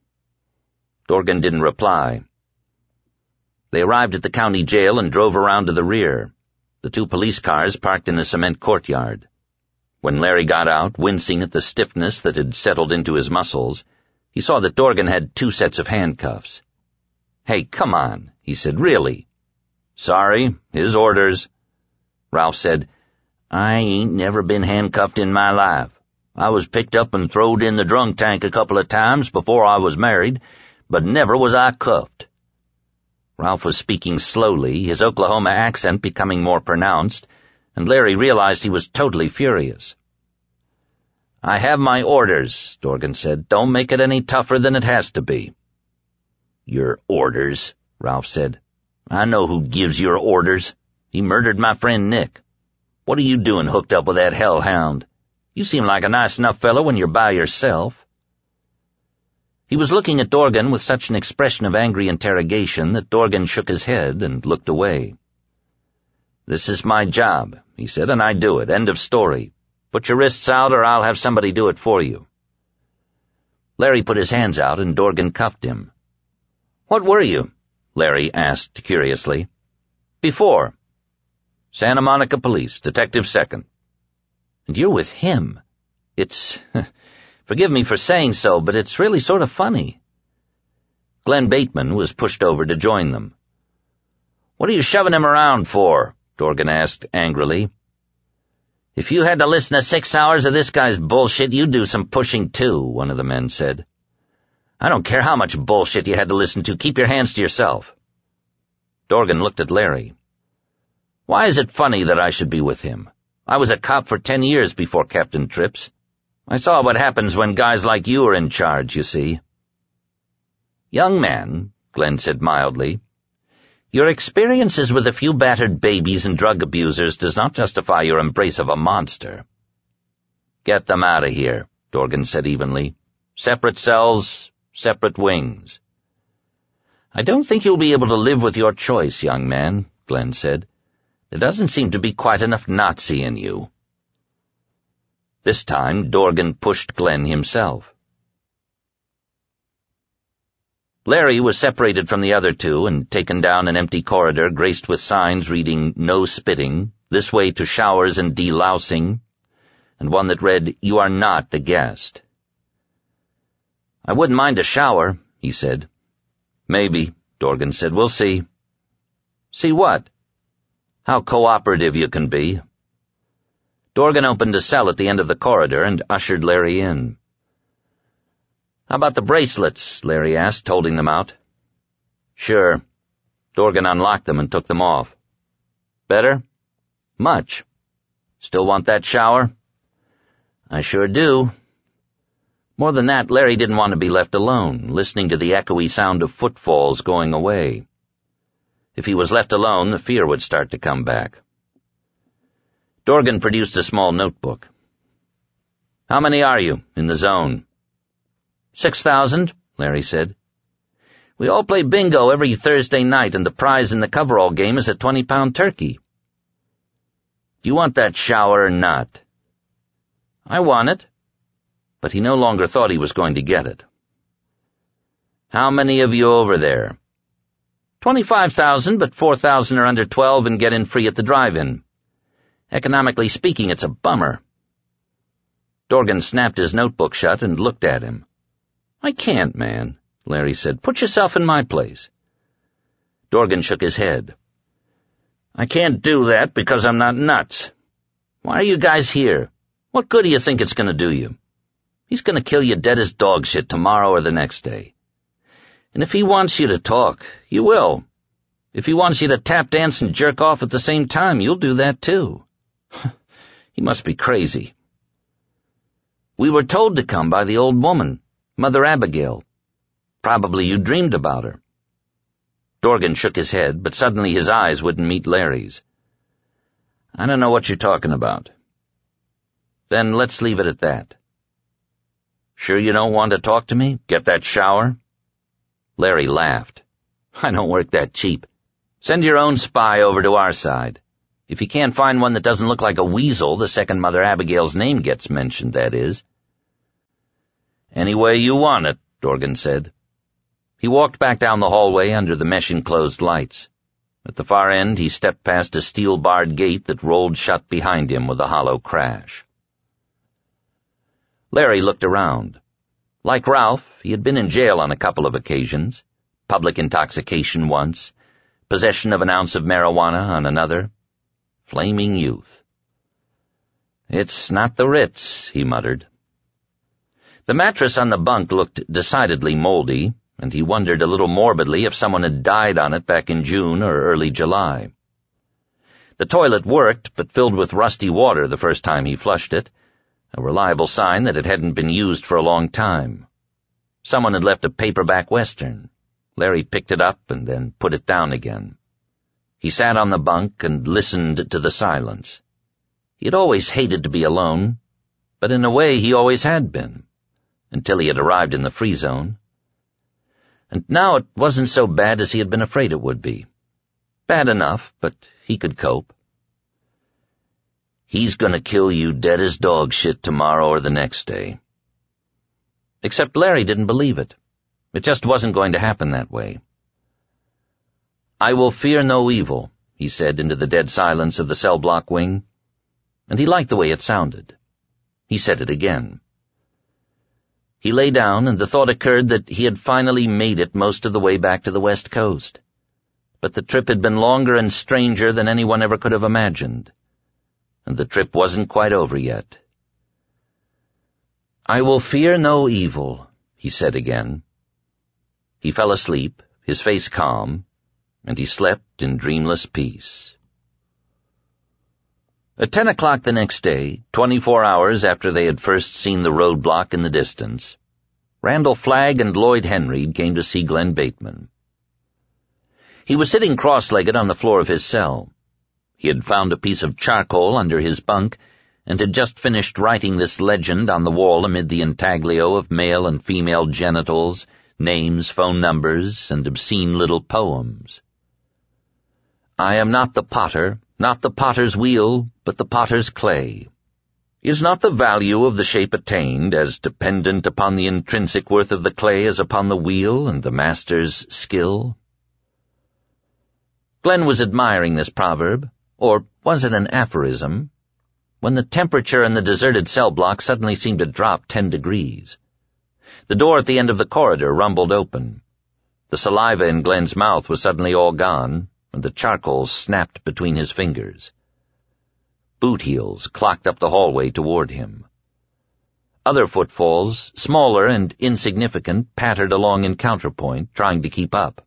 S1: Dorgan didn't reply. They arrived at the county jail and drove around to the rear. The two police cars parked in a cement courtyard. When Larry got out, wincing at the stiffness that had settled into his muscles, he saw that Dorgan had two sets of handcuffs. "Hey, come on," he said, "really." "Sorry, his orders." Ralph said, "I ain't never been handcuffed in my life. I was picked up and throwed in the drunk tank a couple of times before I was married, but never was I cuffed." Ralph was speaking slowly, his Oklahoma accent becoming more pronounced, and Larry realized he was totally furious. "I have my orders," Dorgan said. "Don't make it any tougher than it has to be." "Your orders," Ralph said. "I know who gives your orders. He murdered my friend Nick. What are you doing hooked up with that hellhound? You seem like a nice enough fellow when you're by yourself." He was looking at Dorgan with such an expression of angry interrogation that Dorgan shook his head and looked away. "This is my job," he said, "and I do it. End of story. Put your wrists out or I'll have somebody do it for you." Larry put his hands out and Dorgan cuffed him. "What were you?" Larry asked curiously. "Before." "Santa Monica Police, Detective Second." "And you're with him. It's... forgive me for saying so, but it's really sort of funny." Glenn Bateman was pushed over to join them. "What are you shoving him around for?" Dorgan asked angrily. "If you had to listen to six hours of this guy's bullshit, you'd do some pushing too," one of the men said. "I don't care how much bullshit you had to listen to. Keep your hands to yourself." Dorgan looked at Larry. Why is it funny that I should be with him? I was a cop for ten years before Captain Trips. I saw what happens when guys like you are in charge, you see." "Young man," Glenn said mildly, "your experiences with a few battered babies and drug abusers does not justify your embrace of a monster." "Get them out of here," Dorgan said evenly. "Separate cells, separate wings." "I don't think you'll be able to live with your choice, young man," Glenn said. "There doesn't seem to be quite enough Nazi in you." This time, Dorgan pushed Glenn himself. Larry was separated from the other two and taken down an empty corridor graced with signs reading "No spitting," "This way to showers and delousing," and one that read, "You are not a guest." "I wouldn't mind a shower," he said. "Maybe," Dorgan said. "We'll see." "See what?" "How cooperative you can be." Dorgan opened a cell at the end of the corridor and ushered Larry in. "How about the bracelets?" Larry asked, holding them out. "Sure." Dorgan unlocked them and took them off. "Better?" "Much." "Still want that shower?" "I sure do." More than that, Larry didn't want to be left alone, listening to the echoey sound of footfalls going away. If he was left alone, the fear would start to come back. Dorgan produced a small notebook. "How many are you in the zone?" Six thousand, Larry said. "We all play bingo every Thursday night, and the prize in the coverall game is a twenty-pound turkey." "Do you want that shower or not?" "I want it." But he no longer thought he was going to get it. "How many of you over there?" Twenty-five thousand, but four thousand are under twelve and get in free at the drive-in. Economically speaking, it's a bummer." Dorgan snapped his notebook shut and looked at him. "I can't, man," Larry said. "Put yourself in my place." Dorgan shook his head. "I can't do that because I'm not nuts. Why are you guys here? What good do you think it's going to do you? He's going to kill you dead as dog shit tomorrow or the next day. And if he wants you to talk, you will. If he wants you to tap dance and jerk off at the same time, you'll do that too. He must be crazy." "We were told to come by the old woman, Mother Abigail. Probably you dreamed about her." Dorgan shook his head, but suddenly his eyes wouldn't meet Larry's. "I don't know what you're talking about." "Then let's leave it at that." "Sure you don't want to talk to me? Get that shower?" Larry laughed. "I don't work that cheap. Send your own spy over to our side. If you can't find one that doesn't look like a weasel, the second Mother Abigail's name gets mentioned, that is." "Any way you want it," Dorgan said. He walked back down the hallway under the mesh-enclosed lights. At the far end, he stepped past a steel-barred gate that rolled shut behind him with a hollow crash. Larry looked around. Like Ralph, he had been in jail on a couple of occasions. Public intoxication once, possession of an ounce of marijuana on another. Flaming youth. "It's not the Ritz," he muttered. The mattress on the bunk looked decidedly moldy, and he wondered a little morbidly if someone had died on it back in June or early July. The toilet worked, but filled with rusty water the first time he flushed it, a reliable sign that it hadn't been used for a long time. Someone had left a paperback Western. Larry picked it up and then put it down again. He sat on the bunk and listened to the silence. He had always hated to be alone, but in a way he always had been, until he had arrived in the free zone. And now it wasn't so bad as he had been afraid it would be. Bad enough, but he could cope. "He's gonna kill you dead as dog shit tomorrow or the next day." Except Larry didn't believe it. It just wasn't going to happen that way. "I will fear no evil," he said into the dead silence of the cell block wing, and he liked the way it sounded. He said it again. He lay down, and the thought occurred that he had finally made it most of the way back to the West Coast. But the trip had been longer and stranger than anyone ever could have imagined. And the trip wasn't quite over yet. "I will fear no evil," he said again. He fell asleep, his face calm, and he slept in dreamless peace. At ten o'clock the next day, twenty-four hours after they had first seen the roadblock in the distance, Randall Flagg and Lloyd Henreid came to see Glenn Bateman. He was sitting cross-legged on the floor of his cell. He had found a piece of charcoal under his bunk and had just finished writing this legend on the wall amid the intaglio of male and female genitals, names, phone numbers, and obscene little poems. I am not the potter, not the potter's wheel, but the potter's clay. Is not the value of the shape attained as dependent upon the intrinsic worth of the clay as upon the wheel and the master's skill? Glenn was admiring this proverb, or was it an aphorism, when the temperature in the deserted cell block suddenly seemed to drop ten degrees. The door at the end of the corridor rumbled open. The saliva in Glenn's mouth was suddenly all gone, and the charcoal snapped between his fingers. Boot heels clocked up the hallway toward him. Other footfalls, smaller and insignificant, pattered along in counterpoint, trying to keep up.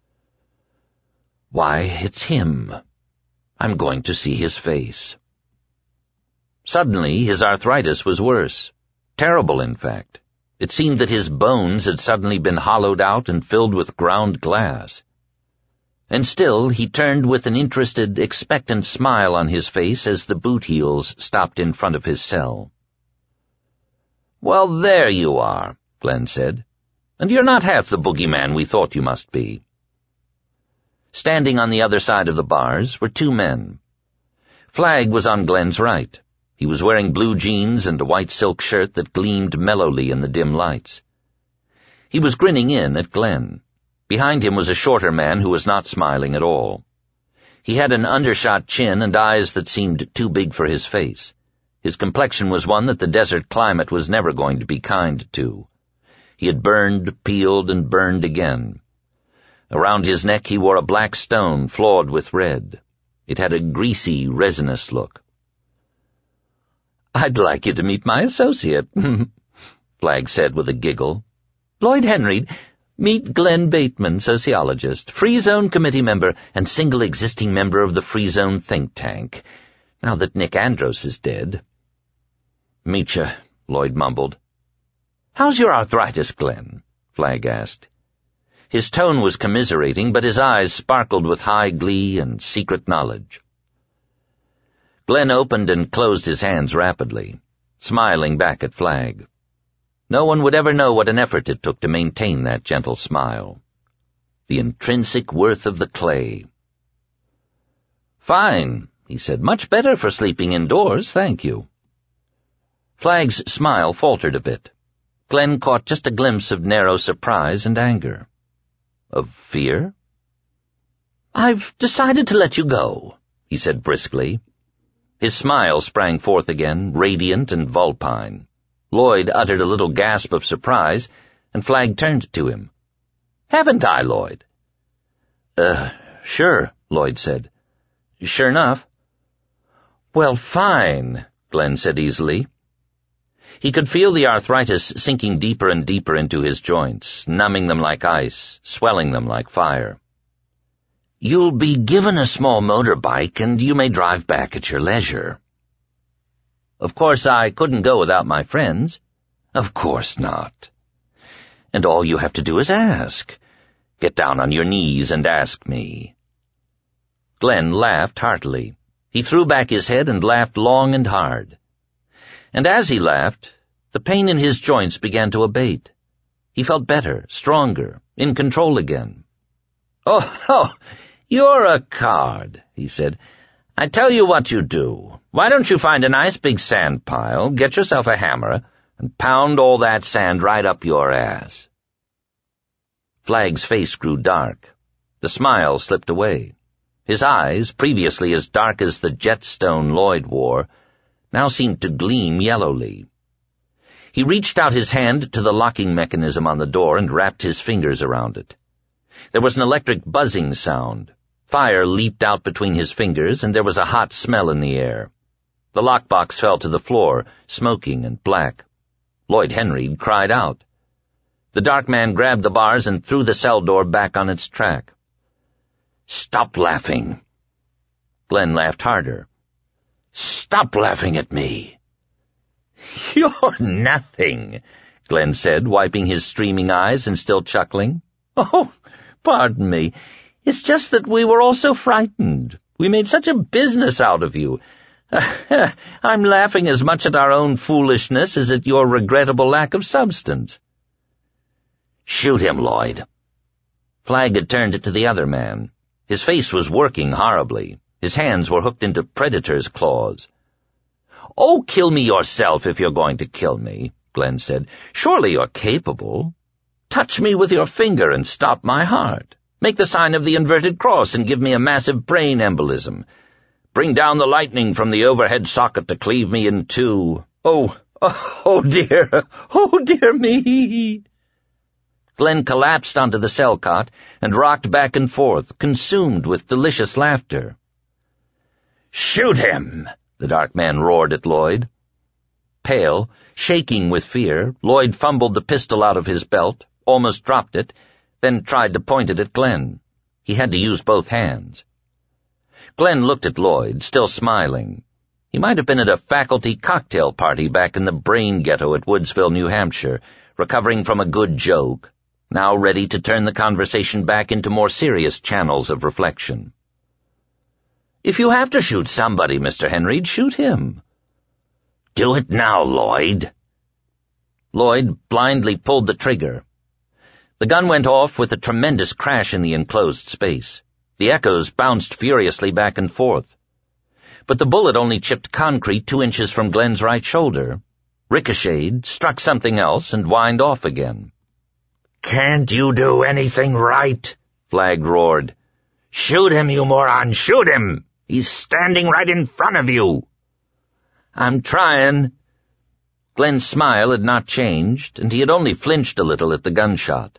S1: Why, it's him. I'm going to see his face. Suddenly, his arthritis was worse. Terrible, in fact. It seemed that his bones had suddenly been hollowed out and filled with ground glass. And still he turned with an interested, expectant smile on his face as the boot heels stopped in front of his cell. "Well, there you are," Glenn said. "And you're not half the boogeyman we thought you must be." Standing on the other side of the bars were two men. Flagg was on Glenn's right. He was wearing blue jeans and a white silk shirt that gleamed mellowly in the dim lights. He was grinning in at Glenn. Behind him was a shorter man who was not smiling at all. He had an undershot chin and eyes that seemed too big for his face. His complexion was one that the desert climate was never going to be kind to. He had burned, peeled, and burned again. Around his neck he wore a black stone flawed with red. It had a greasy, resinous look. "I'd like you to meet my associate," Flagg said with a giggle. "Lloyd Henreid, meet Glenn Bateman, sociologist, Free Zone committee member, and single existing member of the Free Zone think tank, now that Nick Andros is dead." "Meetcha," Lloyd mumbled. "How's your arthritis, Glenn?" Flagg asked. His tone was commiserating, but his eyes sparkled with high glee and secret knowledge. Glenn opened and closed his hands rapidly, smiling back at Flagg. No one would ever know what an effort it took to maintain that gentle smile. The intrinsic worth of the clay. "Fine," he said. "Much better for sleeping indoors, thank you." Flagg's smile faltered a bit. Glenn caught just a glimpse of narrow surprise and anger. Of fear? "I've decided to let you go," he said briskly. His smile sprang forth again, radiant and vulpine. Lloyd uttered a little gasp of surprise, and Flagg turned to him. "Haven't I, Lloyd?" Uh, sure, Lloyd said. "Sure enough." "Well, fine," Glenn said easily. He could feel the arthritis sinking deeper and deeper into his joints, numbing them like ice, swelling them like fire. "You'll be given a small motorbike, and you may drive back at your leisure." "Of course I couldn't go without my friends." "Of course not. And all you have to do is ask. Get down on your knees and ask me." Glenn laughed heartily. He threw back his head and laughed long and hard. And as he laughed, the pain in his joints began to abate. He felt better, stronger, in control again. Oh, oh, you're a card," he said. "I tell you what you do. Why don't you find a nice big sand pile, get yourself a hammer, and pound all that sand right up your ass." Flagg's face grew dark. The smile slipped away. His eyes, previously as dark as the jetstone Lloyd wore, now seemed to gleam yellowly. He reached out his hand to the locking mechanism on the door and wrapped his fingers around it. There was an electric buzzing sound. Fire leaped out between his fingers, and there was a hot smell in the air. The lockbox fell to the floor, smoking and black. Lloyd Henreid cried out. The dark man grabbed the bars and threw the cell door back on its track. "Stop laughing." Glenn laughed harder. Stop laughing at me."
S2: "You're nothing," Glenn said, wiping his streaming eyes and still chuckling. "Oh, pardon me. It's just that we were all so frightened. We made such a business out of you. I'm laughing as much at our own foolishness as at your regrettable lack of substance."
S1: "Shoot him, Lloyd." Flagg had turned it to the other man. His face was working horribly. His hands were hooked into predator's claws. "Oh, kill me yourself if you're going to kill me," Glenn said. "Surely you're capable. Touch me with your finger and stop my heart. Make the sign of the inverted cross and give me a massive brain embolism. Bring down the lightning from the overhead socket to cleave me in two. Oh, oh, oh dear, oh dear me." Glenn collapsed onto the cell cot and rocked back and forth, consumed with delicious laughter. "Shoot him!" the dark man roared at Lloyd. Pale, shaking with fear, Lloyd fumbled the pistol out of his belt, almost dropped it, then tried to point it at Glenn. He had to use both hands. Glenn looked at Lloyd, still smiling. He might have been at a faculty cocktail party back in the brain ghetto at Woodsville, New Hampshire, recovering from a good joke, now ready to turn the conversation back into more serious channels of reflection. "If you have to shoot somebody, Mister Henry, shoot him." "Do it now, Lloyd." Lloyd blindly pulled the trigger. The gun went off with a tremendous crash in the enclosed space. The echoes bounced furiously back and forth. But the bullet only chipped concrete two inches from Glenn's right shoulder, ricocheted, struck something else, and whined off again. "Can't you do anything right?" Flagg roared. "Shoot him, you moron, shoot him! He's standing right in front of you." "I'm trying." Glenn's smile had not changed, and he had only flinched a little at the gunshot.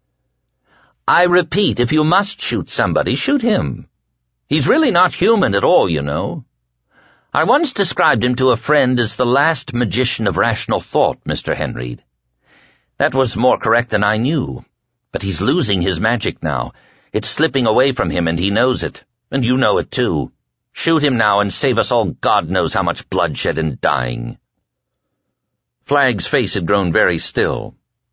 S1: "I repeat, if you must shoot somebody, shoot him. He's really not human at all, you know. I once described him to a friend as the last magician of rational thought, Mister Henry. That was more correct than I knew. But he's losing his magic now. It's slipping away from him, and he knows it. And you know it, too. Shoot him now and save us all God knows how much bloodshed and dying." Flagg's face had grown very still.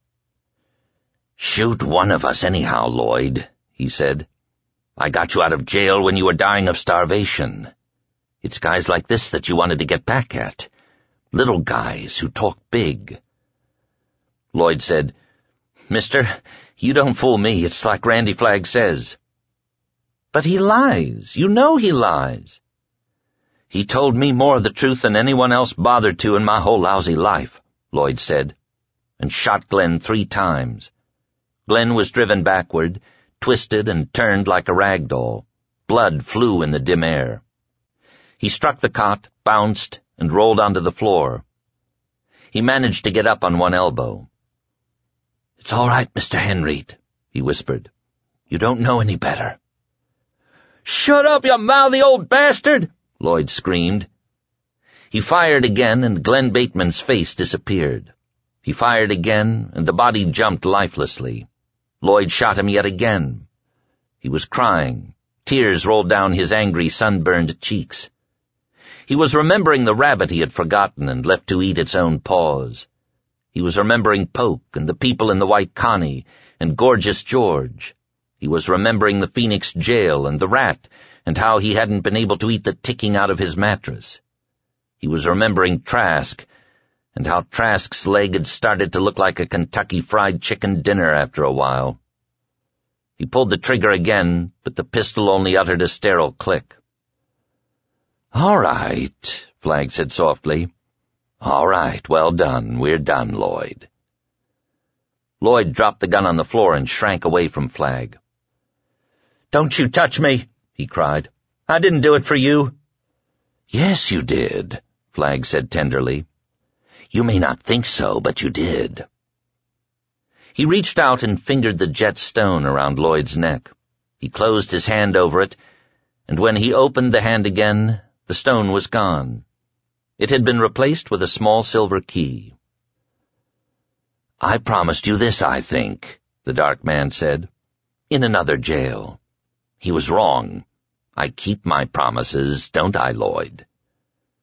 S1: "Shoot one of us anyhow, Lloyd," he said. "I got you out of jail when you were dying of starvation. It's guys like this that you wanted to get back at. Little guys who talk big." Lloyd said, "Mister, you don't fool me. It's like Randy Flagg says." "But he lies. You know he lies." "He told me more of the truth than anyone else bothered to in my whole lousy life," Lloyd said, and shot Glenn three times. Glenn was driven backward, twisted and turned like a rag doll. Blood flew in the dim air. He struck the cot, bounced, and rolled onto the floor. He managed to get up on one elbow. "It's all right, Mister Henry," he whispered. "You don't know any better." "Shut up, you mouthy old bastard!" Lloyd screamed. He fired again, and Glenn Bateman's face disappeared. He fired again, and the body jumped lifelessly. Lloyd shot him yet again. He was crying. Tears rolled down his angry, sunburned cheeks. He was remembering the rabbit he had forgotten and left to eat its own paws. He was remembering Poke and the people in the White Connie and Gorgeous George. He was remembering the Phoenix jail and the rat and how he hadn't been able to eat the ticking out of his mattress. He was remembering Trask and how Trask's leg had started to look like a Kentucky Fried Chicken dinner after a while. He pulled the trigger again, but the pistol only uttered a sterile click. "All right," Flagg said softly. "All right, well done. We're done, Lloyd." Lloyd dropped the gun on the floor and shrank away from Flagg. "Don't you touch me," he cried. "I didn't do it for you." "Yes, you did," Flagg said tenderly. "You may not think so, but you did." He reached out and fingered the jet stone around Lloyd's neck. He closed his hand over it, and when he opened the hand again, the stone was gone. It had been replaced with a small silver key. "I promised you this, I think," the dark man said. "In another jail. He was wrong. I keep my promises, don't I, Lloyd?"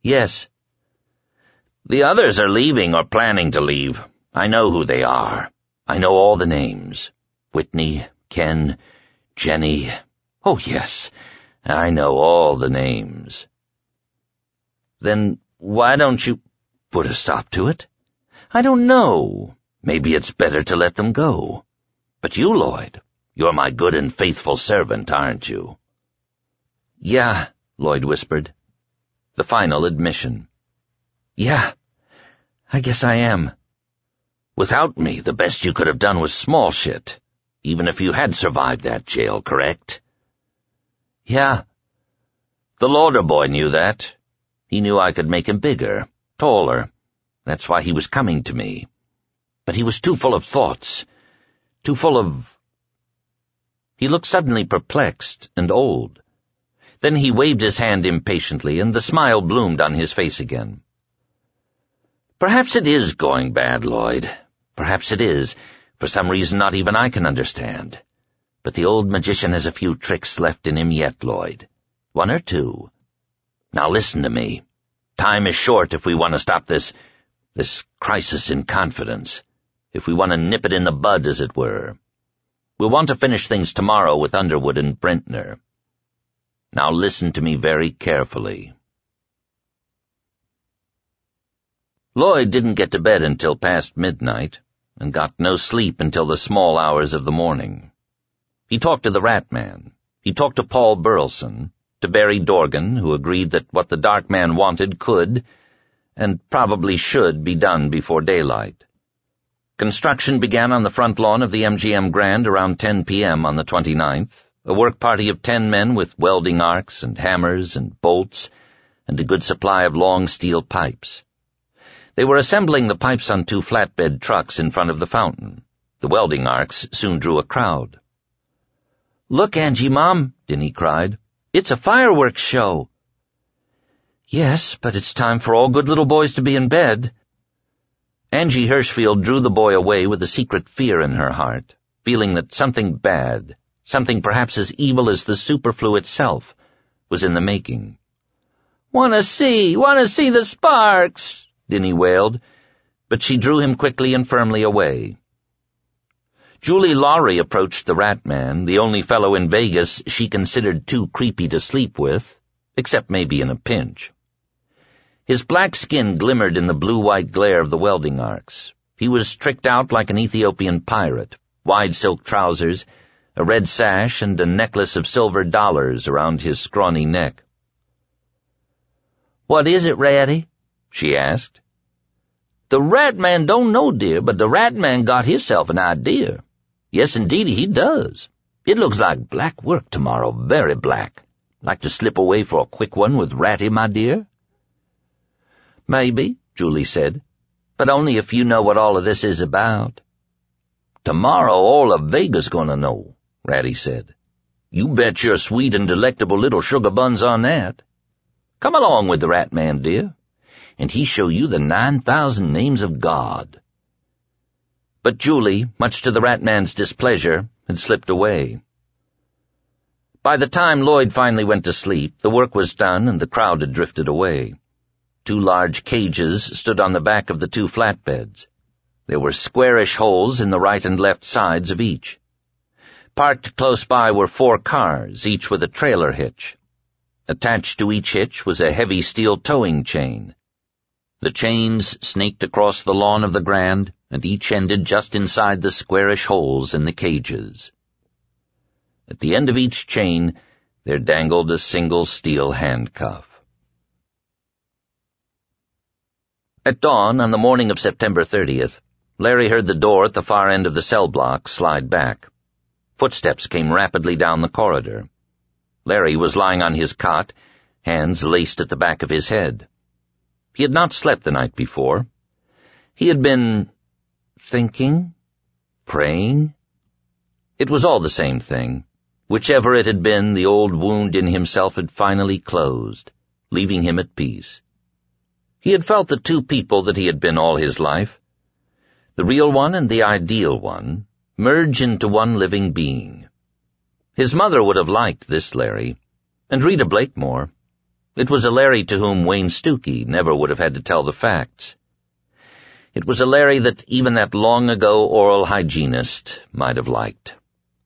S1: Yes.
S2: The others are leaving or planning to leave. I know who they are. I know all the names. Whitney, Ken, Jenny. Oh, yes, I know all the names.
S1: Then why don't you
S2: put a stop to it? I don't know. Maybe it's better to let them go. But you, Lloyd, you're my good and faithful servant, aren't you?
S1: Yeah, Lloyd whispered. The final admission. Yeah, I guess I am.
S2: Without me, the best you could have done was small shit, even if you had survived that jail, correct?
S1: Yeah.
S2: The Lauder boy knew that. He knew I could make him bigger, taller. That's why he was coming to me. But he was too full of thoughts, too full of...
S1: He looked suddenly perplexed and old. Then he waved his hand impatiently, and the smile bloomed on his face again.
S2: Perhaps it is going bad, Lloyd. Perhaps it is, for some reason not even I can understand. But the old magician has a few tricks left in him yet, Lloyd. One or two. Now listen to me. Time is short if we want to stop this, this crisis in confidence. If we want to nip it in the bud, as it were. We'll want to finish things tomorrow with Underwood and Brentner. Now listen to me very carefully. Lloyd didn't get to bed until past midnight, and got no sleep until the small hours of the morning. He talked to the Rat Man. He talked to Paul Burleson, to Barry Dorgan, who agreed that what the Dark Man wanted could, and probably should, be done before daylight. Construction began on the front lawn of the M G M Grand around ten p m on the twenty-ninth, a work party of ten men with welding arcs and hammers and bolts, and a good supply of long steel pipes. They were assembling the pipes on two flatbed trucks in front of the fountain. The welding arcs soon drew a crowd.
S1: "Look, Angie, Mom," Denny cried. "It's a fireworks show." "Yes, but it's time for all good little boys to be in bed." Angie Hirschfield drew the boy away with a secret fear in her heart, feeling that something bad, something perhaps as evil as the superflu itself, was in the making.
S2: "Want to see, want to see the sparks,"
S1: Denny wailed, but she drew him quickly and firmly away. Julie Lawry approached the Rat Man, the only fellow in Vegas she considered too creepy to sleep with, except maybe in a pinch. His black skin glimmered in the blue-white glare of the welding arcs. He was tricked out like an Ethiopian pirate, wide silk trousers, a red sash, and a necklace of silver dollars around his scrawny neck.
S2: "What is it, Ratty?" she asked. "The Rat Man don't know, dear, but the Rat Man got hisself an idea. Yes, indeed, he does. It looks like black work tomorrow, very black. Like to slip away for a quick one with Ratty, my dear?"
S1: "Maybe," Julie said, "but only if you know what all of this is about."
S2: "Tomorrow all of Vegas gonna know," Ratty said. "You bet your sweet and delectable little sugar buns on that. Come along with the Rat Man, dear, and he show you the nine thousand names of God."
S1: But Julie, much to the Rat Man's displeasure, had slipped away. By the time Lloyd finally went to sleep, the work was done and the crowd had drifted away. Two large cages stood on the back of the two flatbeds. There were squarish holes in the right and left sides of each. Parked close by were four cars, each with a trailer hitch. Attached to each hitch was a heavy steel towing chain. The chains snaked across the lawn of the Grand, and each ended just inside the squarish holes in the cages. At the end of each chain there dangled a single steel handcuff. At dawn on the morning of September thirtieth, Larry heard the door at the far end of the cell block slide back. Footsteps came rapidly down the corridor. Larry was lying on his cot, hands laced at the back of his head. He had not slept the night before. He had been thinking, praying. It was all the same thing. Whichever it had been, the old wound in himself had finally closed, leaving him at peace. He had felt the two people that he had been all his life, the real one and the ideal one, merge into one living being. His mother would have liked this Larry, and Rita Blakemore. It was a Larry to whom Wayne Stuckey never would have had to tell the facts. It was a Larry that even that long-ago oral hygienist might have liked.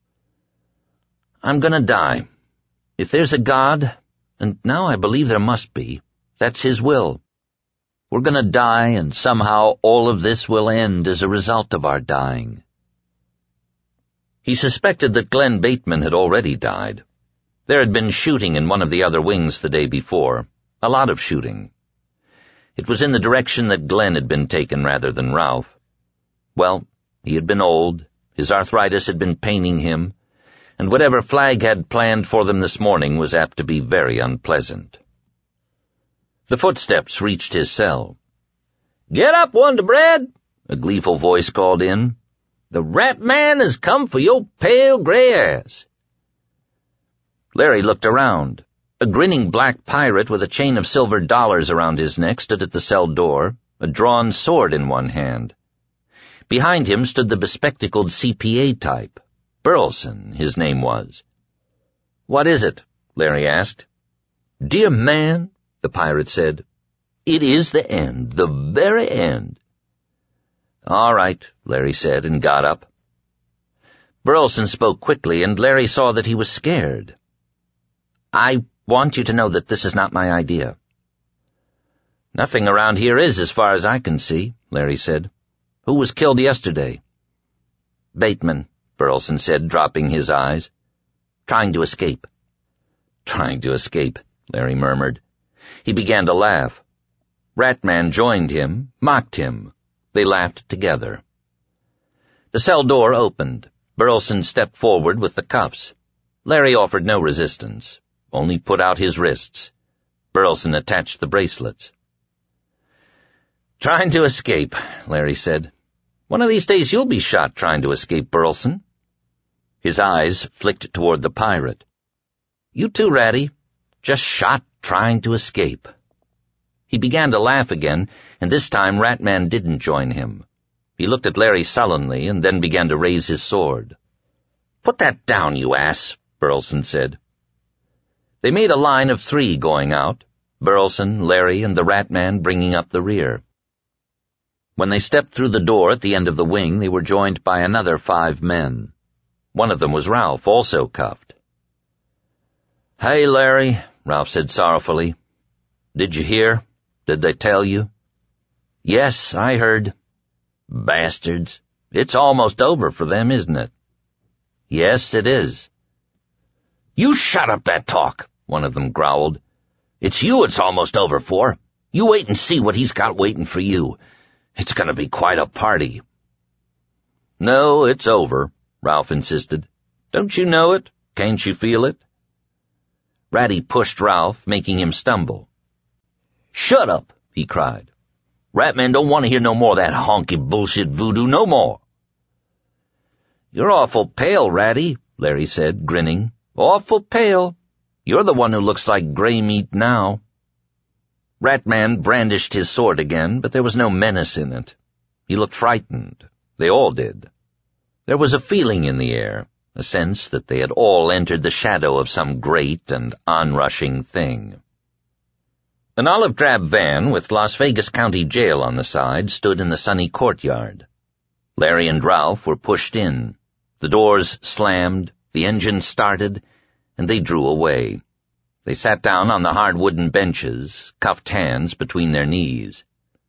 S1: I'm gonna die. If there's a God, and now I believe there must be, that's his will. We're gonna die, and somehow all of this will end as a result of our dying. He suspected that Glenn Bateman had already died. There had been shooting in one of the other wings the day before, a lot of shooting. It was in the direction that Glenn had been taken rather than Ralph. Well, he had been old, his arthritis had been paining him, and whatever Flagg had planned for them this morning was apt to be very unpleasant. The footsteps reached his cell. "Get up, Wonder Bread," a gleeful voice called in. "The Rat Man has come for your pale gray ass." Larry looked around. A grinning black pirate with a chain of silver dollars around his neck stood at the cell door, a drawn sword in one hand. Behind him stood the bespectacled C P A type. Burleson, his name was. "What is it?" Larry asked. "Dear man," the pirate said, "it is the end, the very end." "All right," Larry said, and got up. Burleson spoke quickly, and Larry saw that he was scared. "I want you to know that this is not my idea." "Nothing around here is, as far as I can see," Larry said. "Who was killed yesterday?" "Bateman," Burleson said, dropping his eyes. "Trying to escape." "Trying to escape," Larry murmured. He began to laugh. Ratman joined him, mocked him. They laughed together. The cell door opened. Burleson stepped forward with the cuffs. Larry offered no resistance, only put out his wrists. Burleson attached the bracelets. "Trying to escape," Larry said. "One of these days you'll be shot trying to escape, Burleson." His eyes flicked toward the pirate. "You too, Ratty. Just shot trying to escape." He began to laugh again, and this time Ratman didn't join him. He looked at Larry sullenly and then began to raise his sword. "Put that down, you ass," Burleson said. They made a line of three going out, Burleson, Larry, and the Ratman bringing up the rear. When they stepped through the door at the end of the wing, they were joined by another five men. One of them was Ralph, also cuffed. "Hey, Larry," Ralph said sorrowfully. "Did you hear? Did they tell you?" "Yes, I heard." "Bastards. It's almost over for them, isn't it?" "Yes, it is." "You shut up that talk," one of them growled. "It's you it's almost over for. You wait and see what he's got waiting for you. It's going to be quite a party." "No, it's over," Ralph insisted. "Don't you know it? Can't you feel it?" Ratty pushed Ralph, making him stumble. "Shut up," he cried. "Ratman don't want to hear no more of that honky bullshit voodoo, no more." "You're awful pale, Ratty," Larry said, grinning. "Awful pale. You're the one who looks like gray meat now." Ratman brandished his sword again, but there was no menace in it. He looked frightened. They all did. There was a feeling in the air, a sense that they had all entered the shadow of some great and onrushing thing. An olive-drab van with Las Vegas County Jail on the side stood in the sunny courtyard. Larry and Ralph were pushed in. The doors slammed, the engine started, and they drew away. They sat down on the hard wooden benches, cuffed hands between their knees.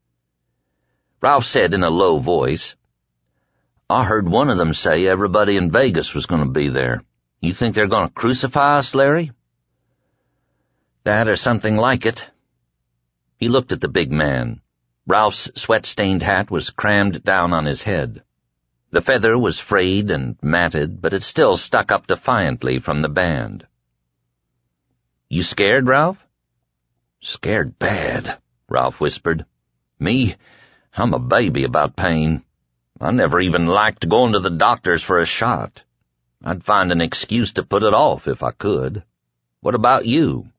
S1: Ralph said in a low voice, "I heard one of them say everybody in Vegas was going to be there. You think they're going to crucify us, Larry?" "That or something like it." He looked at the big man. Ralph's sweat-stained hat was crammed down on his head. The feather was frayed and matted, but it still stuck up defiantly from the band. "You scared, Ralph?" "Scared bad," Ralph whispered. "Me, I'm a baby about pain. I never even liked going to the doctors for a shot. I'd find an excuse to put it off if I could. What about you?"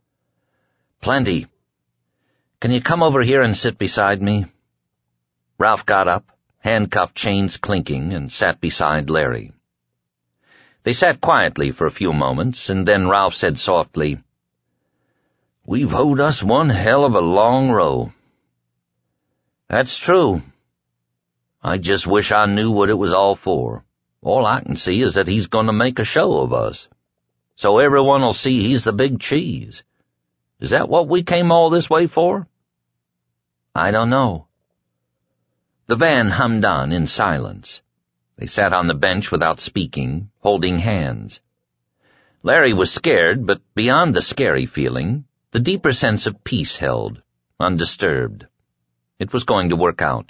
S1: "Plenty. Can you come over here and sit beside me?" Ralph got up, handcuff chains clinking, and sat beside Larry. They sat quietly for a few moments, and then Ralph said softly,
S2: We've hoed us one hell of a long row." "That's true. I just wish I knew what it was all for. All I can see is that he's going to make a show of us. So everyone'll see he's the big cheese. Is that what we came all this way for?" "I don't know." The van hummed on in silence. They sat on the bench without speaking, holding hands. Larry was scared, but beyond the scary feeling, the deeper sense of peace held, undisturbed. It was going to work out.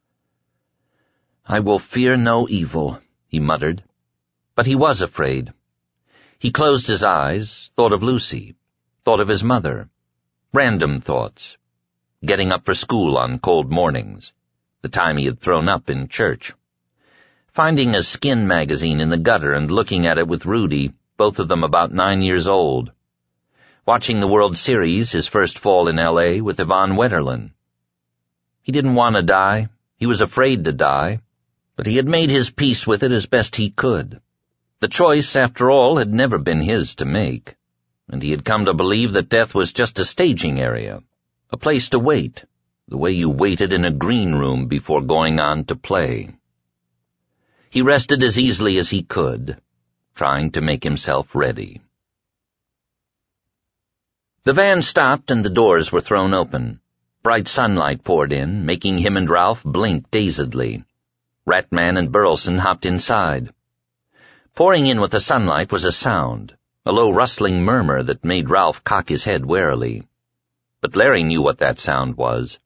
S2: "I will fear no evil," he muttered. But he was afraid. He closed his eyes, thought of Lucy, thought of his mother. Random thoughts. Getting up for school on cold mornings. The time he had thrown up in church. Finding a Skin magazine in the gutter and looking at it with Rudy, both of them about nine years old. Watching the World Series, his first fall in L A, with Yvonne Wetterlin. He didn't want to die. He was afraid to die. But he had made his peace with it as best he could. The choice, after all, had never been his to make. And he had come to believe that death was just a staging area. A place to wait. The way you waited in a green room before going on to play. He rested as easily as he could, trying to make himself ready. The van stopped and the doors were thrown open. Bright sunlight poured in, making him and Ralph blink dazedly. Ratman and Burleson hopped inside. Pouring in with the sunlight was a sound, a low rustling murmur that made Ralph cock his head warily. But Larry knew what that sound was.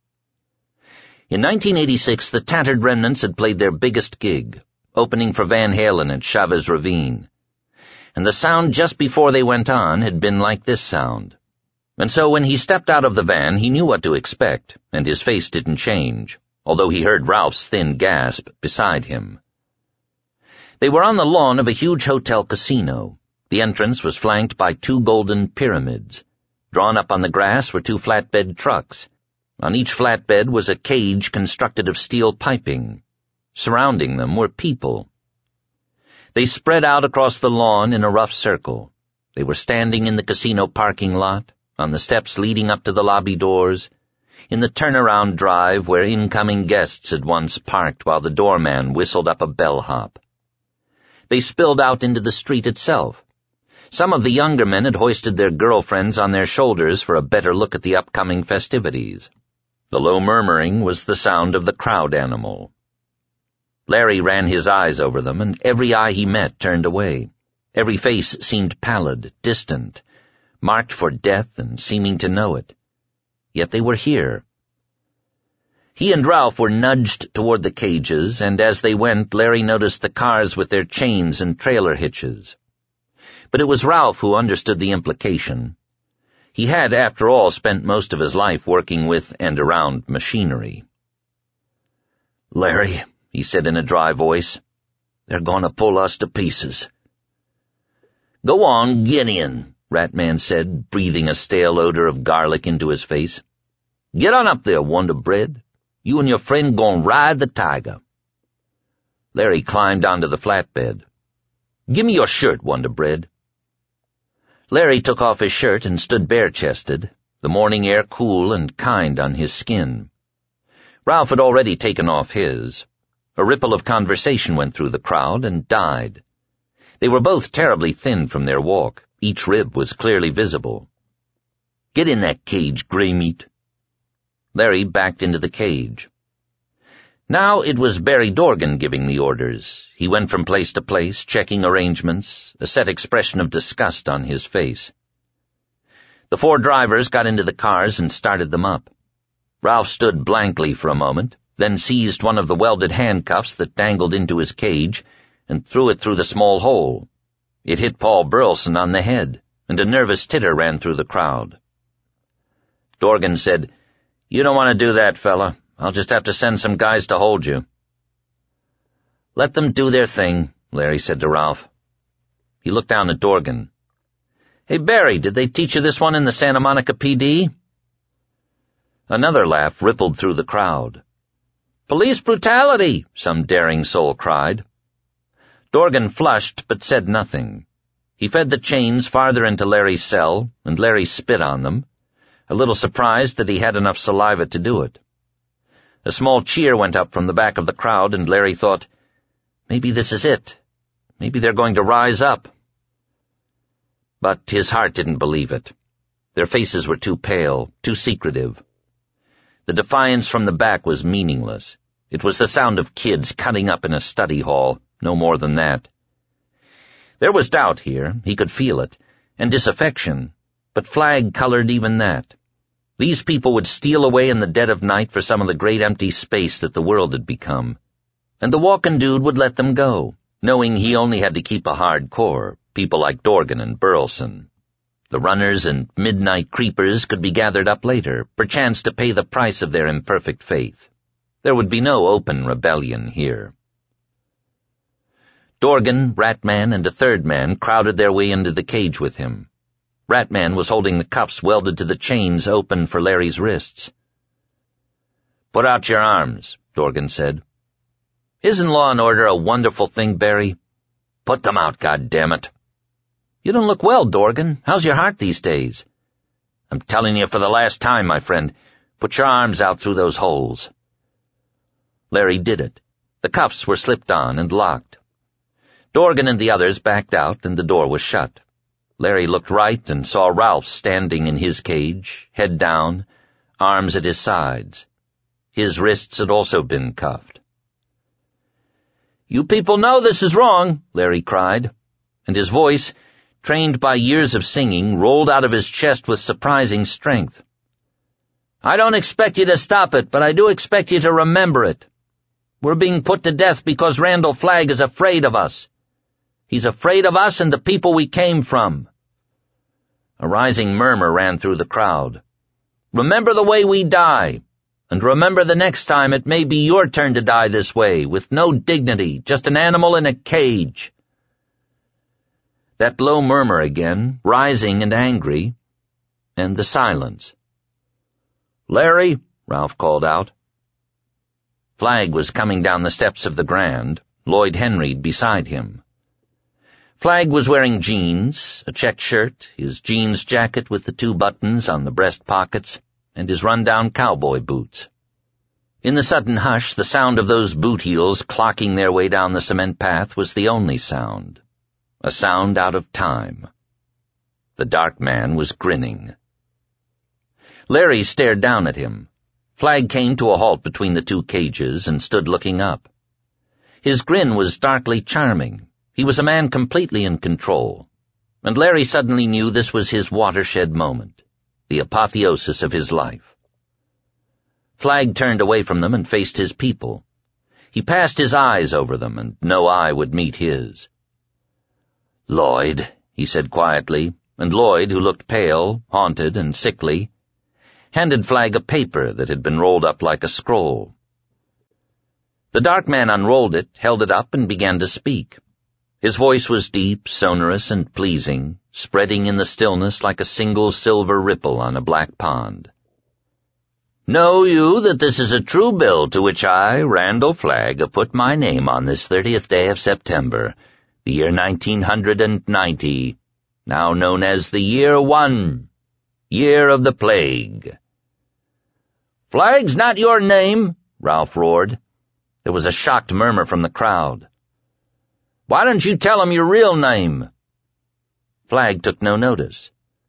S2: In nineteen eighty-six, the Tattered Remnants had played their biggest gig, opening for Van Halen at Chavez Ravine. And the sound just before they went on had been like this sound. And so when he stepped out of the van, he knew what to expect, and his face didn't change, although he heard Ralph's thin gasp beside him. They were on the lawn of a huge hotel casino. The entrance was flanked by two golden pyramids. Drawn up on the grass were two flatbed trucks. On each flatbed was a cage constructed of steel piping. Surrounding them were people. They spread out across the lawn in a rough circle. They were standing in the casino parking lot, on the steps leading up to the lobby doors, in the turnaround drive where incoming guests had once parked while the doorman whistled up a bellhop. They spilled out into the street itself. Some of the younger men had hoisted their girlfriends on their shoulders for a better look at the upcoming festivities. The low murmuring was the sound of the crowd animal. Larry ran his eyes over them, and every eye he met turned away. Every face seemed pallid, distant, marked for death and seeming to know it. Yet they were here. He and Ralph were nudged toward the cages, and as they went, Larry noticed the cars with their chains and trailer hitches. But it was Ralph who understood the implication. He had, after all, spent most of his life working with and around machinery. "Larry," he said in a dry voice, "they're going to pull us to pieces." "Go on, get in," Ratman said, breathing a stale odor of garlic into his face. "Get on up there, Wonder Bread. You and your friend gon' ride the tiger." Larry climbed onto the flatbed. "Give me your shirt, Wonder Bread." Larry took off his shirt and stood bare-chested, the morning air cool and kind on his skin. Ralph had already taken off his. A ripple of conversation went through the crowd and died. They were both terribly thin from their walk. Each rib was clearly visible. "Get in that cage, Grey Meat." Larry backed into the cage. Now it was Barry Dorgan giving the orders. He went from place to place, checking arrangements, a set expression of disgust on his face. The four drivers got into the cars and started them up. Ralph stood blankly for a moment, then seized one of the welded handcuffs that dangled into his cage and threw it through the small hole. It hit Paul Burleson on the head, and a nervous titter ran through the crowd. Dorgan said, "You don't want to do that, fella. I'll just have to send some guys to hold you." "Let them do their thing," Larry said to Ralph. He looked down at Dorgan. "Hey, Barry, did they teach you this one in the Santa Monica P D? Another laugh rippled through the crowd. "Police brutality," some daring soul cried. Dorgan flushed but said nothing. He fed the chains farther into Larry's cell, and Larry spit on them, a little surprised that he had enough saliva to do it. A small cheer went up from the back of the crowd, and Larry thought, maybe this is it. Maybe they're going to rise up. But his heart didn't believe it. Their faces were too pale, too secretive. The defiance from the back was meaningless. It was the sound of kids cutting up in a study hall, no more than that. There was doubt here, he could feel it, and disaffection, but Flagg colored even that. These people would steal away in the dead of night for some of the great empty space that the world had become. And the walking dude would let them go, knowing he only had to keep a hard core, people like Dorgan and Burleson. The runners and midnight creepers could be gathered up later, perchance to pay the price of their imperfect faith. There would be no open rebellion here. Dorgan, Ratman, and a third man crowded their way into the cage with him. Ratman was holding the cuffs welded to the chains open for Larry's wrists. "Put out your arms," Dorgan said. "Isn't law and order a wonderful thing, Barry? Put them out, goddammit." "You don't look well, Dorgan. How's your heart these days?" "I'm telling you for the last time, my friend. Put your arms out through those holes." Larry did it. The cuffs were slipped on and locked. Dorgan and the others backed out, and the door was shut. Larry looked right and saw Ralph standing in his cage, head down, arms at his sides. His wrists had also been cuffed. "You people know this is wrong," Larry cried, and his voice, trained by years of singing, rolled out of his chest with surprising strength. "I don't expect you to stop it, but I do expect you to remember it. We're being put to death because Randall Flagg is afraid of us. He's afraid of us and the people we came from." A rising murmur ran through the crowd. "Remember the way we die, and remember the next time it may be your turn to die this way, with no dignity, just an animal in a cage." That low murmur again, rising and angry, and the silence. "Larry," Ralph called out. Flagg was coming down the steps of the Grand, Lloyd Henry beside him. Flagg was wearing jeans, a check shirt, his jeans jacket with the two buttons on the breast pockets, and his run-down cowboy boots. In the sudden hush, the sound of those boot heels clocking their way down the cement path was the only sound, a sound out of time. The dark man was grinning. Larry stared down at him. Flagg came to a halt between the two cages and stood looking up. His grin was darkly charming. He was a man completely in control, and Larry suddenly knew this was his watershed moment, the apotheosis of his life. Flagg turned away from them and faced his people. He passed his eyes over them, and no eye would meet his. "Lloyd," he said quietly, and Lloyd, who looked pale, haunted, and sickly, handed Flagg a paper that had been rolled up like a scroll. The dark man unrolled it, held it up, and began to speak. His voice was deep, sonorous, and pleasing, spreading in the stillness like a single silver ripple on a black pond. "Know you that this is a true bill to which I, Randall Flagg, have put my name on this thirtieth day of September, the year nineteen ninety, now known as the Year One, Year of the Plague." "Flagg's not your name," Ralph roared. There was a shocked murmur from the crowd. "Why don't you tell him your real name?" Flagg took no notice.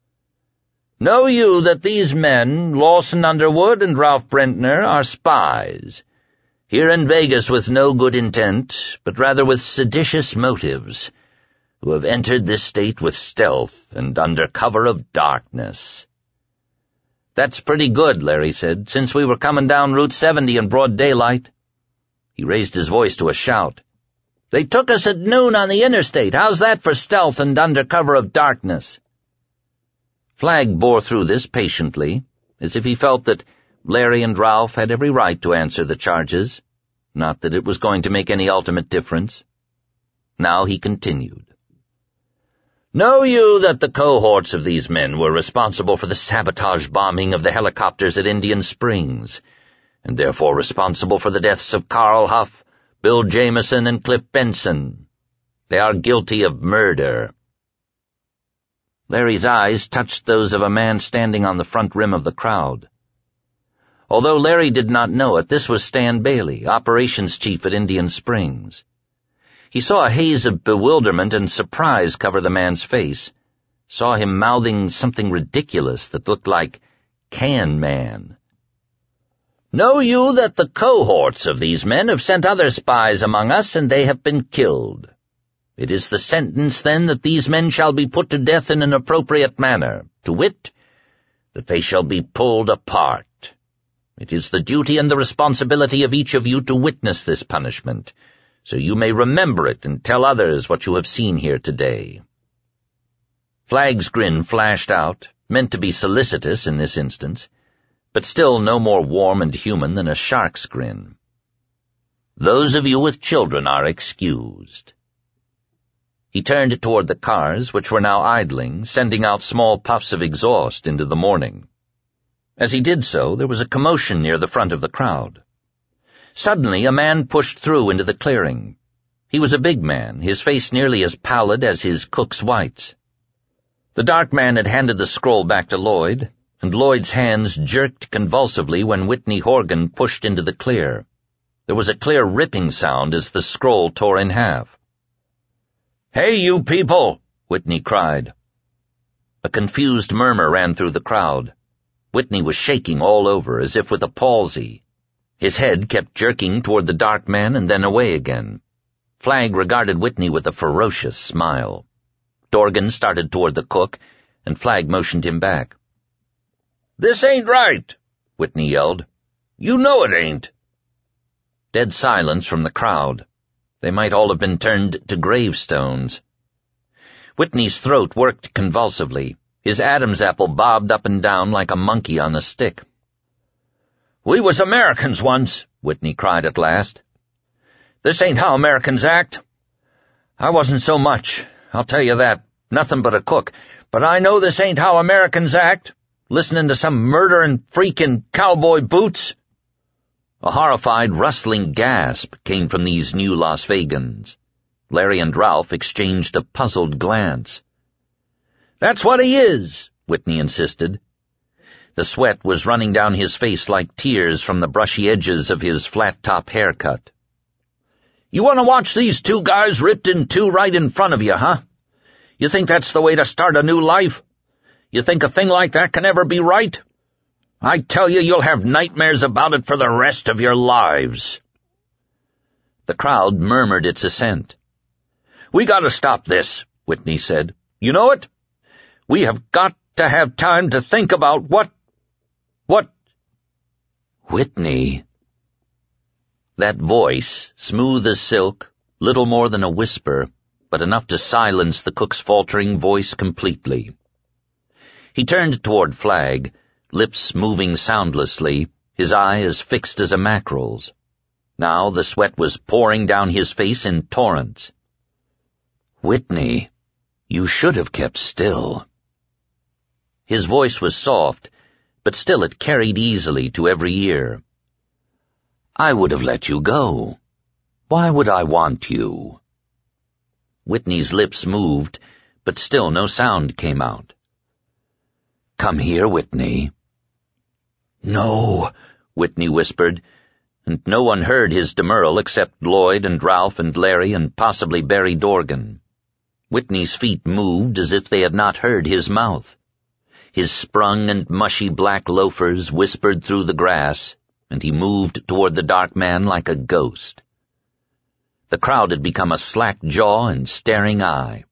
S2: "Know you that these men, Lawson Underwood and Ralph Brentner, are spies, here in Vegas with no good intent, but rather with seditious motives, who have entered this state with stealth and under cover of darkness?" "That's pretty good," Larry said, "since we were coming down Route seventy in broad daylight." He raised his voice to a shout. "They took us at noon on the interstate. How's that for stealth and under cover of darkness?" Flagg bore through this patiently, as if he felt that Larry and Ralph had every right to answer the charges, not that it was going to make any ultimate difference. Now he continued. "Know you that the cohorts of these men were responsible for the sabotage bombing of the helicopters at Indian Springs, and therefore responsible for the deaths of Carl Huff, Bill Jameson, and Cliff Benson? They are guilty of murder."
S1: Larry's eyes touched those of a man standing on the front rim of the crowd. Although Larry did not know it, this was Stan Bailey, operations chief at Indian Springs. He saw a haze of bewilderment and surprise cover the man's face, saw him mouthing something ridiculous that looked like Can Man. "Know you that the cohorts of these men have sent other spies among us, and they have been killed? It is the sentence, then, that these men shall be put to death in an appropriate manner, to wit, that they shall be pulled apart. It is the duty and the responsibility of each of you to witness this punishment, so you may remember it and tell others what you have seen here today." Flagg's grin flashed out, meant to be solicitous in this instance, but still no more warm and human than a shark's grin. "Those of you with children are excused." He turned toward the cars, which were now idling, sending out small puffs of exhaust into the morning. As he did so, there was a commotion near the front of the crowd. Suddenly, a man pushed through into the clearing. He was a big man, his face nearly as pallid as his cook's whites. The dark man had handed the scroll back to Lloyd, and Lloyd's hands jerked convulsively when Whitney Horgan pushed into the clear. There was a clear ripping sound as the scroll tore in half. "Hey, you people!" Whitney cried. A confused murmur ran through the crowd. Whitney was shaking all over, as if with a palsy. His head kept jerking toward the dark man and then away again. Flagg regarded Whitney with a ferocious smile. Dorgan started toward the cook, and Flagg motioned him back. "This ain't right," Whitney yelled. "You know it ain't." Dead silence from the crowd. They might all have been turned to gravestones. Whitney's throat worked convulsively. His Adam's apple bobbed up and down like a monkey on a stick. "We was Americans once," Whitney cried at last. "This ain't how Americans act. I wasn't so much, I'll tell you that, nothing but a cook, but I know this ain't how Americans act, listening to some murderin' freak in cowboy boots." A horrified, rustling gasp came from these new Las Vegans. Larry and Ralph exchanged a puzzled glance. "That's what he is," Whitney insisted. The sweat was running down his face like tears from the brushy edges of his flat-top haircut. "You want to watch these two guys ripped in two right in front of you, huh? You think that's the way to start a new life? You think a thing like that can ever be right? I tell you, you'll have nightmares about it for the rest of your lives." The crowd murmured its assent. "We gotta stop this," Whitney said. "You know it? We have got to have time to think about what... what... Whitney." That voice, smooth as silk, little more than a whisper, but enough to silence the cook's faltering voice completely. He turned toward Flagg, lips moving soundlessly, his eye as fixed as a mackerel's. Now the sweat was pouring down his face in torrents. "Whitney, you should have kept still." His voice was soft, but still it carried easily to every ear. "I would have let you go. Why would I want you?" Whitney's lips moved, but still no sound came out. "Come here, Whitney." "No," Whitney whispered, and no one heard his demurral except Lloyd and Ralph and Larry and possibly Barry Dorgan. Whitney's feet moved as if they had not heard his mouth. His sprung and mushy black loafers whispered through the grass, and he moved toward the dark man like a ghost. The crowd had become a slack jaw and staring eye.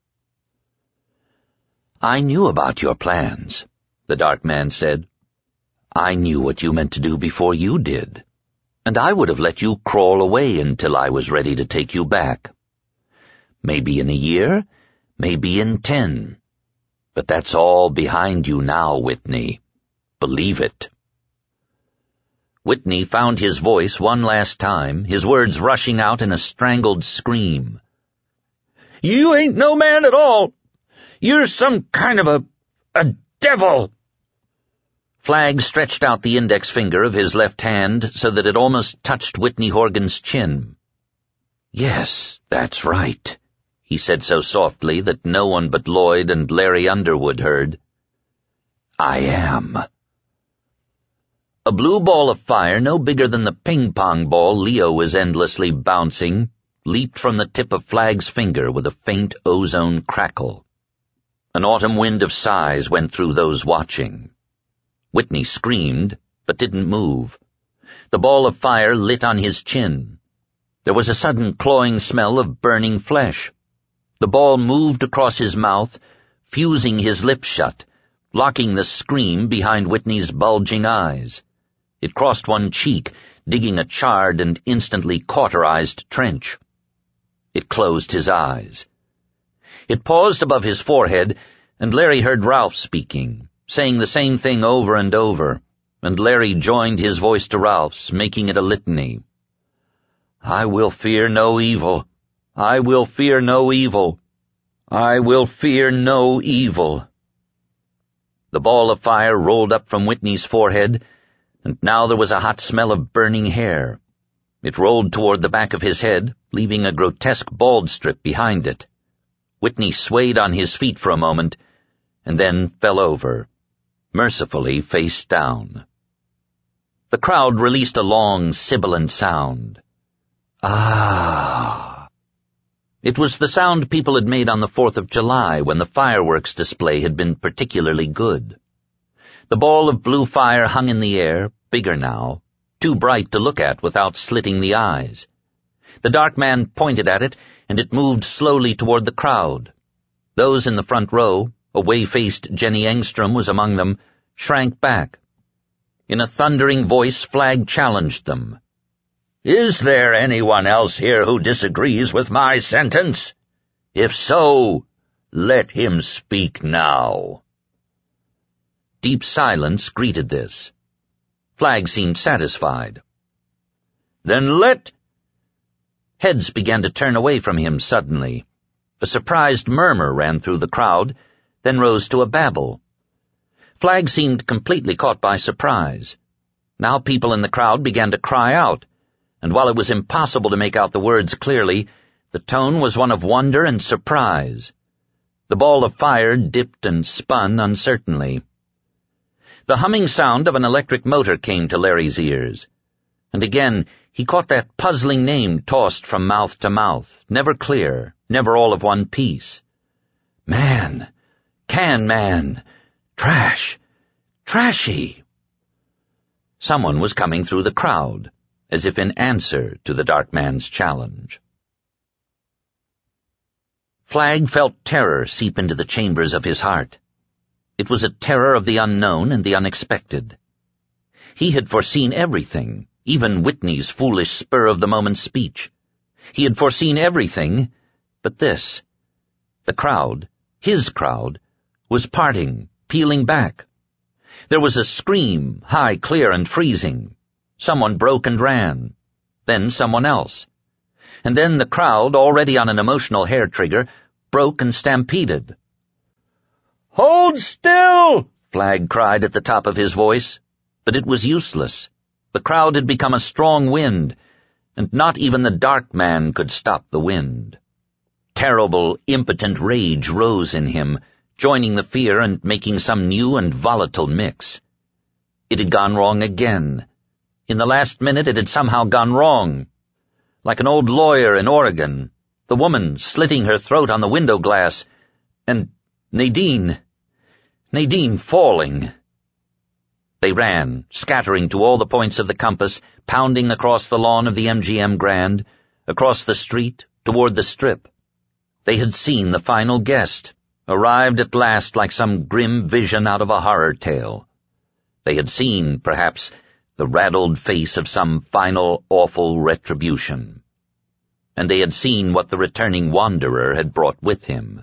S1: "I knew about your plans," the dark man said. "I knew what you meant to do before you did, and I would have let you crawl away until I was ready to take you back. Maybe in a year, maybe in ten. But that's all behind you now, Whitney. Believe it." Whitney found his voice one last time, his words rushing out in a strangled scream. "You ain't no man at all. You're some kind of a... a devil." Flagg stretched out the index finger of his left hand so that it almost touched Whitney Horgan's chin. "Yes, that's right. he said so softly that no one but Lloyd and Larry Underwood heard. "I am." A blue ball of fire no bigger than the ping-pong ball Leo was endlessly bouncing leaped from the tip of Flag's finger with a faint ozone crackle. An autumn wind of sighs went through those watching. Whitney screamed, but didn't move. The ball of fire lit on his chin. There was a sudden clawing smell of burning flesh. The ball moved across his mouth, fusing his lips shut, locking the scream behind Whitney's bulging eyes. It crossed one cheek, digging a charred and instantly cauterized trench. It closed his eyes. It paused above his forehead, and Larry heard Ralph speaking, saying the same thing over and over, and Larry joined his voice to Ralph's, making it a litany. "I will fear no evil. I will fear no evil. I will fear no evil." The ball of fire rolled up from Whitney's forehead, and now there was a hot smell of burning hair. It rolled toward the back of his head, leaving a grotesque bald strip behind it. Whitney swayed on his feet for a moment, and then fell over, mercifully face down. The crowd released a long, sibilant sound. Ah! It was the sound people had made on the Fourth of July when the fireworks display had been particularly good. The ball of blue fire hung in the air, bigger now, too bright to look at without slitting the eyes. The dark man pointed at it, and it moved slowly toward the crowd. Those in the front row, a way-faced Jenny Engstrom was among them, shrank back. In a thundering voice, Flag challenged them. "Is there anyone else here who disagrees with my sentence? If so, let him speak now." Deep silence greeted this. Flag seemed satisfied. "Then let—" Heads began to turn away from him suddenly. A surprised murmur ran through the crowd, then rose to a babble. Flag seemed completely caught by surprise. Now people in the crowd began to cry out, and while it was impossible to make out the words clearly, the tone was one of wonder and surprise. The ball of fire dipped and spun uncertainly. The humming sound of an electric motor came to Larry's ears, and again he caught that puzzling name tossed from mouth to mouth, never clear, never all of one piece. Man, can man, trash, trashy. Someone was coming through the crowd, as if in answer to the dark man's challenge. Flag felt terror seep into the chambers of his heart. It was a terror of the unknown and the unexpected. He had foreseen everything, even Whitney's foolish spur-of-the-moment speech. He had foreseen everything, but this. The crowd, his crowd, was parting, peeling back. There was a scream, high, clear, and freezing. Someone broke and ran. Then someone else. And then the crowd, already on an emotional hair-trigger, broke and stampeded. "Hold still!" Flag cried at the top of his voice, but it was useless. The crowd had become a strong wind, and not even the dark man could stop the wind. Terrible, impotent rage rose in him, joining the fear and making some new and volatile mix. It had gone wrong again. In the last minute it had somehow gone wrong. Like an old lawyer in Oregon, the woman slitting her throat on the window glass, and Nadine, Nadine falling. They ran, scattering to all the points of the compass, pounding across the lawn of the M G M Grand, across the street, toward the Strip. They had seen the final guest, arrived at last like some grim vision out of a horror tale. They had seen, perhaps, the raddled face of some final, awful retribution. And they had seen what the returning wanderer had brought with him.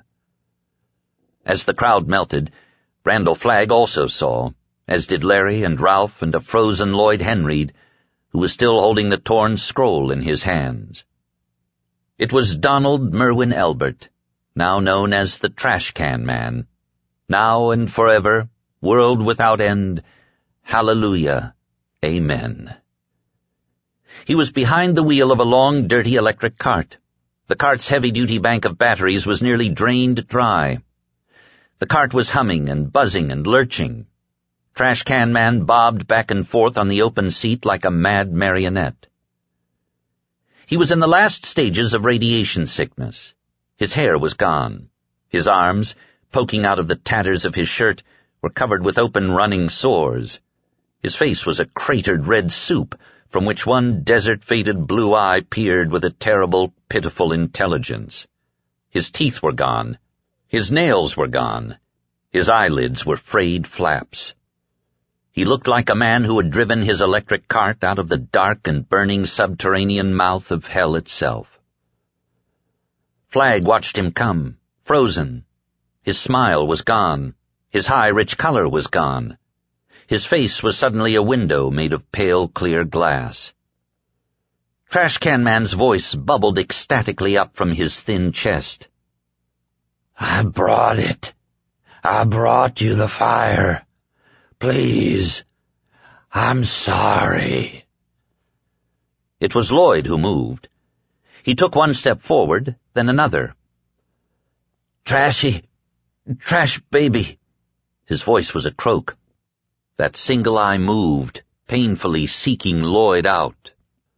S1: As the crowd melted, Randall Flagg also saw, as did Larry and Ralph and a frozen Lloyd Henreid, who was still holding the torn scroll in his hands. It was Donald Merwin Elbert, now known as the Trash Can Man. Now and forever, world without end, hallelujah, amen. He was behind the wheel of a long, dirty electric cart. The cart's heavy-duty bank of batteries was nearly drained dry. The cart was humming and buzzing and lurching. Trash Can Man bobbed back and forth on the open seat like a mad marionette. He was in the last stages of radiation sickness. His hair was gone. His arms, poking out of the tatters of his shirt, were covered with open running sores. His face was a cratered red soup, from which one desert-faded blue eye peered with a terrible, pitiful intelligence. His teeth were gone. His nails were gone. His eyelids were frayed flaps. He looked like a man who had driven his electric cart out of the dark and burning subterranean mouth of hell itself. Flagg watched him come, frozen. His smile was gone. His high, rich color was gone. His face was suddenly a window made of pale, clear glass. Trash Can Man's voice bubbled ecstatically up from his thin chest. "I brought it. I brought you the fire. Please, I'm sorry." It was Lloyd who moved. He took one step forward, then another. "Trashy, Trash baby." His voice was a croak. That single eye moved, painfully seeking Lloyd out.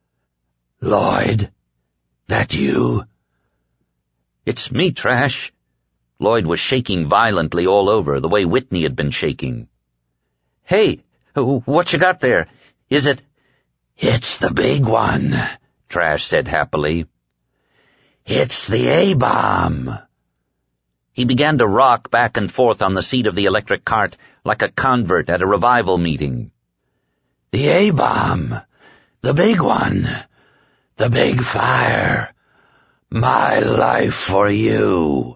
S1: "Lloyd, that you?" "It's me, Trash." Lloyd was shaking violently all over, the way Whitney had been shaking. "Hey, what you got there? Is it—" "It's the big one," Trash said happily. "It's the A-bomb." He began to rock back and forth on the seat of the electric cart like a convert at a revival meeting. "The A-bomb. The big one. The big fire. My life for you."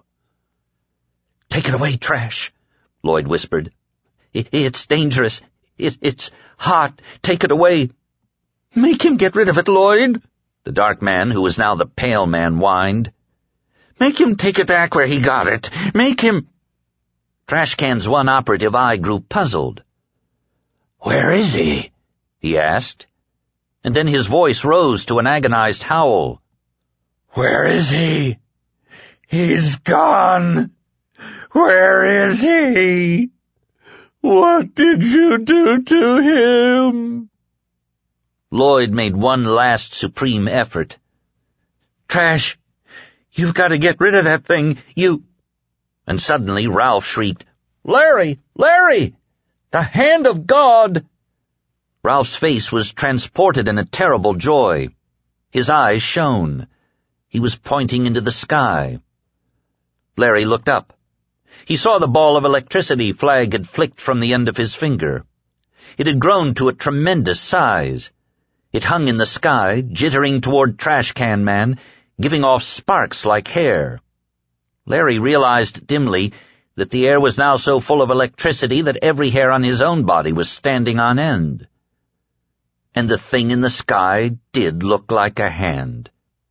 S1: "Take it away, Trash," Lloyd whispered. "It's dangerous. It's hot. Take it away." "Make him get rid of it, Lloyd," the dark man, who was now the pale man, whined. "Make him take it back where he got it. Make him—" Trash Can's one operative eye grew puzzled. "Where is he?" he asked, and then his voice rose to an agonized howl. "Where is he? He's gone. Where is he? What did you do to him?" Lloyd made one last supreme effort. "Trash, you've got to get rid of that thing, you—" And suddenly Ralph shrieked, "Larry! Larry! The hand of God!" Ralph's face was transported in a terrible joy. His eyes shone. He was pointing into the sky. Larry looked up. He saw the ball of electricity Flagg had flicked from the end of his finger. It had grown to a tremendous size. It hung in the sky, jittering toward Trash Can Man, giving off sparks like hair. Larry realized dimly that the air was now so full of electricity that every hair on his own body was standing on end. And the thing in the sky did look like a hand.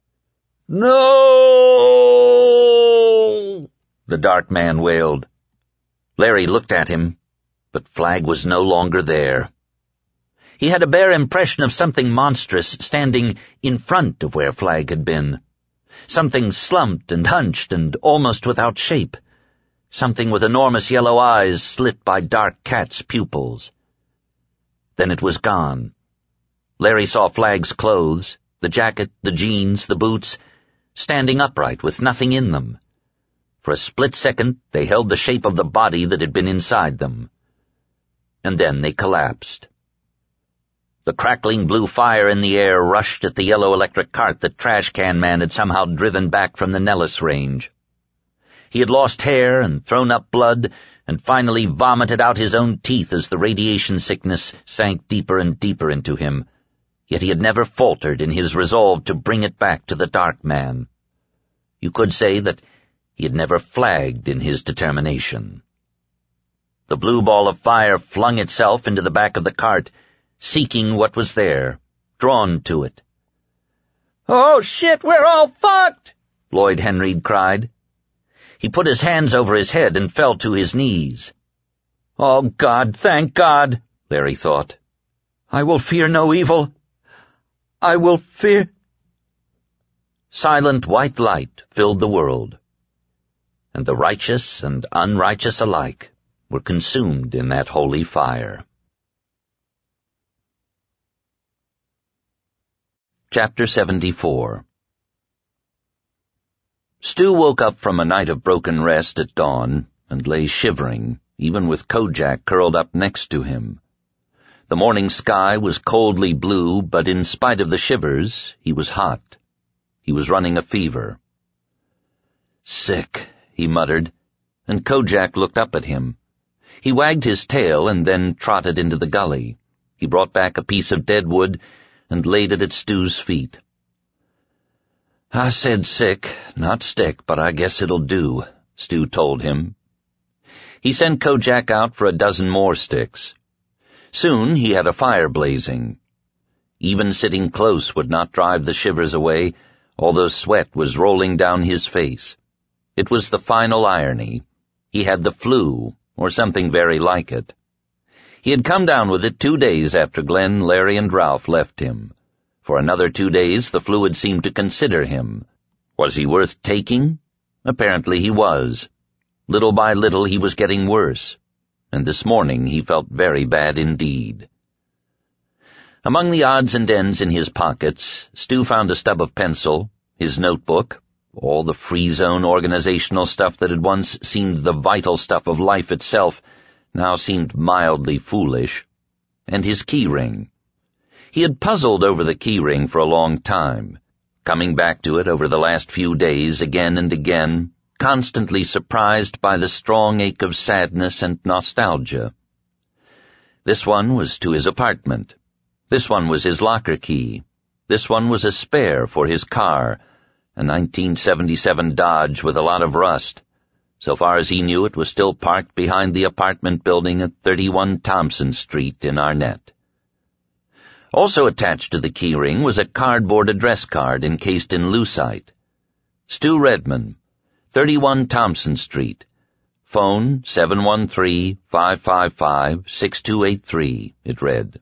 S1: "No!" the dark man wailed. Larry looked at him, but Flagg was no longer there. He had a bare impression of something monstrous standing in front of where Flagg had been. Something slumped and hunched and almost without shape. Something with enormous yellow eyes slit by dark cat's pupils. Then it was gone. Larry saw Flagg's clothes, the jacket, the jeans, the boots, standing upright with nothing in them. For a split second they held the shape of the body that had been inside them. And then they collapsed. The crackling blue fire in the air rushed at the yellow electric cart that Trash Can Man had somehow driven back from the Nellis Range. He had lost hair and thrown up blood and finally vomited out his own teeth as the radiation sickness sank deeper and deeper into him, yet he had never faltered in his resolve to bring it back to the Dark Man. You could say that he had never flagged in his determination. The blue ball of fire flung itself into the back of the cart, seeking what was there, drawn to it. "Oh, shit, we're all fucked!" Lloyd Henreid cried. He put his hands over his head and fell to his knees. "Oh, God, thank God," Larry thought. "I will fear no evil. I will fear—" Silent white light filled the world, and the righteous and unrighteous alike were consumed in that holy fire. Chapter seventy-four. Stu woke up from a night of broken rest at dawn and lay shivering, even with Kojak curled up next to him. The morning sky was coldly blue, but in spite of the shivers, he was hot. He was running a fever. "Sick," he muttered, and Kojak looked up at him. He wagged his tail and then trotted into the gully. He brought back a piece of dead wood and laid it at Stu's feet. "I said sick, not stick, but I guess it'll do," Stu told him. He sent Kojak out for a dozen more sticks. Soon he had a fire blazing. Even sitting close would not drive the shivers away, although sweat was rolling down his face. It was the final irony. He had the flu, or something very like it. He had come down with it two days after Glenn, Larry, and Ralph left him. For another two days the flu had seemed to consider him. Was he worth taking? Apparently he was. Little by little he was getting worse, and this morning he felt very bad indeed. Among the odds and ends in his pockets, Stu found a stub of pencil, his notebook, all the free zone organizational stuff that had once seemed the vital stuff of life itself now seemed mildly foolish, and his key ring. He had puzzled over the key ring for a long time, coming back to it over the last few days again and again, constantly surprised by the strong ache of sadness and nostalgia. This one was to his apartment. This one was his locker key. This one was a spare for his car, a nineteen seventy-seven Dodge with a lot of rust. So far as he knew, it was still parked behind the apartment building at thirty-one Thompson Street in Arnett. Also attached to the keyring was a cardboard address card encased in lucite. Stu Redman, thirty-one Thompson Street. Phone seven one three, five five five, six two eight three, it read.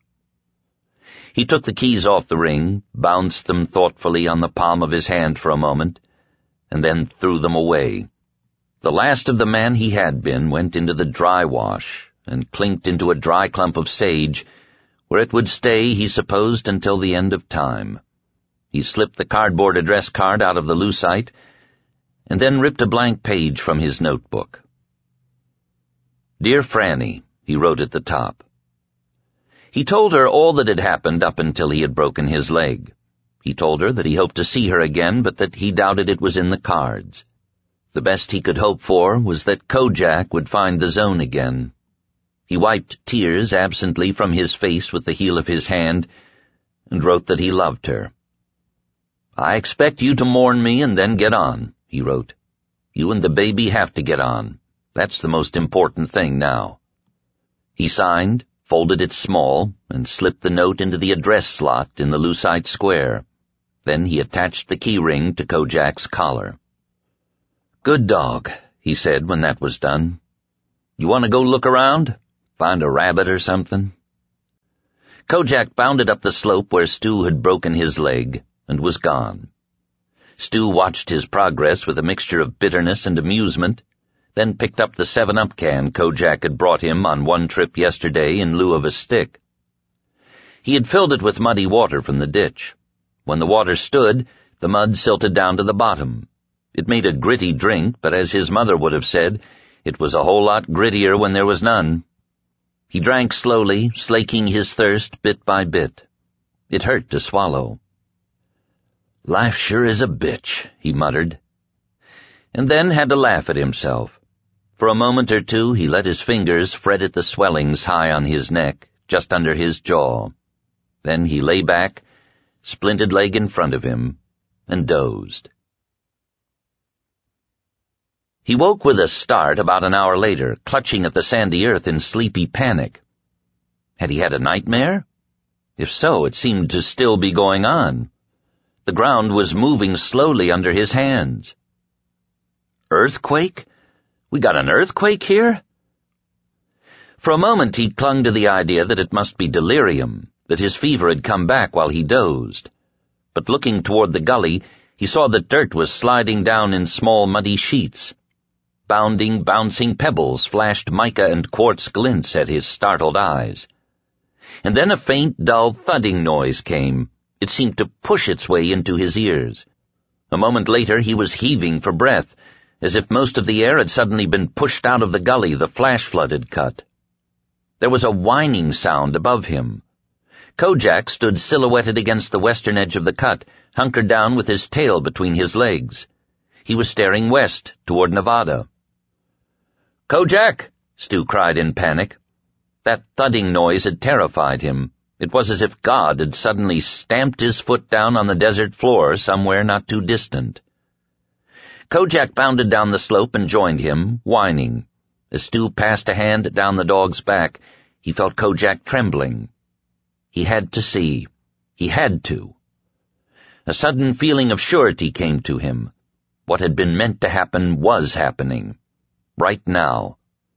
S1: He took the keys off the ring, bounced them thoughtfully on the palm of his hand for a moment, and then threw them away. The last of the man he had been went into the dry wash and clinked into a dry clump of sage, where it would stay, he supposed, until the end of time. He slipped the cardboard address card out of the lucite and then ripped a blank page from his notebook. "Dear Franny," he wrote at the top. He told her all that had happened up until he had broken his leg. He told her that he hoped to see her again, but that he doubted it was in the cards. The best he could hope for was that Kojak would find the zone again. He wiped tears absently from his face with the heel of his hand and wrote that he loved her. "I expect you to mourn me and then get on," he wrote. "You and the baby have to get on. That's the most important thing now." He signed, folded it small, and slipped the note into the address slot in the lucite square. Then he attached the key ring to Kojak's collar. "Good dog," he said when that was done. "You want to go look around? Find a rabbit or something?" Kojak bounded up the slope where Stu had broken his leg and was gone. Stu watched his progress with a mixture of bitterness and amusement, then picked up the seven-up can Kojak had brought him on one trip yesterday in lieu of a stick. He had filled it with muddy water from the ditch. When the water stood, the mud silted down to the bottom. It made a gritty drink, but as his mother would have said, it was a whole lot grittier when there was none. He drank slowly, slaking his thirst bit by bit. It hurt to swallow. "Life sure is a bitch," he muttered, and then had to laugh at himself. For a moment or two he let his fingers fret at the swellings high on his neck, just under his jaw. Then he lay back, splinted leg in front of him, and dozed. He woke with a start about an hour later, clutching at the sandy earth in sleepy panic. Had he had a nightmare? If so, it seemed to still be going on. The ground was moving slowly under his hands. Earthquake? We got an earthquake here? For a moment he clung to the idea that it must be delirium, that his fever had come back while he dozed. But looking toward the gully, He saw that dirt was sliding down in small muddy sheets. Bounding, bouncing pebbles flashed mica and quartz glints at his startled eyes. And then a faint, dull thudding noise came. It seemed to push its way into his ears. A moment later he was heaving for breath, as if most of the air had suddenly been pushed out of the gully the flash flood had cut. There was a whining sound above him. Kojak stood silhouetted against the western edge of the cut, hunkered down with his tail between his legs. He was staring west, toward Nevada. "Kojak!" Stu cried in panic. That thudding noise had terrified him. It was as if God had suddenly stamped his foot down on the desert floor somewhere not too distant. Kojak bounded down the slope and joined him, whining. As Stu passed a hand down the dog's back, he felt Kojak trembling. He had to see. He had to. A sudden feeling of surety came to him. What had been meant to happen was happening. Right now.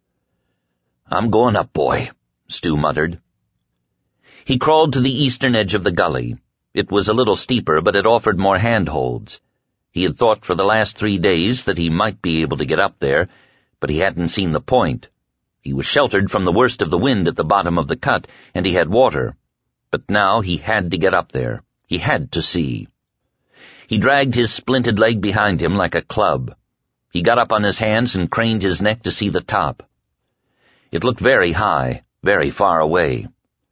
S1: "I'm going up, boy," Stu muttered. He crawled to the eastern edge of the gully. It was a little steeper, but it offered more handholds. He had thought for the last three days that he might be able to get up there, but he hadn't seen the point. He was sheltered from the worst of the wind at the bottom of the cut, and he had water. But now he had to get up there. He had to see. He dragged his splinted leg behind him like a club. He got up on his hands and craned his neck to see the top. It looked very high, very far away.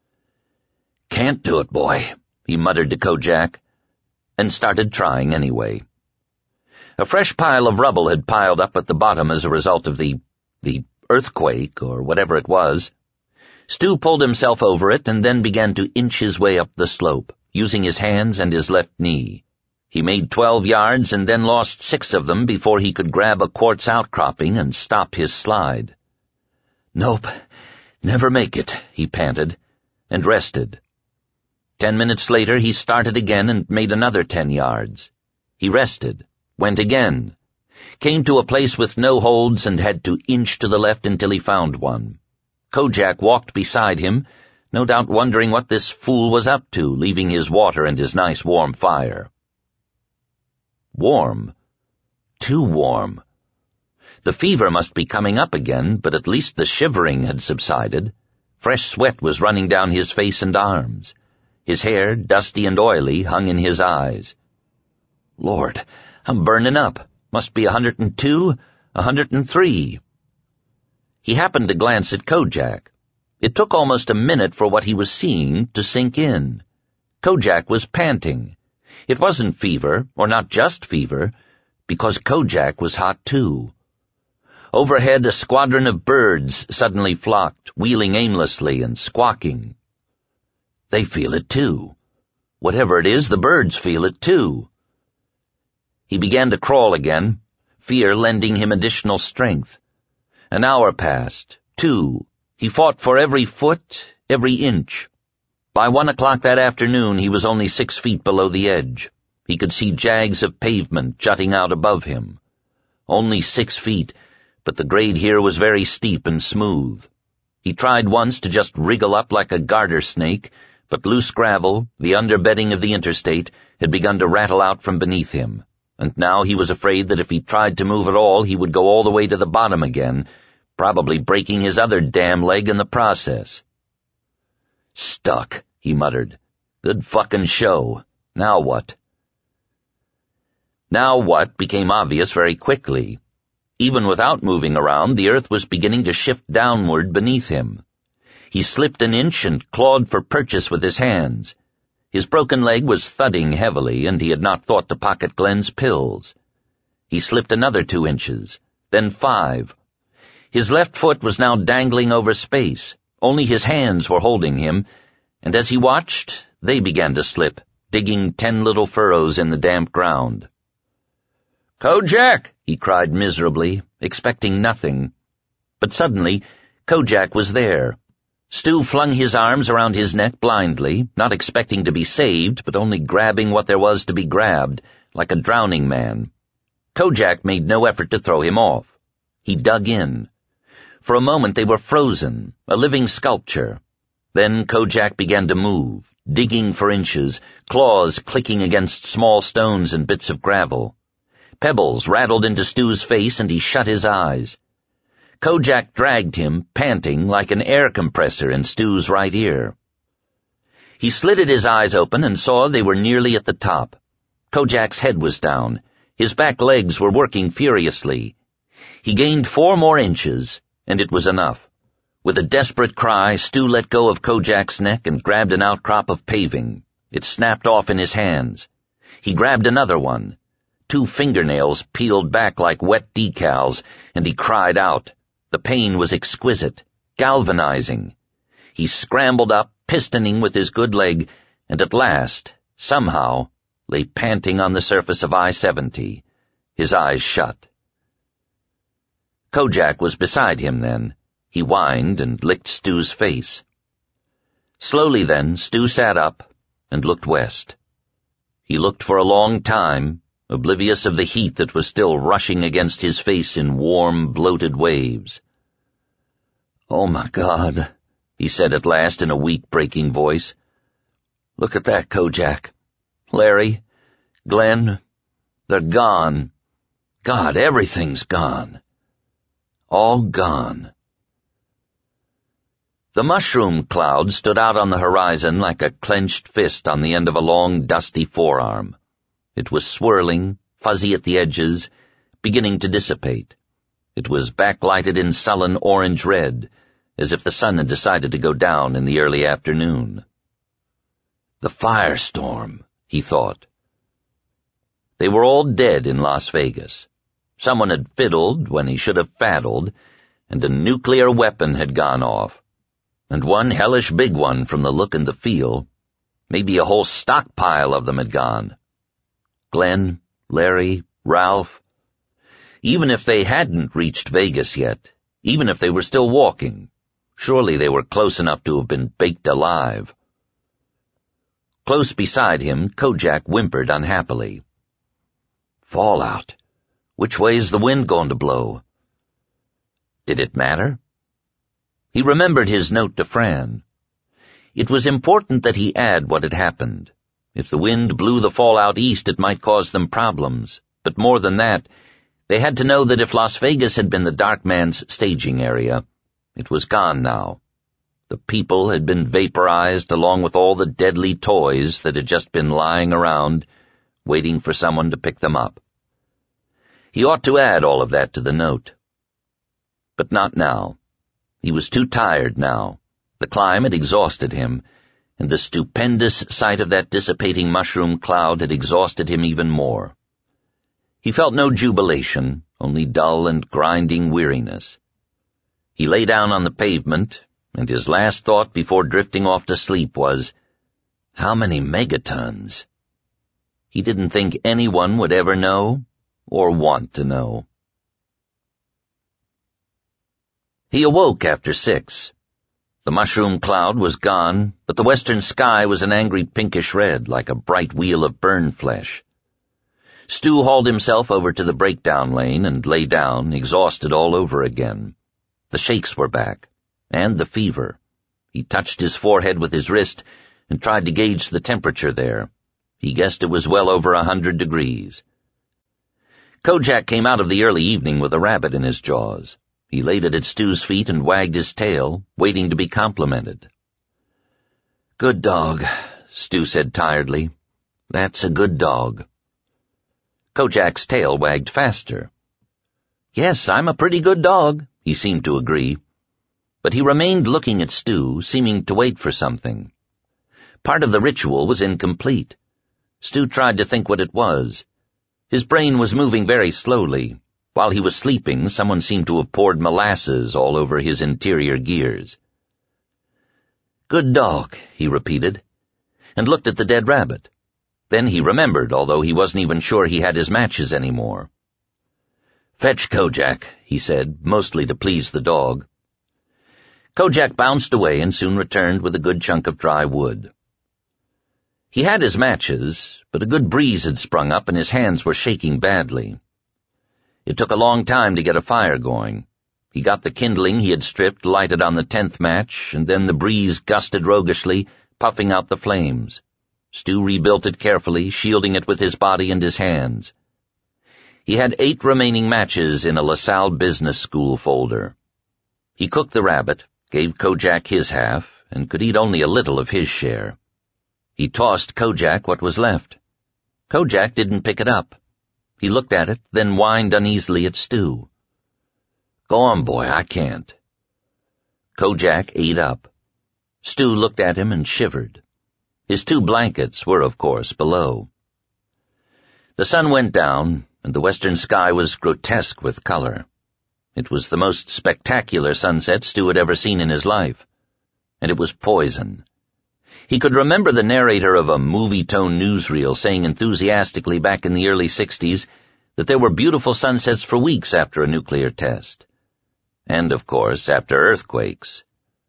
S1: "Can't do it, boy," he muttered to Kojak, and started trying anyway. A fresh pile of rubble had piled up at the bottom as a result of the, the earthquake, or whatever it was. Stu pulled himself over it and then began to inch his way up the slope, using his hands and his left knee. He made twelve yards and then lost six of them before he could grab a quartz outcropping and stop his slide. "Nope, never make it," he panted, and rested. Ten minutes later he started again and made another ten yards. He rested, went again, came to a place with no holds and had to inch to the left until he found one. Kojak walked beside him, no doubt wondering what this fool was up to, leaving his water and his nice warm fire. Warm. Too warm. The fever must be coming up again, but at least the shivering had subsided. Fresh sweat was running down his face and arms. His hair, dusty and oily, hung in his eyes. "Lord, I'm burning up. Must be a hundred and two, a hundred and three." He happened to glance at Kojak. It took almost a minute for what he was seeing to sink in. Kojak was panting. It wasn't fever, or not just fever, because Kojak was hot too. Overhead, a squadron of birds suddenly flocked, wheeling aimlessly and squawking. They feel it too. Whatever it is, the birds feel it too. He began to crawl again, fear lending him additional strength. An hour passed, two. He fought for every foot, every inch. By one o'clock that afternoon he was only six feet below the edge. He could see jags of pavement jutting out above him. Only six feet, but the grade here was very steep and smooth. He tried once to just wriggle up like a garter snake, but loose gravel, the underbedding of the interstate, had begun to rattle out from beneath him, and now he was afraid that if he tried to move at all he would go all the way to the bottom again, probably breaking his other damn leg in the process. "Stuck," he muttered. "Good fucking show. Now what?" Now what became obvious very quickly. Even without moving around, the earth was beginning to shift downward beneath him. He slipped an inch and clawed for purchase with his hands. His broken leg was thudding heavily, and he had not thought to pocket Glenn's pills. He slipped another two inches, then five. His left foot was now dangling over space. Only his hands were holding him, and as he watched, they began to slip, digging ten little furrows in the damp ground. "Kojak!" he cried miserably, expecting nothing. But suddenly, Kojak was there. Stu flung his arms around his neck blindly, not expecting to be saved, but only grabbing what there was to be grabbed, like a drowning man. Kojak made no effort to throw him off. He dug in. For a moment they were frozen, a living sculpture. Then Kojak began to move, digging for inches, claws clicking against small stones and bits of gravel. Pebbles rattled into Stu's face and he shut his eyes. Kojak dragged him, panting, like an air compressor in Stu's right ear. He slitted his eyes open and saw they were nearly at the top. Kojak's head was down. His back legs were working furiously. He gained four more inches, and it was enough. With a desperate cry, Stu let go of Kojak's neck and grabbed an outcrop of paving. It snapped off in his hands. He grabbed another one. Two fingernails peeled back like wet decals, and he cried out. The pain was exquisite, galvanizing. He scrambled up, pistoning with his good leg, and at last, somehow, lay panting on the surface of I seventy, his eyes shut. Kojak was beside him then. He whined and licked Stu's face. Slowly then, Stu sat up and looked west. He looked for a long time, oblivious of the heat that was still rushing against his face in warm, bloated waves. "Oh, my God," he said at last in a weak, breaking voice. "Look at that, Kojak. Larry, Glenn, they're gone. God, everything's gone. All gone." The mushroom cloud stood out on the horizon like a clenched fist on the end of a long, dusty forearm. It was swirling, fuzzy at the edges, beginning to dissipate. It was backlighted in sullen orange-red, as if the sun had decided to go down in the early afternoon. The firestorm, he thought. They were all dead in Las Vegas. Someone had fiddled when he should have faddled, and a nuclear weapon had gone off. And one hellish big one from the look and the feel. Maybe a whole stockpile of them had gone. Glenn, Larry, Ralph. Even if they hadn't reached Vegas yet, even if they were still walking, surely they were close enough to have been baked alive. Close beside him, Kojak whimpered unhappily. Fallout. Which way's the wind going to blow? Did it matter? He remembered his note to Fran. It was important that he add what had happened. If the wind blew the fallout east, it might cause them problems. But more than that, they had to know that if Las Vegas had been the Dark Man's staging area, it was gone now. The people had been vaporized along with all the deadly toys that had just been lying around, waiting for someone to pick them up. He ought to add all of that to the note. But not now. He was too tired now. The climb had exhausted him, and the stupendous sight of that dissipating mushroom cloud had exhausted him even more. He felt no jubilation, only dull and grinding weariness. He lay down on the pavement, and his last thought before drifting off to sleep was, how many megatons? He didn't think anyone would ever know, or want to know. He awoke after six. The mushroom cloud was gone, but the western sky was an angry pinkish red, like a bright wheel of burned flesh. Stu hauled himself over to the breakdown lane and lay down, exhausted all over again. The shakes were back, and the fever. He touched his forehead with his wrist and tried to gauge the temperature there. He guessed it was well over a hundred degrees. Kojak came out of the early evening with a rabbit in his jaws. He laid it at Stu's feet and wagged his tail, waiting to be complimented. "Good dog," Stu said tiredly. "That's a good dog." Kojak's tail wagged faster. "Yes, I'm a pretty good dog," he seemed to agree. But he remained looking at Stu, seeming to wait for something. Part of the ritual was incomplete. Stu tried to think what it was. His brain was moving very slowly. While he was sleeping, someone seemed to have poured molasses all over his interior gears. "Good dog," he repeated, and looked at the dead rabbit. Then he remembered, although he wasn't even sure he had his matches anymore. "Fetch Kojak," he said, mostly to please the dog. Kojak bounced away and soon returned with a good chunk of dry wood. He had his matches, but a good breeze had sprung up and his hands were shaking badly. It took a long time to get a fire going. He got the kindling he had stripped lighted on the tenth match, and then the breeze gusted roguishly, puffing out the flames. Stu rebuilt it carefully, shielding it with his body and his hands. He had eight remaining matches in a LaSalle Business School folder. He cooked the rabbit, gave Kojak his half, and could eat only a little of his share. He tossed Kojak what was left. Kojak didn't pick it up. He looked at it, then whined uneasily at Stu. "Go on, boy, I can't." Kojak ate up. Stu looked at him and shivered. His two blankets were, of course, below. The sun went down, and the western sky was grotesque with color. It was the most spectacular sunset Stu had ever seen in his life, and it was poison. He could remember the narrator of a movie-tone newsreel saying enthusiastically back in the early sixties that there were beautiful sunsets for weeks after a nuclear test. And, of course, after earthquakes.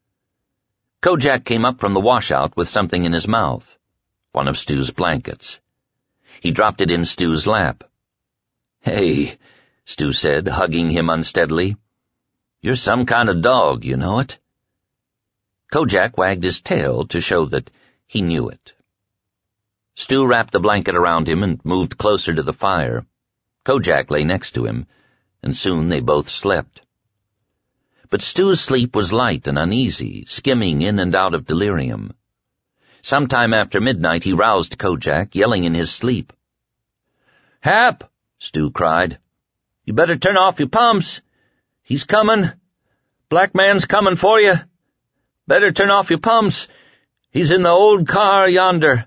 S1: Kojak came up from the washout with something in his mouth, one of Stu's blankets. He dropped it in Stu's lap. "Hey," Stu said, hugging him unsteadily. "You're some kind of dog, you know it?" Kojak wagged his tail to show that he knew it. Stu wrapped the blanket around him and moved closer to the fire. Kojak lay next to him, and soon they both slept. But Stu's sleep was light and uneasy, skimming in and out of delirium. Sometime after midnight he roused Kojak, yelling in his sleep. "Hap!" Stu cried. "You better turn off your pumps. He's coming. Black man's coming for you. Better turn off your pumps. He's in the old car yonder."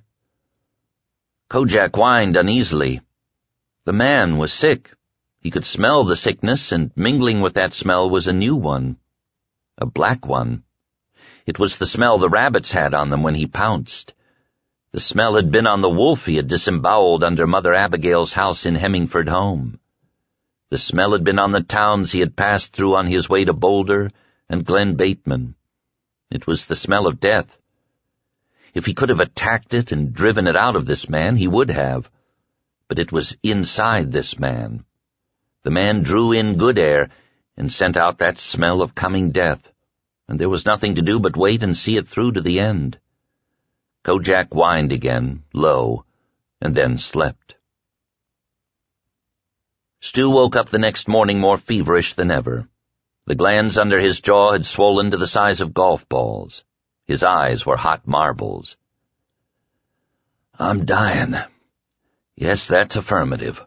S1: Kojak whined uneasily. The man was sick. He could smell the sickness, and mingling with that smell was a new one. A black one. It was the smell the rabbits had on them when he pounced. The smell had been on the wolf he had disemboweled under Mother Abigail's house in Hemingford Home. The smell had been on the towns he had passed through on his way to Boulder and Glen Bateman. It was the smell of death. If he could have attacked it and driven it out of this man, he would have. But it was inside this man. The man drew in good air and sent out that smell of coming death, and there was nothing to do but wait and see it through to the end. Kojak whined again, low, and then slept. Stu woke up the next morning more feverish than ever. The glands under his jaw had swollen to the size of golf balls. His eyes were hot marbles. "I'm dying. Yes, that's affirmative."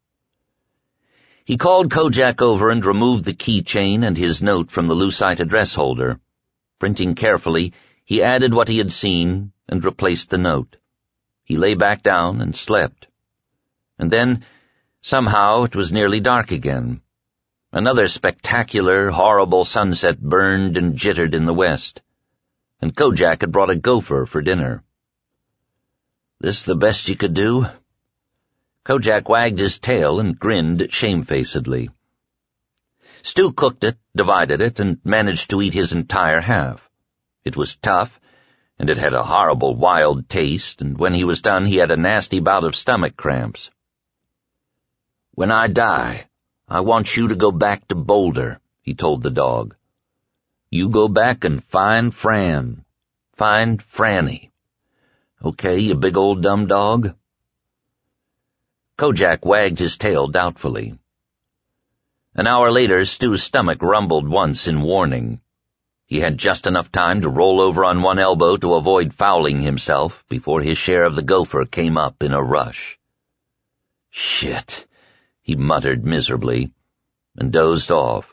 S1: He called Kojak over and removed the keychain and his note from the lucite address holder. Printing carefully, he added what he had seen and replaced the note. He lay back down and slept. And then, somehow, it was nearly dark again. Another spectacular, horrible sunset burned and jittered in the west, and Kojak had brought a gopher for dinner. "This the best you could do?" Kojak wagged his tail and grinned shamefacedly. Stu cooked it, divided it, and managed to eat his entire half. It was tough, and it had a horrible wild taste, and when he was done he had a nasty bout of stomach cramps. "When I die, I want you to go back to Boulder," he told the dog. "You go back and find Fran. Find Franny. Okay, you big old dumb dog?" Kojak wagged his tail doubtfully. An hour later, Stu's stomach rumbled once in warning. He had just enough time to roll over on one elbow to avoid fouling himself before his share of the gopher came up in a rush. "Shit," he muttered miserably, and dozed off.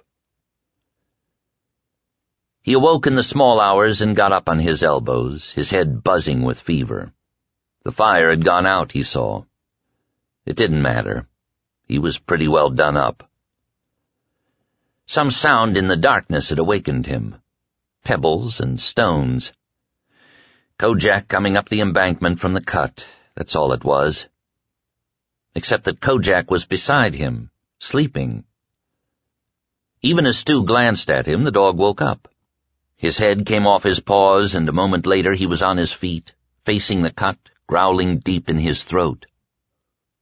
S1: He awoke in the small hours and got up on his elbows, his head buzzing with fever. The fire had gone out, he saw. It didn't matter. He was pretty well done up. Some sound in the darkness had awakened him. Pebbles and stones. Kojak coming up the embankment from the cut, that's all it was. Except that Kojak was beside him, sleeping. Even as Stu glanced at him, the dog woke up. His head came off his paws, and a moment later he was on his feet, facing the cut, growling deep in his throat.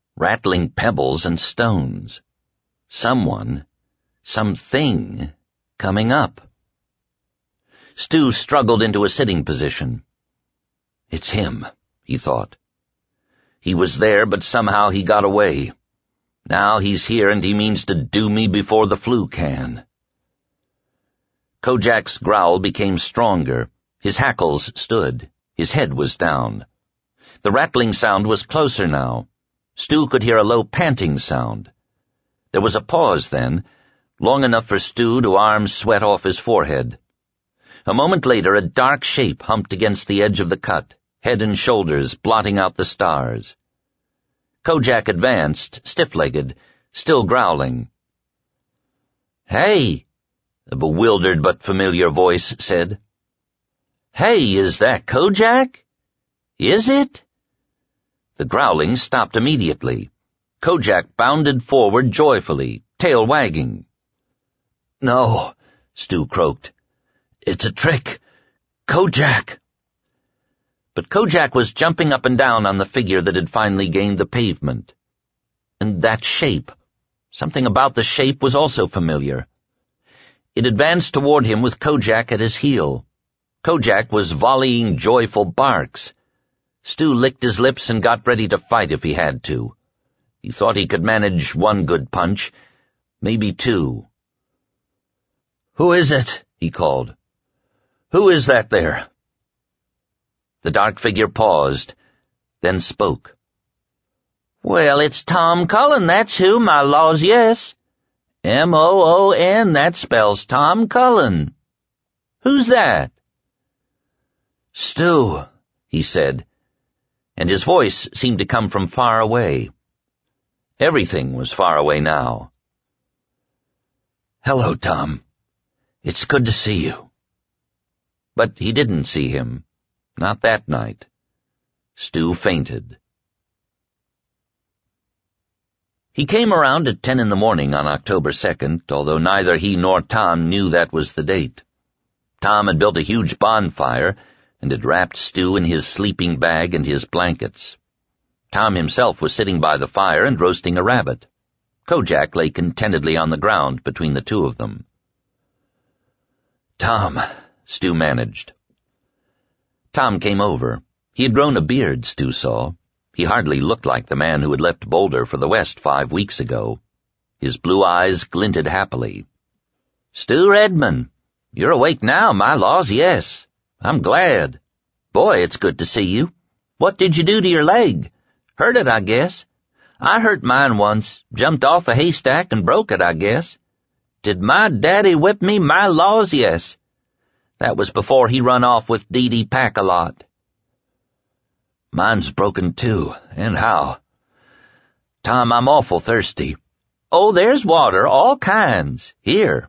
S1: Rattling pebbles and stones. Someone, something, coming up. Stu struggled into a sitting position. It's him, he thought. He was there, but somehow he got away. Now he's here and he means to do me before the flu can. Kojak's growl became stronger. His hackles stood. His head was down. The rattling sound was closer now. Stu could hear a low panting sound. There was a pause then, long enough for Stu to arm sweat off his forehead. A moment later, a dark shape humped against the edge of the cut, head and shoulders blotting out the stars. Kojak advanced, stiff-legged, still growling. "Hey," a bewildered but familiar voice said. "Hey, is that Kojak? Is it?" The growling stopped immediately. Kojak bounded forward joyfully, tail wagging. "No," Stu croaked. "It's a trick. Kojak." But Kojak was jumping up and down on the figure that had finally gained the pavement. And that shape. Something about the shape was also familiar. It advanced toward him with Kojak at his heel. Kojak was volleying joyful barks. Stu licked his lips and got ready to fight if he had to. He thought he could manage one good punch, maybe two. "Who is it?" he called. "Who is that there?" The dark figure paused, then spoke. "Well, it's Tom Cullen, that's who, my laws, yes. M O O N, that spells Tom Cullen. Who's that?" "Stu," he said, and his voice seemed to come from far away. Everything was far away now. "Hello, Tom. It's good to see you." But he didn't see him. Not that night. Stu fainted. He came around at ten in the morning on October second, although neither he nor Tom knew that was the date. Tom had built a huge bonfire and had wrapped Stu in his sleeping bag and his blankets. Tom himself was sitting by the fire and roasting a rabbit. Kojak lay contentedly on the ground between the two of them. "Tom," Stu managed. Tom came over. He had grown a beard, Stu saw. He hardly looked like the man who had left Boulder for the West five weeks ago. His blue eyes glinted happily. "Stu Redman, you're awake now, my laws, yes. I'm glad. Boy, it's good to see you. What did you do to your leg? Hurt it, I guess. I hurt mine once, jumped off a haystack and broke it, I guess. Did my daddy whip me, my laws, yes. That was before he run off with Dee Dee Pack-a-Lot. Mine's broken too, and how? Tom, I'm awful thirsty. Oh, there's water, all kinds. Here."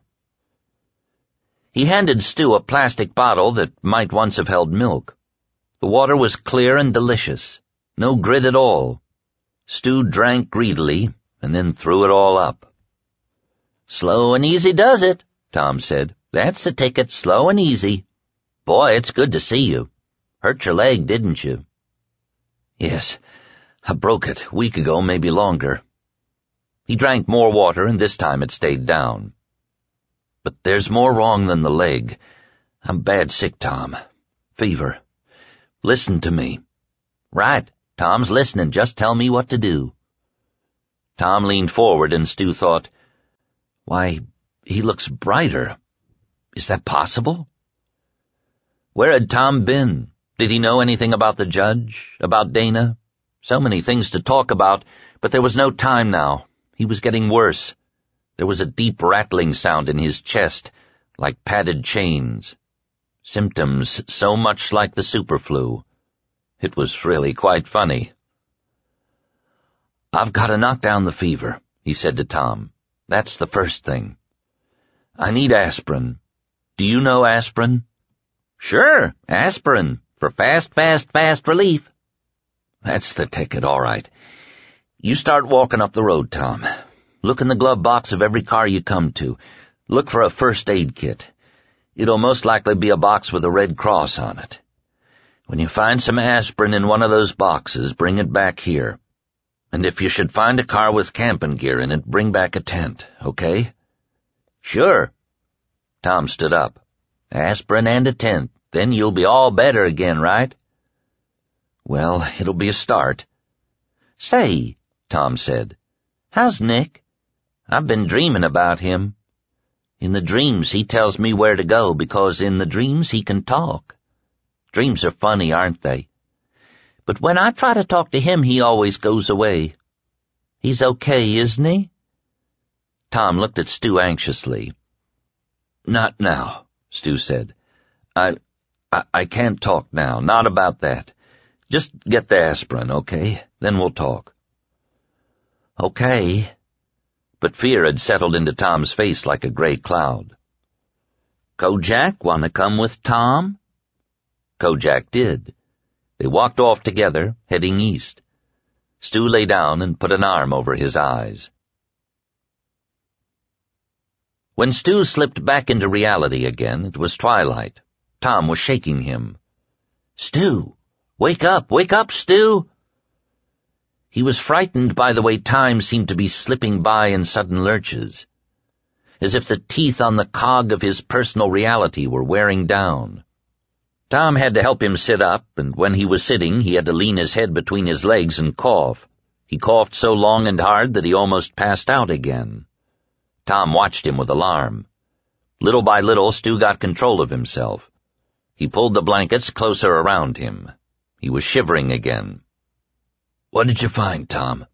S1: He handed Stu a plastic bottle that might once have held milk. The water was clear and delicious. No grit at all. Stu drank greedily, and then threw it all up. "Slow and easy does it," Tom said. "That's the ticket, slow and easy. Boy, it's good to see you. Hurt your leg, didn't you?" "Yes, I broke it a week ago, maybe longer." He drank more water, and this time it stayed down. "But there's more wrong than the leg. I'm bad sick, Tom. Fever. Listen to me." "Right, Tom's listening. Just tell me what to do." Tom leaned forward, and Stu thought, "Why, he looks brighter. Is that possible?" Where had Tom been? Did he know anything about the judge? About Dana? So many things to talk about, but there was no time now. He was getting worse. There was a deep rattling sound in his chest, like padded chains. Symptoms so much like the superflu. It was really quite funny. "I've got to knock down the fever," he said to Tom. "That's the first thing. I need aspirin. Do you know aspirin?" "Sure, aspirin, for fast, fast, fast relief." "That's the ticket, all right. You start walking up the road, Tom. Look in the glove box of every car you come to. Look for a first aid kit. It'll most likely be a box with a red cross on it. When you find some aspirin in one of those boxes, bring it back here. And if you should find a car with camping gear in it, bring back a tent, okay?" "Sure."
S2: Tom stood up. Aspirin and a tent. Then you'll be all better again, right? Well, it'll be a start. Say, Tom said, how's Nick? I've been dreaming about him. In the dreams he tells me where to go because in the dreams he can talk. Dreams are funny, aren't they? But when I try to talk to him, he always goes away. He's okay, isn't he? Tom looked at Stu anxiously. Not now, Stu said. I, I, I can't talk now, not about that. Just get the aspirin, okay? Then we'll talk. Okay. But fear had settled into Tom's face like a gray cloud. Kojak want to come with Tom? Kojak did. They walked off together, heading east. Stu lay down and put an arm over his eyes. When Stu slipped back into reality again, it was twilight. Tom was shaking him. Stu! Wake up! Wake up, Stu! He was frightened by the way time seemed to be slipping by in sudden lurches, as if the teeth on the cog of his personal reality were wearing down. Tom had to help him sit up, and when he was sitting, he had to lean his head between his legs and cough. He coughed so long and hard that he almost passed out again. Tom watched him with alarm. Little by little, Stu got control of himself. He pulled the blankets closer around him. He was shivering again. What did you find, Tom?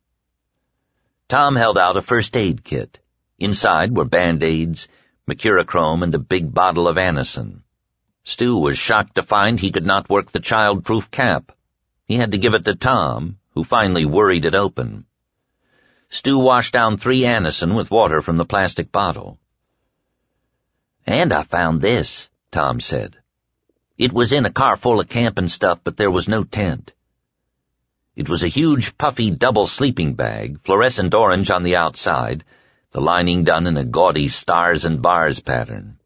S2: Tom held out a first aid kit. Inside were Band-Aids, mercurochrome, and a big bottle of Anacin. Stu was shocked to find he could not work the child-proof cap. He had to give it to Tom, who finally worried it open. Stu washed down three Anacin with water from the plastic bottle. And I found this, Tom said. It was in a car full of camping stuff, but there was no tent. It was a huge, puffy double sleeping bag, fluorescent orange on the outside, the lining done in a gaudy stars and bars pattern.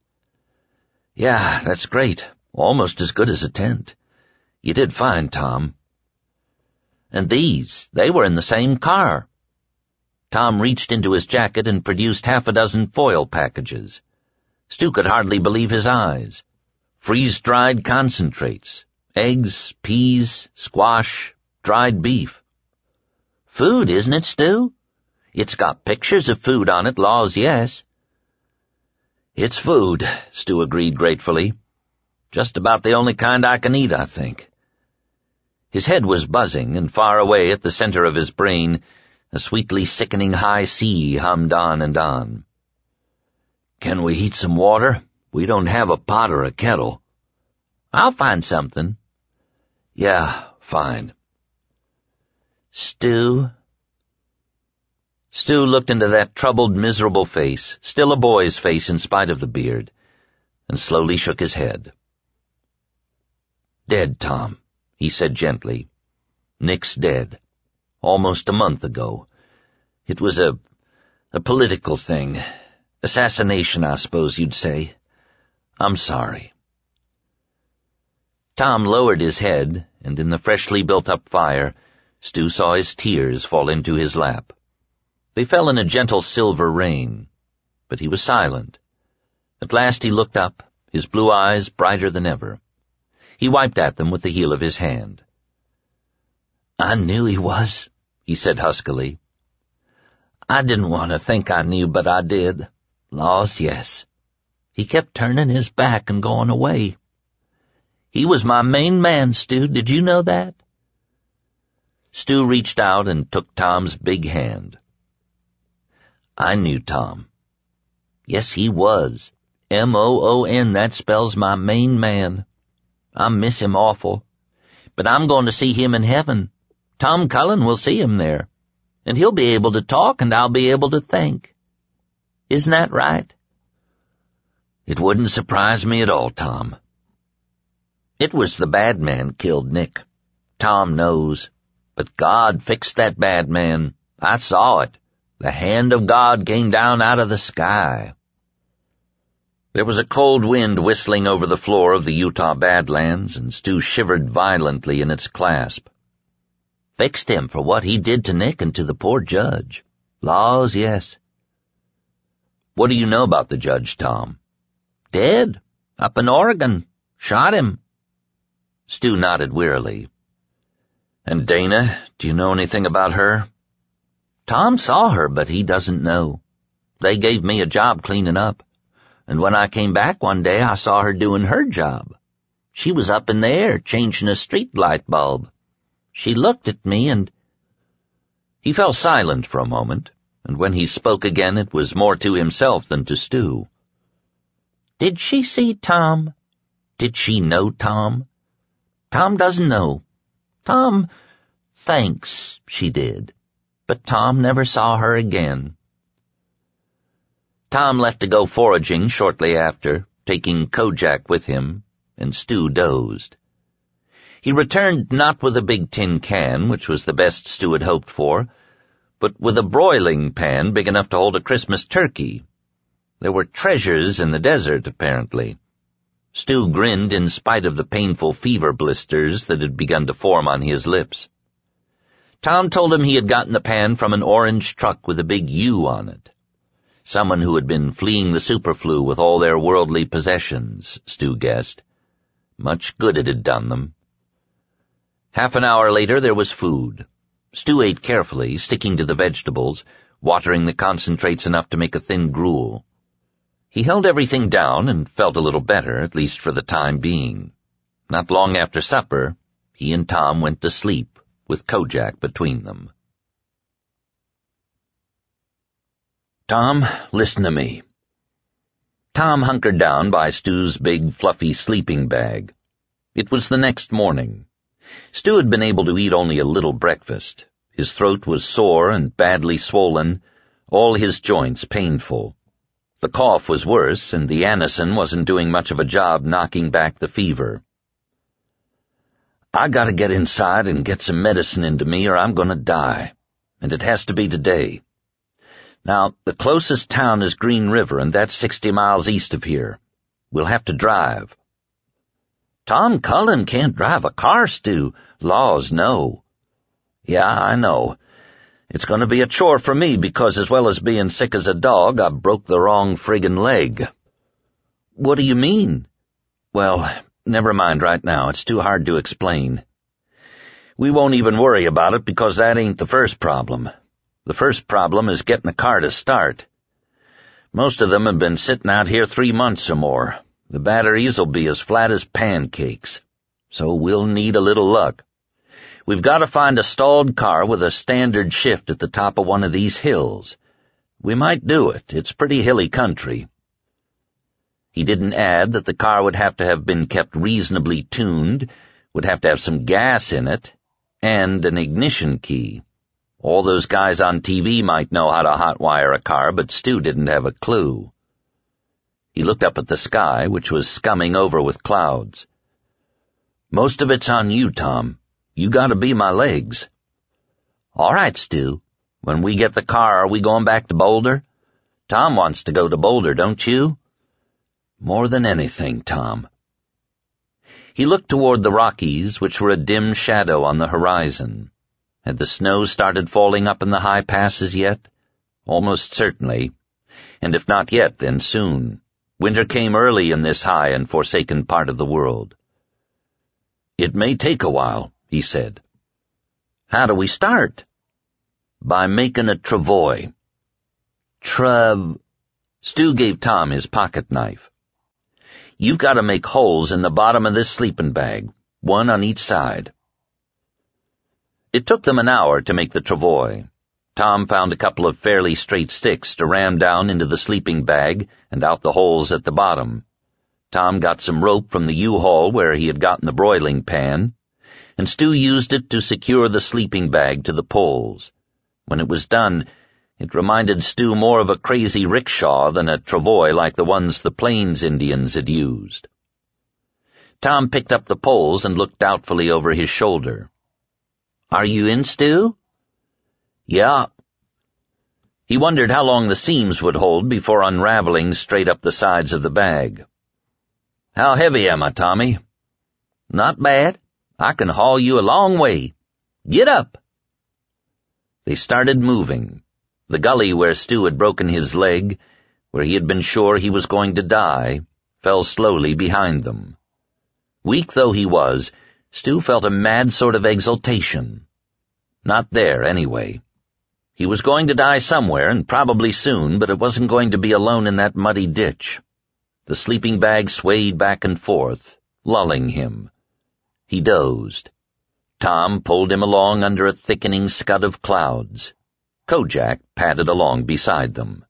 S2: Yeah, that's great. Almost as good as a tent. You did fine, Tom. And these, they were in the same car. Tom reached into his jacket and produced half a dozen foil packages. Stu could hardly believe his eyes. Freeze-dried concentrates, eggs, peas, squash, dried beef. Food, isn't it, Stu? It's got pictures of food on it, laws, yes. It's food, Stu agreed gratefully. Just about the only kind I can eat, I think. His head was buzzing, and far away at the center of his brain, a sweetly sickening high C hummed on and on. Can we heat some water? We don't have a pot or a kettle. I'll find something. Yeah, fine. Stu? Stu looked into that troubled, miserable face, still a boy's face in spite of the beard, and slowly shook his head. Dead, Tom, he said gently. Nick's dead. Almost a month ago. It was a, a political thing. Assassination, I suppose you'd say. I'm sorry. Tom lowered his head, and in the freshly built-up fire, Stu saw his tears fall into his lap. They fell in a gentle silver rain, but he was silent. At last he looked up, his blue eyes brighter than ever. He wiped at them with the heel of his hand. I knew he was, he said huskily. I didn't want to think I knew, but I did. Laws, yes. He kept turning his back and going away. He was my main man, Stu. Did you know that? Stu reached out and took Tom's big hand. I knew Tom. Yes, he was. M O O N, that spells my main man. I miss him awful. But I'm going to see him in heaven. Tom Cullen will see him there. And he'll be able to talk, and I'll be able to think. Isn't that right? It wouldn't surprise me at all, Tom. It was the bad man killed Nick. Tom knows. But God fixed that bad man. I saw it. The hand of God came down out of the sky. There was a cold wind whistling over the floor of the Utah Badlands, and Stu shivered violently in its clasp. Fixed him for what he did to Nick and to the poor judge. Laws, yes. What do you know about the judge, Tom? Dead. Up in Oregon. Shot him.
S1: Stu nodded wearily. And Dana, do you know anything about her?
S2: Tom saw her, but he doesn't know. They gave me a job cleaning up, and when I came back one day I saw her doing her job. She was up in the air changing a street light bulb. She looked at me and—
S1: He fell silent for a moment, and when he spoke again it was more to himself than to Stu.
S2: Did she see Tom? Did she know Tom? Tom doesn't know. Tom thinks she did, but Tom never saw her again.
S1: Tom left to go foraging shortly after, taking Kojak with him, and Stu dozed. He returned not with a big tin can, which was the best Stu had hoped for, but with a broiling pan big enough to hold a Christmas turkey. There were treasures in the desert, apparently. Stu grinned in spite of the painful fever blisters that had begun to form on his lips. Tom told him he had gotten the pan from an orange truck with a big U on it. Someone who had been fleeing the superflu with all their worldly possessions, Stu guessed. Much good it had done them. Half an hour later there was food. Stu ate carefully, sticking to the vegetables, watering the concentrates enough to make a thin gruel. He held everything down and felt a little better, at least for the time being. Not long after supper, he and Tom went to sleep, with Kojak between them. Tom, listen to me. Tom hunkered down by Stu's big, fluffy sleeping bag. It was the next morning. Stu had been able to eat only a little breakfast. His throat was sore and badly swollen, all his joints painful. The cough was worse, and the Anacin wasn't doing much of a job knocking back the fever. I gotta get inside and get some medicine into me or I'm gonna die, and it has to be today. Now, the closest town is Green River, and that's sixty miles east of here. We'll have to drive.
S2: Tom Cullen can't drive a car, Stu. Laws, no.
S1: Yeah, I know. It's going to be a chore for me because as well as being sick as a dog, I broke the wrong friggin' leg.
S2: What do you mean?
S1: Well, never mind right now. It's too hard to explain. We won't even worry about it because that ain't the first problem. The first problem is getting a car to start. Most of them have been sitting out here three months or more. The batteries will be as flat as pancakes. So we'll need a little luck. We've got to find a stalled car with a standard shift at the top of one of these hills. We might do it. It's pretty hilly country. He didn't add that the car would have to have been kept reasonably tuned, would have to have some gas in it, and an ignition key. All those guys on T V might know how to hotwire a car, but Stu didn't have a clue. He looked up at the sky, which was scumming over with clouds. Most of it's on you, Tom. You gotta be my legs.
S2: All right, Stu.
S1: When we get the car, are we going back to Boulder? Tom wants to go to Boulder, don't you? More than anything, Tom. He looked toward the Rockies, which were a dim shadow on the horizon. Had the snow started falling up in the high passes yet? Almost certainly. And if not yet, then soon. Winter came early in this high and forsaken part of the world. It may take a while, he said.
S2: How do we start?
S1: By making a travois.
S2: Trav...
S1: Stu gave Tom his pocket knife. You've got to make holes in the bottom of this sleeping bag, one on each side. It took them an hour to make the travois. Tom found a couple of fairly straight sticks to ram down into the sleeping bag and out the holes at the bottom. Tom got some rope from the U-Haul where he had gotten the broiling pan, and Stu used it to secure the sleeping bag to the poles. When it was done, it reminded Stu more of a crazy rickshaw than a travois like the ones the Plains Indians had used. Tom picked up the poles and looked doubtfully over his shoulder.
S2: Are you in, Stu?
S1: Yeah. He wondered how long the seams would hold before unraveling straight up the sides of the bag. How heavy am I, Tommy?
S2: Not bad. I can haul you a long way. Get up.
S1: They started moving. The gully where Stu had broken his leg, where he had been sure he was going to die, fell slowly behind them. Weak though he was, Stu felt a mad sort of exultation. Not there, anyway. He was going to die somewhere, and probably soon, but it wasn't going to be alone in that muddy ditch. The sleeping bag swayed back and forth, lulling him. He dozed. Tom pulled him along under a thickening scud of clouds. Kojak padded along beside them.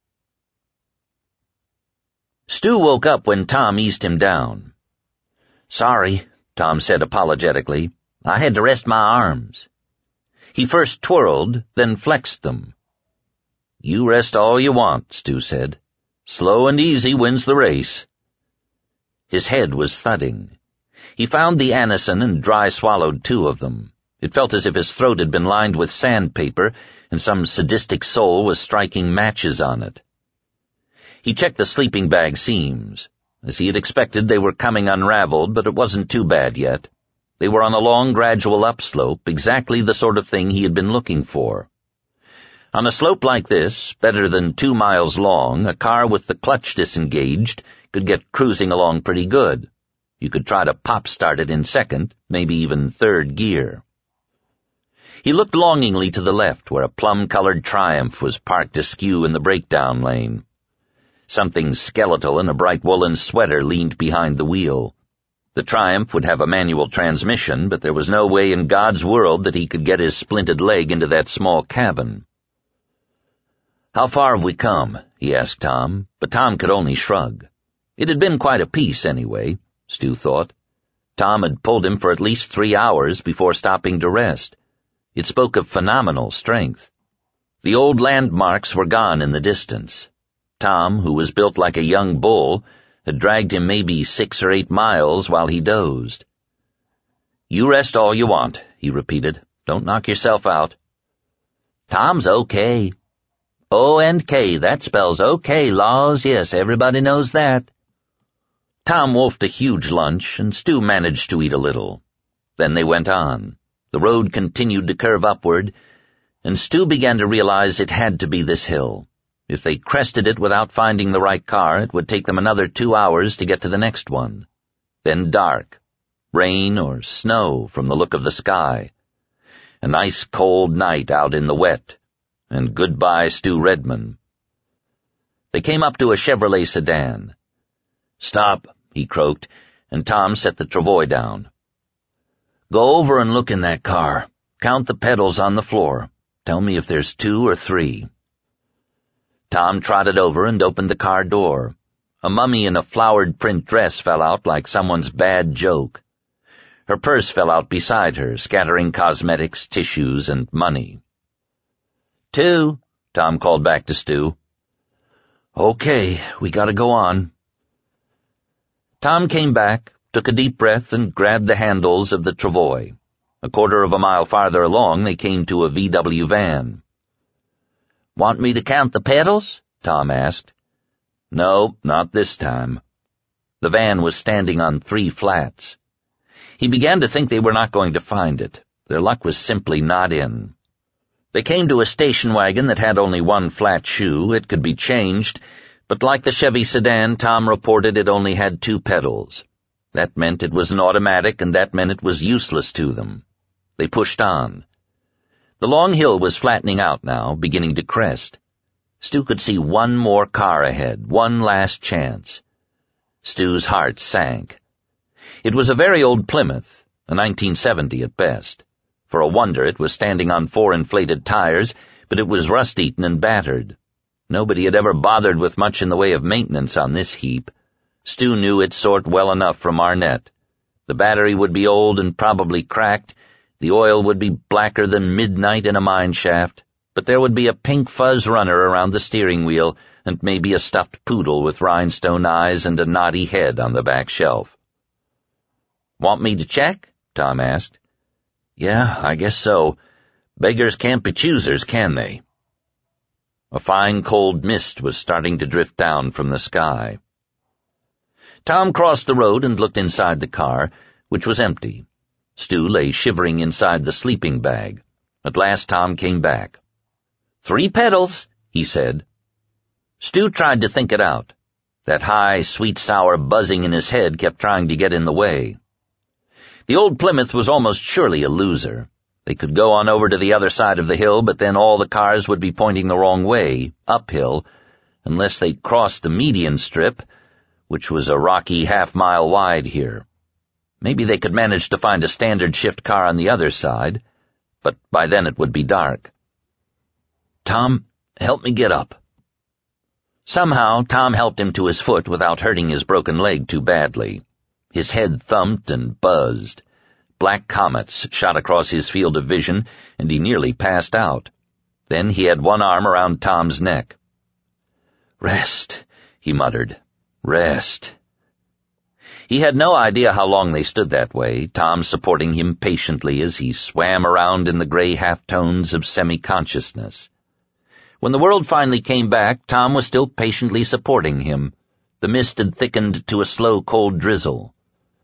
S1: Stu woke up when Tom eased him down. "Sorry," Tom said apologetically. "I had to rest my arms." He first twirled, then flexed them. "You rest all you want," Stu said. "Slow and easy wins the race." His head was thudding. He found the Anacin and dry-swallowed two of them. It felt as if his throat had been lined with sandpaper, and some sadistic soul was striking matches on it. He checked the sleeping bag seams. As he had expected, they were coming unraveled, but it wasn't too bad yet. They were on a long, gradual upslope, exactly the sort of thing he had been looking for. On a slope like this, better than two miles long, a car with the clutch disengaged could get cruising along pretty good. You could try to pop-start it in second, maybe even third gear. He looked longingly to the left, where a plum-colored Triumph was parked askew in the breakdown lane. Something skeletal in a bright woolen sweater leaned behind the wheel. The Triumph would have a manual transmission, but there was no way in God's world that he could get his splinted leg into that small cabin. "How far have we come?" he asked Tom, but Tom could only shrug. It had been quite a piece, anyway, Stu thought. Tom had pulled him for at least three hours before stopping to rest. It spoke of phenomenal strength. The old landmarks were gone in the distance. Tom, who was built like a young bull, had dragged him maybe six or eight miles while he dozed. "You rest all you want," he repeated. "Don't knock yourself out." "Tom's okay." O and K, that spells okay, laws, yes, everybody knows that. Tom wolfed a huge lunch, and Stu managed to eat a little. Then they went on. The road continued to curve upward, and Stu began to realize it had to be this hill. If they crested it without finding the right car, it would take them another two hours to get to the next one. Then dark. Rain or snow from the look of the sky. A nice cold night out in the wet. And goodbye Stu Redman. They came up to a Chevrolet sedan. "Stop," he croaked, and Tom set the travois down. "Go over and look in that car. Count the pedals on the floor. Tell me if there's two or three." Tom trotted over and opened the car door. A mummy in a flowered print dress fell out like someone's bad joke. Her purse fell out beside her, scattering cosmetics, tissues, and money. "Two," Tom called back to Stu. "Okay, we gotta go on." Tom came back, took a deep breath, and grabbed the handles of the travois. A quarter of a mile farther along, they came to a V W van. "Want me to count the pedals?" Tom asked. "No, not this time." The van was standing on three flats. He began to think they were not going to find it. Their luck was simply not in. They came to a station wagon that had only one flat shoe. It could be changed, but like the Chevy sedan, Tom reported it only had two pedals. That meant it was an automatic, and that meant it was useless to them. They pushed on. The long hill was flattening out now, beginning to crest. Stu could see one more car ahead, one last chance. Stu's heart sank. It was a very old Plymouth, a nineteen seventy at best. For a wonder, it was standing on four inflated tires, but it was rust-eaten and battered. Nobody had ever bothered with much in the way of maintenance on this heap. Stu knew its sort well enough from Arnett. The battery would be old and probably cracked. The oil would be blacker than midnight in a mine shaft, but there would be a pink fuzz runner around the steering wheel and maybe a stuffed poodle with rhinestone eyes and a knotty head on the back shelf. "Want me to check?" Tom asked. "Yeah, I guess so. Beggars can't be choosers, can they?" A fine cold mist was starting to drift down from the sky. Tom crossed the road and looked inside the car, which was empty. Stu lay shivering inside the sleeping bag. At last Tom came back. "Three pedals," he said. Stu tried to think it out. That high, sweet-sour buzzing in his head kept trying to get in the way. The old Plymouth was almost surely a loser. They could go on over to the other side of the hill, but then all the cars would be pointing the wrong way, uphill, unless they crossed the median strip, which was a rocky half-mile wide here. Maybe they could manage to find a standard shift car on the other side, but by then it would be dark. "Tom, help me get up." Somehow, Tom helped him to his foot without hurting his broken leg too badly. His head thumped and buzzed. Black comets shot across his field of vision, and he nearly passed out. Then he had one arm around Tom's neck. "Rest," he muttered. "Rest." He had no idea how long they stood that way, Tom supporting him patiently as he swam around in the gray half-tones of semi-consciousness. When the world finally came back, Tom was still patiently supporting him. The mist had thickened to a slow, cold drizzle.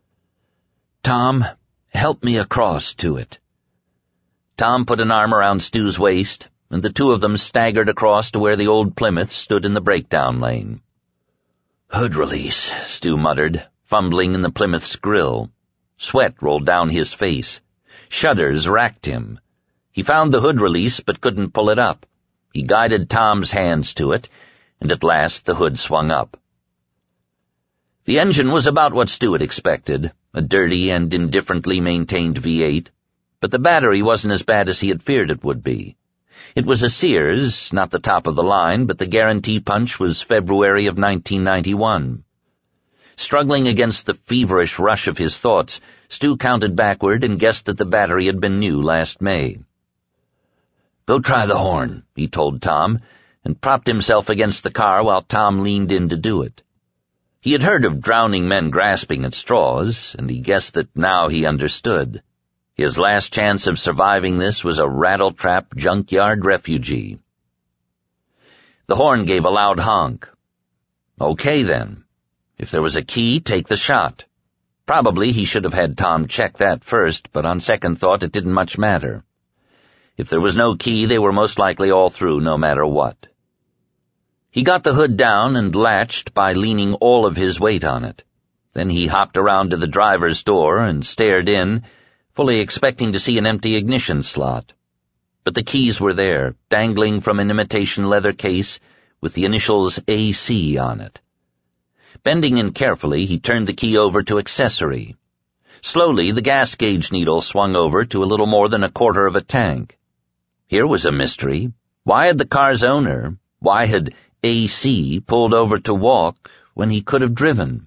S1: "Tom, help me across to it." Tom put an arm around Stu's waist, and the two of them staggered across to where the old Plymouth stood in the breakdown lane. "Hood release," Stu muttered, fumbling in the Plymouth's grill. Sweat rolled down his face. Shudders racked him. He found the hood release but couldn't pull it up. He guided Tom's hands to it, and at last the hood swung up. The engine was about what Stu had expected, a dirty and indifferently maintained V eight, but the battery wasn't as bad as he had feared it would be. It was a Sears, not the top of the line, but the guarantee punch was February of nineteen ninety-one. Struggling against the feverish rush of his thoughts, Stu counted backward and guessed that the battery had been new last May. "Go try the horn," he told Tom, and propped himself against the car while Tom leaned in to do it. He had heard of drowning men grasping at straws, and he guessed that now he understood. His last chance of surviving this was a rattletrap junkyard refugee. The horn gave a loud honk. Okay, then. If there was a key, take the shot. Probably he should have had Tom check that first, but on second thought it didn't much matter. If there was no key, they were most likely all through no matter what. He got the hood down and latched by leaning all of his weight on it. Then he hopped around to the driver's door and stared in, fully expecting to see an empty ignition slot. But the keys were there, dangling from an imitation leather case with the initials A C on it. Bending in carefully, he turned the key over to accessory. Slowly, the gas gauge needle swung over to a little more than a quarter of a tank. Here was a mystery. Why had the car's owner, why had A C pulled over to walk when he could have driven?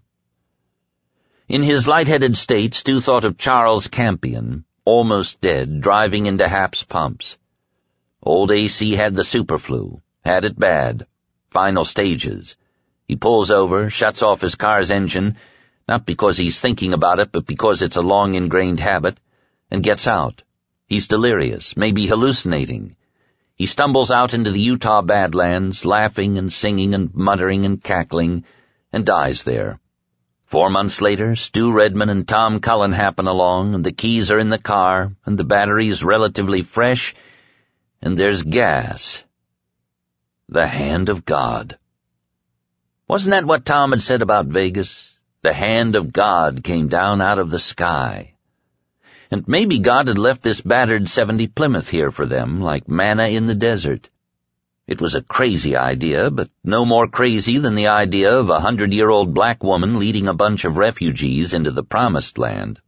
S1: In his light-headed state, Stu thought of Charles Campion, almost dead, driving into Haps Pumps. Old A C had the superflu, had it bad. Final stages. He pulls over, shuts off his car's engine, not because he's thinking about it, but because it's a long-ingrained habit, and gets out. He's delirious, maybe hallucinating. He stumbles out into the Utah Badlands, laughing and singing and muttering and cackling, and dies there. Four months later, Stu Redman and Tom Cullen happen along, and the keys are in the car, and the battery's relatively fresh, and there's gas. The hand of God. Wasn't that what Tom had said about Vegas? The hand of God came down out of the sky. And maybe God had left this battered seventy Plymouth here for them, like manna in the desert. It was a crazy idea, but no more crazy than the idea of a hundred-year-old black woman leading a bunch of refugees into the promised land.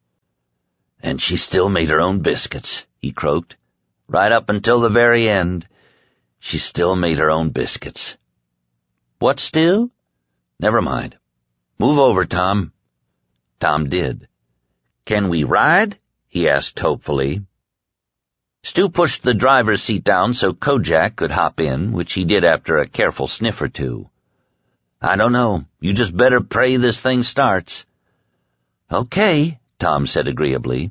S1: "And she still made her own biscuits," he croaked. "Right up until the very end, she still made her own biscuits." "What, Stu?" "Never mind. Move over, Tom." Tom did. "Can we ride?" he asked hopefully. Stu pushed the driver's seat down so Kojak could hop in, which he did after a careful sniff or two. "I don't know. You just better pray this thing starts." "Okay," Tom said agreeably.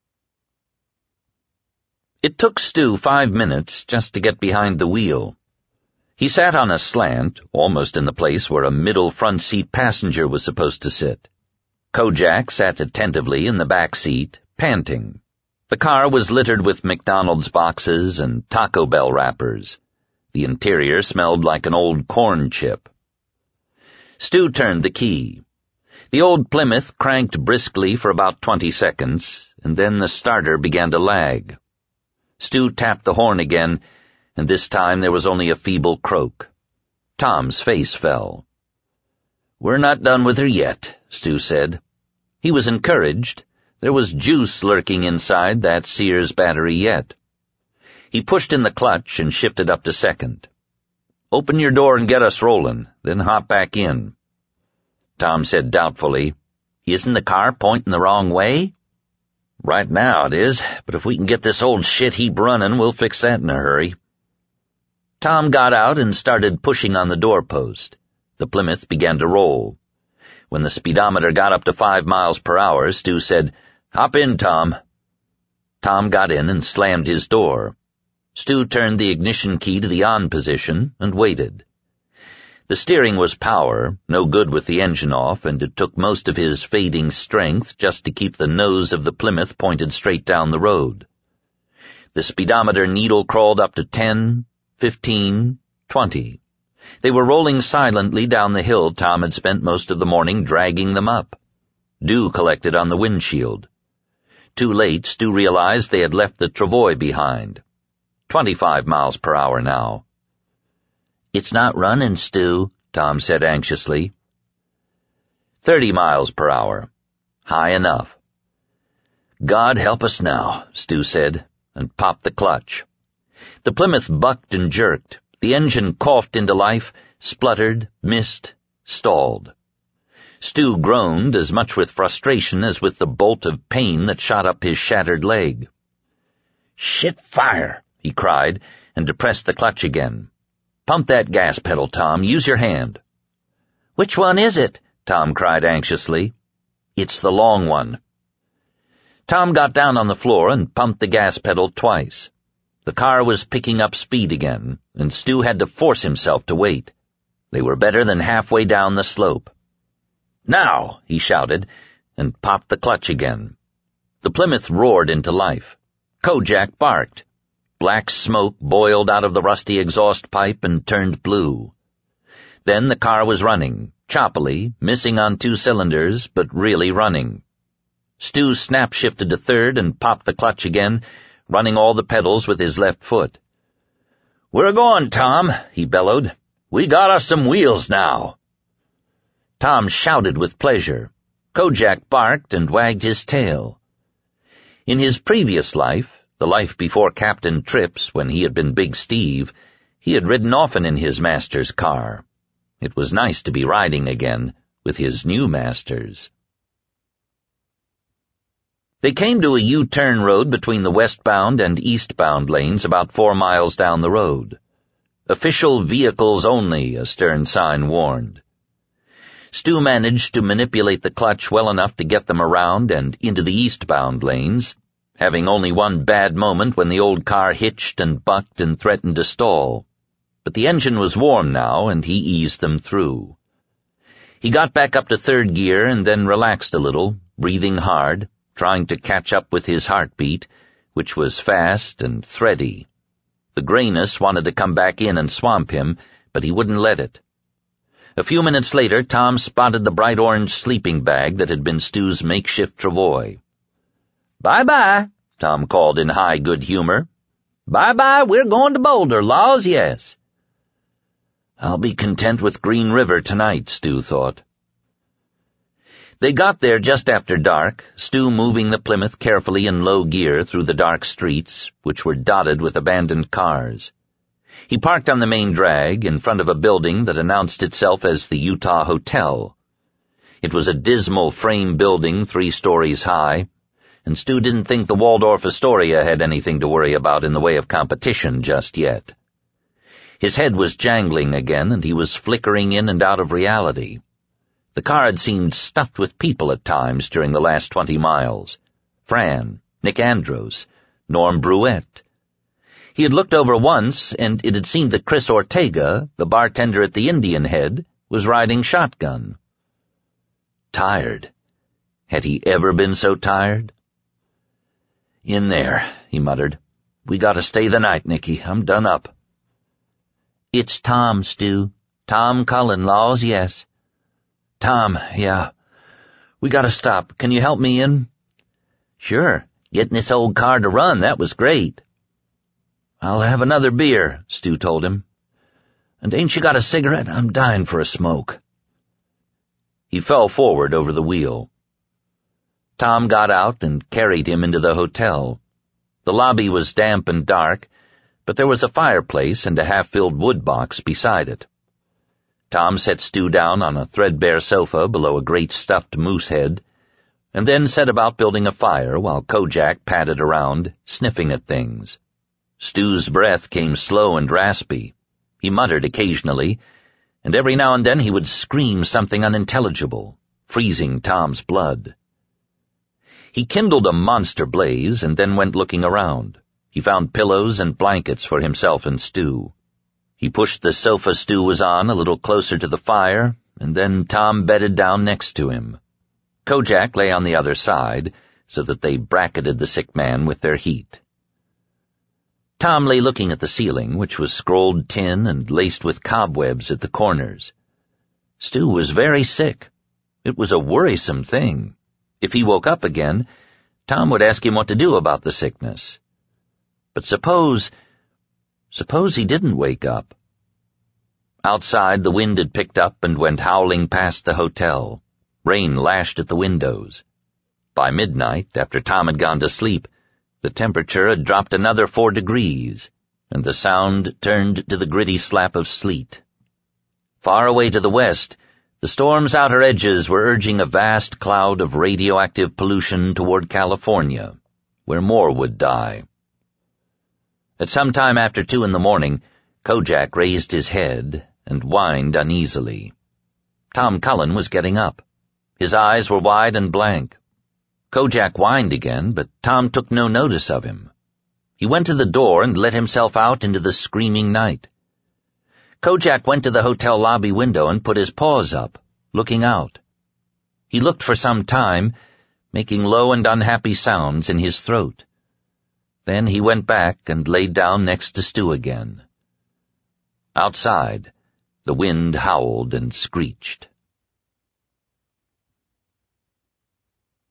S1: It took Stu five minutes just to get behind the wheel. He sat on a slant, almost in the place where a middle front seat passenger was supposed to sit. Kojak sat attentively in the back seat, panting. The car was littered with McDonald's boxes and Taco Bell wrappers. The interior smelled like an old corn chip. Stu turned the key. The old Plymouth cranked briskly for about twenty seconds, and then the starter began to lag. Stu tapped the horn again, and this time there was only a feeble croak. Tom's face fell. "We're not done with her yet," Stu said. He was encouraged. There was juice lurking inside that Sears battery yet. He pushed in the clutch and shifted up to second. "Open your door and get us rolling, then hop back in." Tom said doubtfully, "Isn't the car pointing the wrong way?" "Right now it is, but if we can get this old shit heap running, we'll fix that in a hurry." Tom got out and started pushing on the doorpost. The Plymouth began to roll. When the speedometer got up to five miles per hour, Stu said, "Hop in, Tom." Tom got in and slammed his door. Stu turned the ignition key to the on position and waited. The steering was power, no good with the engine off, and it took most of his fading strength just to keep the nose of the Plymouth pointed straight down the road. The speedometer needle crawled up to ten, fifteen, twenty. They were rolling silently down the hill Tom had spent most of the morning dragging them up. Dew collected on the windshield. Too late, Stu realized they had left the travois behind. Twenty-five miles per hour now. "It's not running, Stu," Tom said anxiously. Thirty miles per hour. High enough. "God help us now," Stu said, and popped the clutch. The Plymouth bucked and jerked. The engine coughed into life, spluttered, missed, stalled. Stu groaned as much with frustration as with the bolt of pain that shot up his shattered leg. "Shit fire!" he cried, and depressed the clutch again. "Pump that gas pedal, Tom. Use your hand." "Which one is it?" Tom cried anxiously. "It's the long one." Tom got down on the floor and pumped the gas pedal twice. The car was picking up speed again, and Stu had to force himself to wait. They were better than halfway down the slope. "Now!" he shouted, and popped the clutch again. The Plymouth roared into life. Kojak barked. Black smoke boiled out of the rusty exhaust pipe and turned blue. Then the car was running, choppily, missing on two cylinders, but really running. Stu snap-shifted to third and popped the clutch again, running all the pedals with his left foot. "We're going, Tom," he bellowed. "We got us some wheels now." Tom shouted with pleasure. Kojak barked and wagged his tail. In his previous life, the life before Captain Tripp's, when he had been Big Steve, he had ridden often in his master's car. It was nice to be riding again with his new masters. They came to a U-turn road between the westbound and eastbound lanes about four miles down the road. "Official vehicles only," a stern sign warned. Stu managed to manipulate the clutch well enough to get them around and into the eastbound lanes, having only one bad moment when the old car hitched and bucked and threatened to stall. But the engine was warm now, and he eased them through. He got back up to third gear and then relaxed a little, breathing hard, trying to catch up with his heartbeat, which was fast and thready. The grayness wanted to come back in and swamp him, but he wouldn't let it. A few minutes later, Tom spotted the bright orange sleeping bag that had been Stu's makeshift travois. "Bye-bye," Tom called in high good humor. "Bye-bye, we're going to Boulder, laws, yes." "I'll be content with Green River tonight," Stu thought. They got there just after dark, Stu moving the Plymouth carefully in low gear through the dark streets, which were dotted with abandoned cars. He parked on the main drag in front of a building that announced itself as the Utah Hotel. It was a dismal frame building three stories high, and Stu didn't think the Waldorf Astoria had anything to worry about in the way of competition just yet. His head was jangling again, and he was flickering in and out of reality. The car had seemed stuffed with people at times during the last twenty miles. Fran, Nick Andros, Norm Bruette. He had looked over once, and it had seemed that Chris Ortega, the bartender at the Indian Head, was riding shotgun. Tired. Had he ever been so tired? "In there," he muttered. "We gotta stay the night, Nicky. I'm done up." "It's Tom, Stu. Tom Cullen, laws, yes." Tom, yeah. We gotta stop. Can you help me in?
S2: Sure. Getting this old car to run, that was great.
S1: I'll have another beer, Stu told him. And ain't you got a cigarette? I'm dying for a smoke. He fell forward over the wheel. Tom got out and carried him into the hotel. The lobby was damp and dark, but there was a fireplace and a half-filled wood box beside it. Tom set Stu down on a threadbare sofa below a great stuffed moose head, and then set about building a fire while Kojak padded around, sniffing at things. Stu's breath came slow and raspy. He muttered occasionally, and every now and then he would scream something unintelligible, freezing Tom's blood. He kindled a monster blaze and then went looking around. He found pillows and blankets for himself and Stu. He pushed the sofa Stu was on a little closer to the fire, and then Tom bedded down next to him. Kojak lay on the other side, so that they bracketed the sick man with their heat. Tom lay looking at the ceiling, which was scrolled tin and laced with cobwebs at the corners. Stu was very sick. It was a worrisome thing. If he woke up again, Tom would ask him what to do about the sickness. But suppose... suppose he didn't wake up. Outside, the wind had picked up and went howling past the hotel. Rain lashed at the windows. By midnight, after Tom had gone to sleep, the temperature had dropped another four degrees, and the sound turned to the gritty slap of sleet. Far away to the west, the storm's outer edges were urging a vast cloud of radioactive pollution toward California, where more would die. At some time after two in the morning, Kojak raised his head and whined uneasily. Tom Cullen was getting up. His eyes were wide and blank. Kojak whined again, but Tom took no notice of him. He went to the door and let himself out into the screaming night. Kojak went to the hotel lobby window and put his paws up, looking out. He looked for some time, making low and unhappy sounds in his throat. Then he went back and laid down next to Stu again. Outside, the wind howled and screeched.